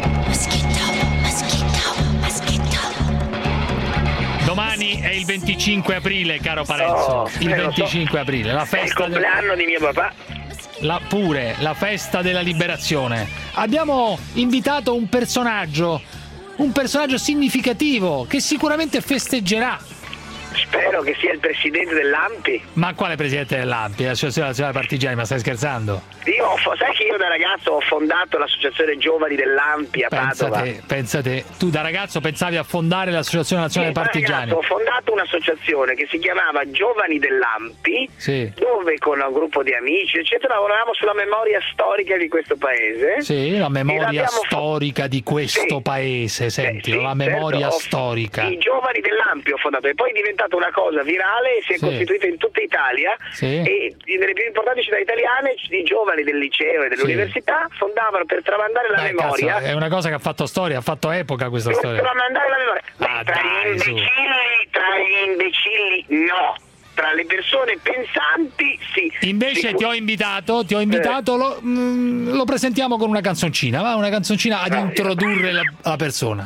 Domani è il venticinque aprile, caro Parenzo. So, Il eh, lo so. venticinque aprile, la È il festa del- compleanno di mio papà. la, pure la festa della liberazione. Abbiamo invitato un personaggio un personaggio significativo che sicuramente festeggerà. Spero che sia il presidente dell'A M P I. Ma quale presidente dell'A M P I? L'associazione nazionale partigiani, ma stai scherzando? Io ho, sai che io da ragazzo ho fondato l'associazione giovani dell'A M P I a pensa Padova. Te, pensa te, tu da ragazzo pensavi a fondare l'associazione nazionale Sì, da partigiani? ragazzo ho fondato un'associazione che si chiamava Giovani dell'A M P I, sì. dove con un gruppo di amici eccetera lavoravamo sulla memoria storica di questo paese. Sì, la memoria fa- storica di questo Sì. paese, senti, Sì, la memoria certo, ho- storica. I giovani dell'A M P I ho fondato e poi è diventata una cosa virale e si è Sì. costituita in tutta Italia Sì. e nelle più importanti città italiane i giovani del liceo e dell'università fondavano per tramandare la Dai, memoria. cazzo, è una cosa che ha fatto storia, ha fatto epoca questa per storia. tramandare la memoria. Beh, Ah, tra, dai, gli su. imbecilli, tra gli imbecilli no. Tra le persone pensanti sì. Invece Sicur- ti ho invitato, ti ho invitato, lo, mm, lo presentiamo con una canzoncina, va? Una canzoncina ad introdurre la, la persona.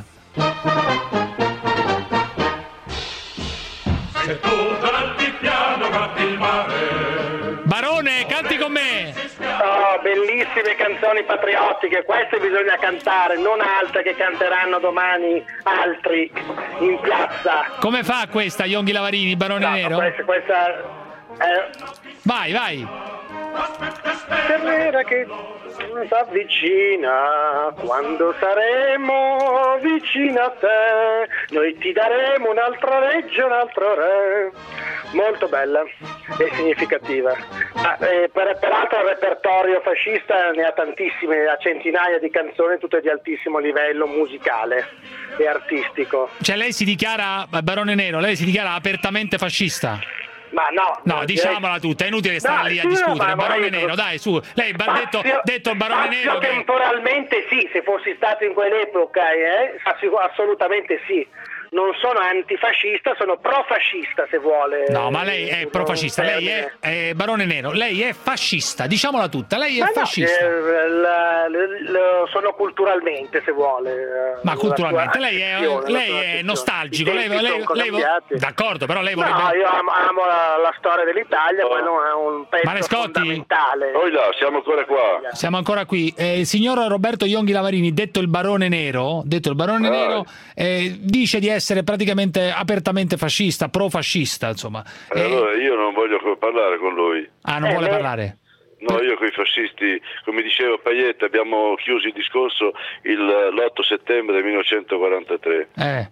Se tu canti piano, canti il mare. Barone, canti con me! Oh, bellissime canzoni patriottiche, queste bisogna cantare, non altre che canteranno domani altri in piazza. Come fa questa, Yonghi Lavarini, Barone No, Nero? Questa, questa è Vai, vai! terrera che si avvicina, quando saremo vicino a te, noi ti daremo un'altra legge, un altro re. Molto bella e significativa. Ah, eh, per, peraltro il repertorio fascista ne ha tantissime, ha centinaia di canzoni, tutte di altissimo livello musicale e artistico. Cioè lei si dichiara, Barone Nero, lei si dichiara apertamente fascista? Ma no, No, no, diciamola tutta, è inutile stare No, lì a sì, discutere. ma Barone vorrei- Nero, dai, su. Lei ha detto, Spazio- detto il Barone spazio Nero che... temporalmente sì, se fossi stato in quell'epoca, eh, assolutamente sì. Non sono antifascista, sono profascista se vuole. No, ma lei è profascista, lei è, è Barone Nero, lei è fascista, diciamola tutta, lei è Ma no, fascista. eh, la- la- la- sono culturalmente se vuole. eh, Ma la culturalmente sua lei è, azione, la lei sua è azione. nostalgico, I lei, tempi lei, sono lei- cambiati. d'accordo, però lei No, vorrebbe... io amo, amo la, la storia dell'Italia, quello è un pezzo Marescotti? fondamentale. Noi là, siamo ancora qua. Siamo ancora qui. Eh, il signor Roberto Yonghi Lavarini, detto il Barone Nero, detto il Barone Ah. Nero, eh, dice di essere praticamente apertamente fascista, profascista, insomma. Eh, allora io non voglio parlare con lui. Ah, non Eh, vuole lei- parlare? No, io con i fascisti, come diceva Paietta, abbiamo chiuso il discorso il, l'otto settembre millenovecentoquarantatré. Eh.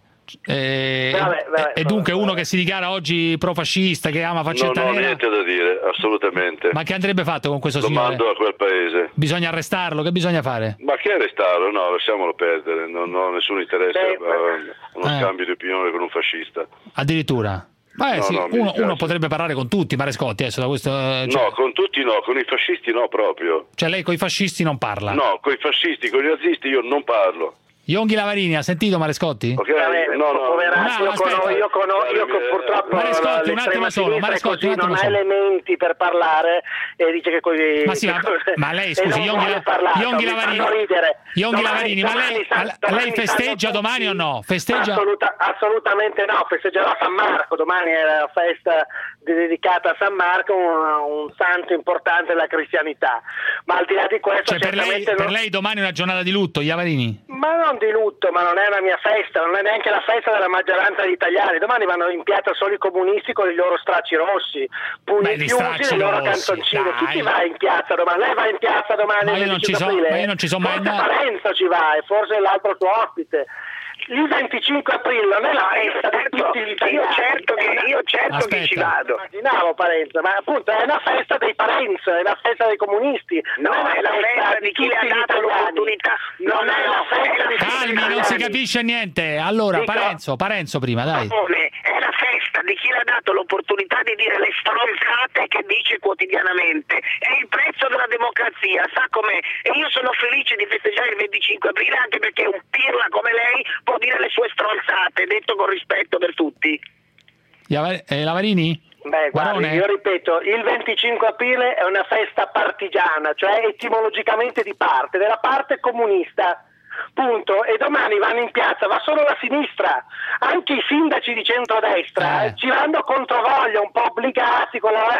eh, Vabbè, vabbè, e dunque uno che si dichiara oggi profascista, che ama Non faccetta ho nera, niente da dire, assolutamente. ma che andrebbe fatto con questo Lo signore? mando a quel paese. Bisogna arrestarlo, che bisogna fare? Ma che arrestarlo? No, lasciamolo perdere, non ho nessun interesse Beh, a uno eh. scambio di opinione con un fascista. Addirittura? Ma eh, No, sì, no, mi uno, dispiace. uno potrebbe parlare con tutti, Marescotti, adesso da questo... eh, cioè, No, con tutti no, con i fascisti no proprio. cioè lei con i fascisti non parla? No, con i fascisti, con i nazisti io non parlo. Yonghi Lavarini, ha sentito Marescotti? Ok? Vabbè, No, no. poveraccio, No, io, aspetta. cono- io, cono- io co- purtroppo Marescotti, un l'estrema attimo solo, sinistra Marescotti, così un attimo non ha solo. elementi per parlare e dice che coi Ma sì, ma, ma lei scusi, Yonghi, Yonghi Lavarini, Yonghi Lavarini, ma lei, ma lei festeggia domani o no? Festeggia? Assoluta- assolutamente no, festeggerò San Marco, domani è la festa dedicata a San Marco, un, un santo importante della cristianità, ma al di là di questo Cioè per lei, certamente per non- lei domani è una giornata di lutto, Lavarini? ma non di lutto, ma non è la mia festa, non è neanche la festa della maggioranza degli italiani. Domani vanno in piazza solo i comunisti con i loro stracci rossi, pugni Beh, gli chiusi, stracci le loro rossi, canzoncine. dai. Chi ci va in piazza domani? Lei va in piazza domani? Ma io il non ci venticinque so- aprile? ma io non ci sono mai Forse andato. Parenzo ci va e forse l'altro suo ospite. Il venticinque aprile non è la festa di tutti gli italiani. Io certo che, io certo che ci Aspetta. vado. Immaginavo Parenzo, ma appunto è una festa dei Parenzo, è una festa dei comunisti. No, non è la festa di chi le ha tutti gli dato italiani. l'opportunità. Non è la festa di tutti gli Calmi, non si italiani. capisce niente. Allora, Dico- Parenzo, Parenzo prima, dai. Come? È la festa di chi le ha dato l'opportunità di dire le stronzate che dice quotidianamente. È il prezzo della democrazia, sa com'è? E io sono felice di festeggiare il venticinque aprile anche perché un pirla come lei può dire le sue stronzate, detto con rispetto per tutti. Lava- eh, Lavarini? Beh, guardi, Barone? io ripeto, il venticinque aprile è una festa partigiana, cioè etimologicamente di parte, della parte comunista. Punto. E domani vanno in piazza, va solo la sinistra, anche i sindaci di centrodestra Eh. eh, ci vanno controvoglia, un po' obbligati con la...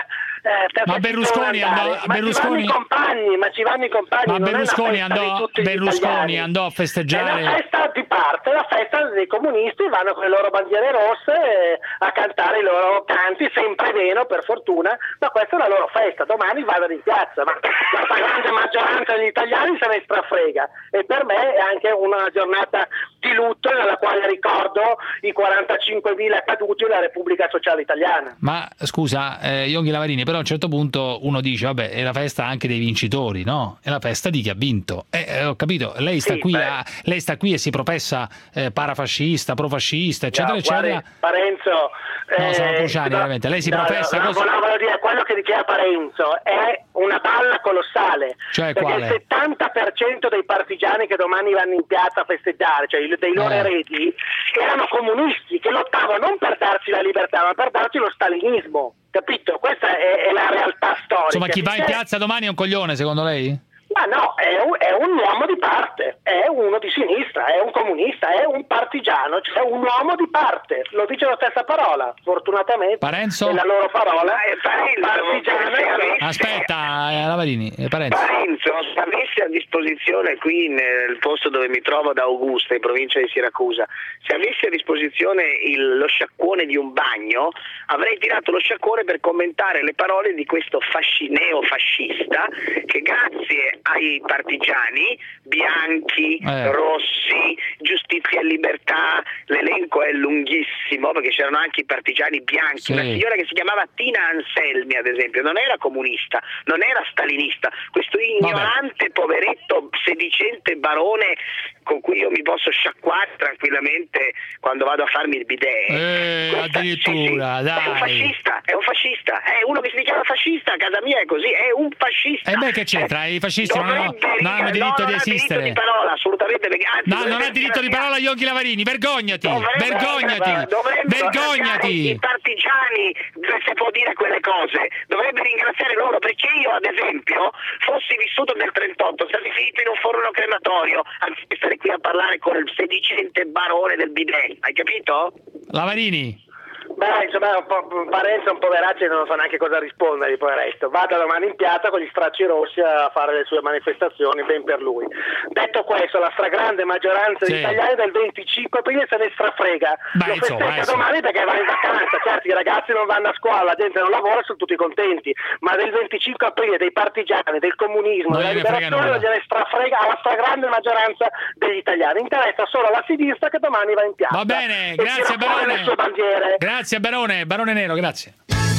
Eh, per ma Berlusconi andò, ma Berlusconi... ci vanno i compagni, ma ci vanno i compagni. Ma non Berlusconi, è una festa andò, di tutti gli Berlusconi italiani. andò a festeggiare. È una festa di parte, la festa dei comunisti, vanno con le loro bandiere rosse eh, a cantare i loro canti, sempre meno per fortuna, ma questa è la loro festa, domani vadano in piazza, ma la grande maggioranza degli italiani se ne strafrega e per me è anche una giornata di lutto nella quale ricordo i quarantacinquemila caduti della Repubblica Sociale Italiana. Ma scusa, eh, Yonghi Lavarini, però a un certo punto uno dice, vabbè, è la festa anche dei vincitori, no? È la festa di chi ha vinto. Eh, eh, ho capito, lei sta, Sì, qui beh. a, lei sta qui e si professa eh, parafascista, profascista, eccetera, No, eccetera. guardi, Parenzo, No, sono eh, Cruciani, no, veramente. Lei si no, professa no, così. no, volevo dire, quello che diceva Parenzo è una balla colossale, Cioè, perché quale? il settanta per cento dei partigiani che domani vanno in piazza a festeggiare, cioè il- dei loro Eh. eredi, erano comunisti che lottavano non per darci la libertà, ma per darci lo stalinismo, capito? Questa è, è la realtà storica. Insomma, chi va in C'è- piazza domani è un coglione, secondo lei? Ma no, è un, è un uomo di parte, è uno di sinistra, è un comunista, è un partigiano, cioè un uomo di parte. Lo dice la stessa parola, fortunatamente. Parenzo? È la loro parola. Eh, Parenzo, Partigiano se è avesse- Aspetta, eh, Lavarini, eh, Parenzo. Parenzo, se avessi a disposizione qui nel posto dove mi trovo ad Augusta, in provincia di Siracusa, se avessi a disposizione il- lo sciacquone di un bagno, avrei tirato lo sciacquone per commentare le parole di questo fasci- neofascista che grazie ai partigiani, Bianchi, Eh. Rossi, Giustizia e Libertà, l'elenco è lunghissimo perché c'erano anche i partigiani bianchi, Sì. una signora che si chiamava Tina Anselmi ad esempio, non era comunista, non era stalinista, questo ignorante poveretto sedicente barone con cui io mi posso sciacquare tranquillamente quando vado a farmi il bidet. Eh, Questa- addirittura, È un dai. fascista, è un fascista, è uno che si dichiara fascista, a casa mia è così, è un fascista. E beh, che c'entra? I fascisti non hanno, Dovrebbe non hanno riga- diritto no, di non ha esistere. diritto di parola, assolutamente, perché anzi, No, non dovrebbe ha diritto di parola Yonghi Lavarini, vergognati, Dovrebbe- vergognati, dovrebbe ringraziare vergognati. i partigiani, se può dire quelle cose, dovrebbe ringraziare loro, perché io ad esempio fossi vissuto nel trentotto, sarei finito in un forno crematorio anziché stare qui a parlare con il sedicente barone del bidet, hai capito? Lavarini. Beh, insomma, un po', Parenzo è un poveraccio e non sa neanche cosa rispondere, poveretto. Vada domani in piazza con gli stracci rossi a fare le sue manifestazioni, ben per lui. Detto questo, la stragrande maggioranza Sì. degli italiani del venticinque aprile se ne strafrega. Beh, Lo insomma, festeggia insomma. domani perché va in vacanza. Certo, i ragazzi non vanno a scuola, la gente non lavora, sono tutti contenti. Ma del venticinque aprile, dei partigiani, del comunismo, Non della gliene frega liberazione, nulla. non gliene strafrega alla stragrande maggioranza degli italiani. Interessa solo alla sinistra che domani va in piazza. Va bene, E grazie tira fuori Barone. le sue bandiere. Grazie Barone, Barone Nero, grazie.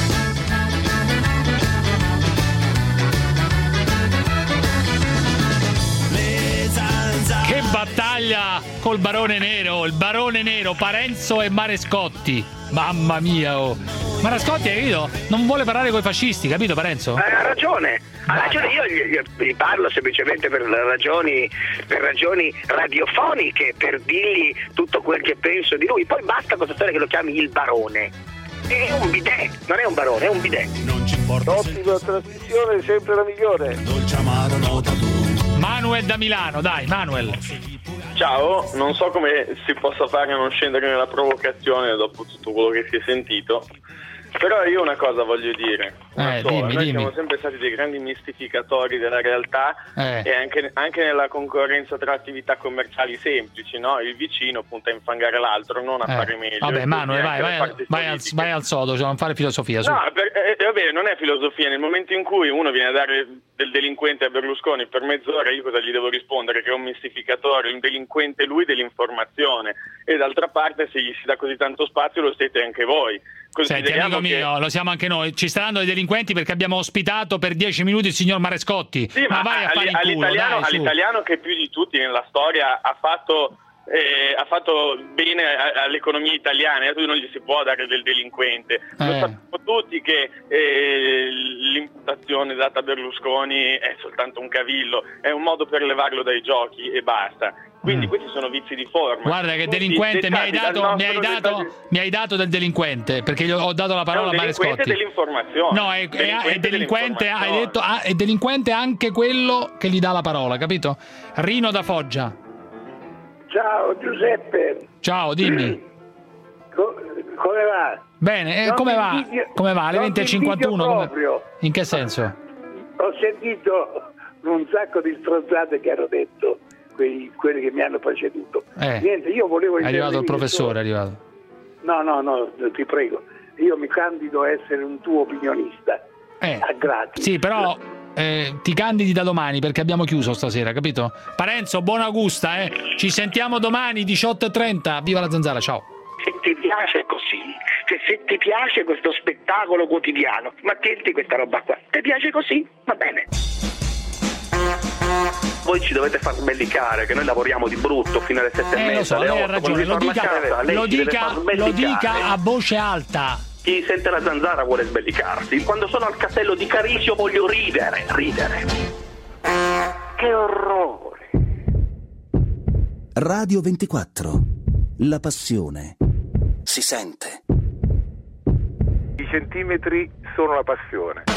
Che battaglia col Barone Nero, il Barone Nero, Parenzo e Marescotti. Mamma mia, oh. Marescotti, hai capito? Non vuole parlare con i fascisti, capito Parenzo? Eh, ha ragione, ha ragione, io gli, gli- gli parlo semplicemente per ragioni, per ragioni radiofoniche, per dirgli tutto quel che penso di lui, poi basta con che lo chiami il barone. È un bidet, non è un barone, è un bidet. Ottima trasmissione, sempre la migliore. Manuel da Milano, dai, Manuel. Ciao, non so come si possa fare a non scendere nella provocazione dopo tutto quello che si è sentito, però io una cosa voglio dire, una Eh, sola. dimmi, Noi dimmi. siamo sempre stati dei grandi mistificatori della realtà Eh. e anche, anche nella concorrenza tra attività commerciali semplici, no? Il vicino punta a infangare l'altro, non a Eh, fare meglio. Vabbè, E Manuel, così vai, anche vai, le al, parti vai, al, politiche. vai al sodo, cioè non fare filosofia. Su. No, per, eh, eh, vabbè, non è filosofia. Nel momento in cui uno viene a dare del delinquente a Berlusconi per mezz'ora, io cosa gli devo rispondere? Che è un mistificatore, un delinquente lui dell'informazione. E d'altra parte, se gli si dà così tanto spazio, lo siete anche voi. Senti, amico che... mio, lo siamo anche noi. Ci staranno dei delinquenti perché abbiamo ospitato per dieci minuti il signor Marescotti. Sì, ma, ma vai a fare all- in culo, all'italiano, dai, su. all'italiano che più di tutti nella storia ha fatto... Eh, ha fatto bene a- all'economia italiana, e tu non gli si può dare del delinquente. Lo Eh. sappiamo tutti che eh, l'imputazione data a Berlusconi è soltanto un cavillo, è un modo per levarlo dai giochi e basta. Quindi Mm. questi sono vizi di forma. Guarda che Tutti delinquente mi hai, dettati dal dato, mi, hai nostro dato, dettato- mi hai dato del delinquente perché gli ho dato la parola a È un delinquente Marescotti. dell'informazione. No, è, è- Delinquente è delinquente, hai dell'informazione. detto, ah, è delinquente anche quello che gli dà la parola, capito? Rino da Foggia. Ciao Giuseppe. Ciao, dimmi. Co- come va? Bene, eh, Non come mi va? invidio- Come va? Alle non venti e mi cinquantuno? invidio Come... proprio. In che senso? Ho sentito un sacco di strozzate che hanno detto quei, quelli che mi hanno preceduto. Eh, Niente, io volevo è arrivato il intervenire professore, solo- è arrivato. No, no, no, ti prego. Io mi candido a essere un tuo opinionista. Eh, a gratis. Sì, però eh, ti candidi da domani perché abbiamo chiuso stasera, capito? Parenzo, buona gusta, eh. Ci sentiamo domani diciotto e trenta. Viva la Zanzara, ciao. Se ti piace così, cioè se ti piace questo spettacolo quotidiano, ma tienti questa roba qua, ti piace così? Va bene. Voi ci dovete far sbellicare che noi lavoriamo di brutto fino alle sette e Eh, mezza, lo so, alle lei ha otto, ragione, lo quando dica, ritorna a casa, lei lo, ci deve dica, far lo sbellicare. dica a voce alta. Chi sente la Zanzara vuole sbellicarsi. Quando sono al castello di Carisio voglio ridere, ridere. Che orrore. Radio ventiquattro. La passione si sente. I centimetri sono la passione.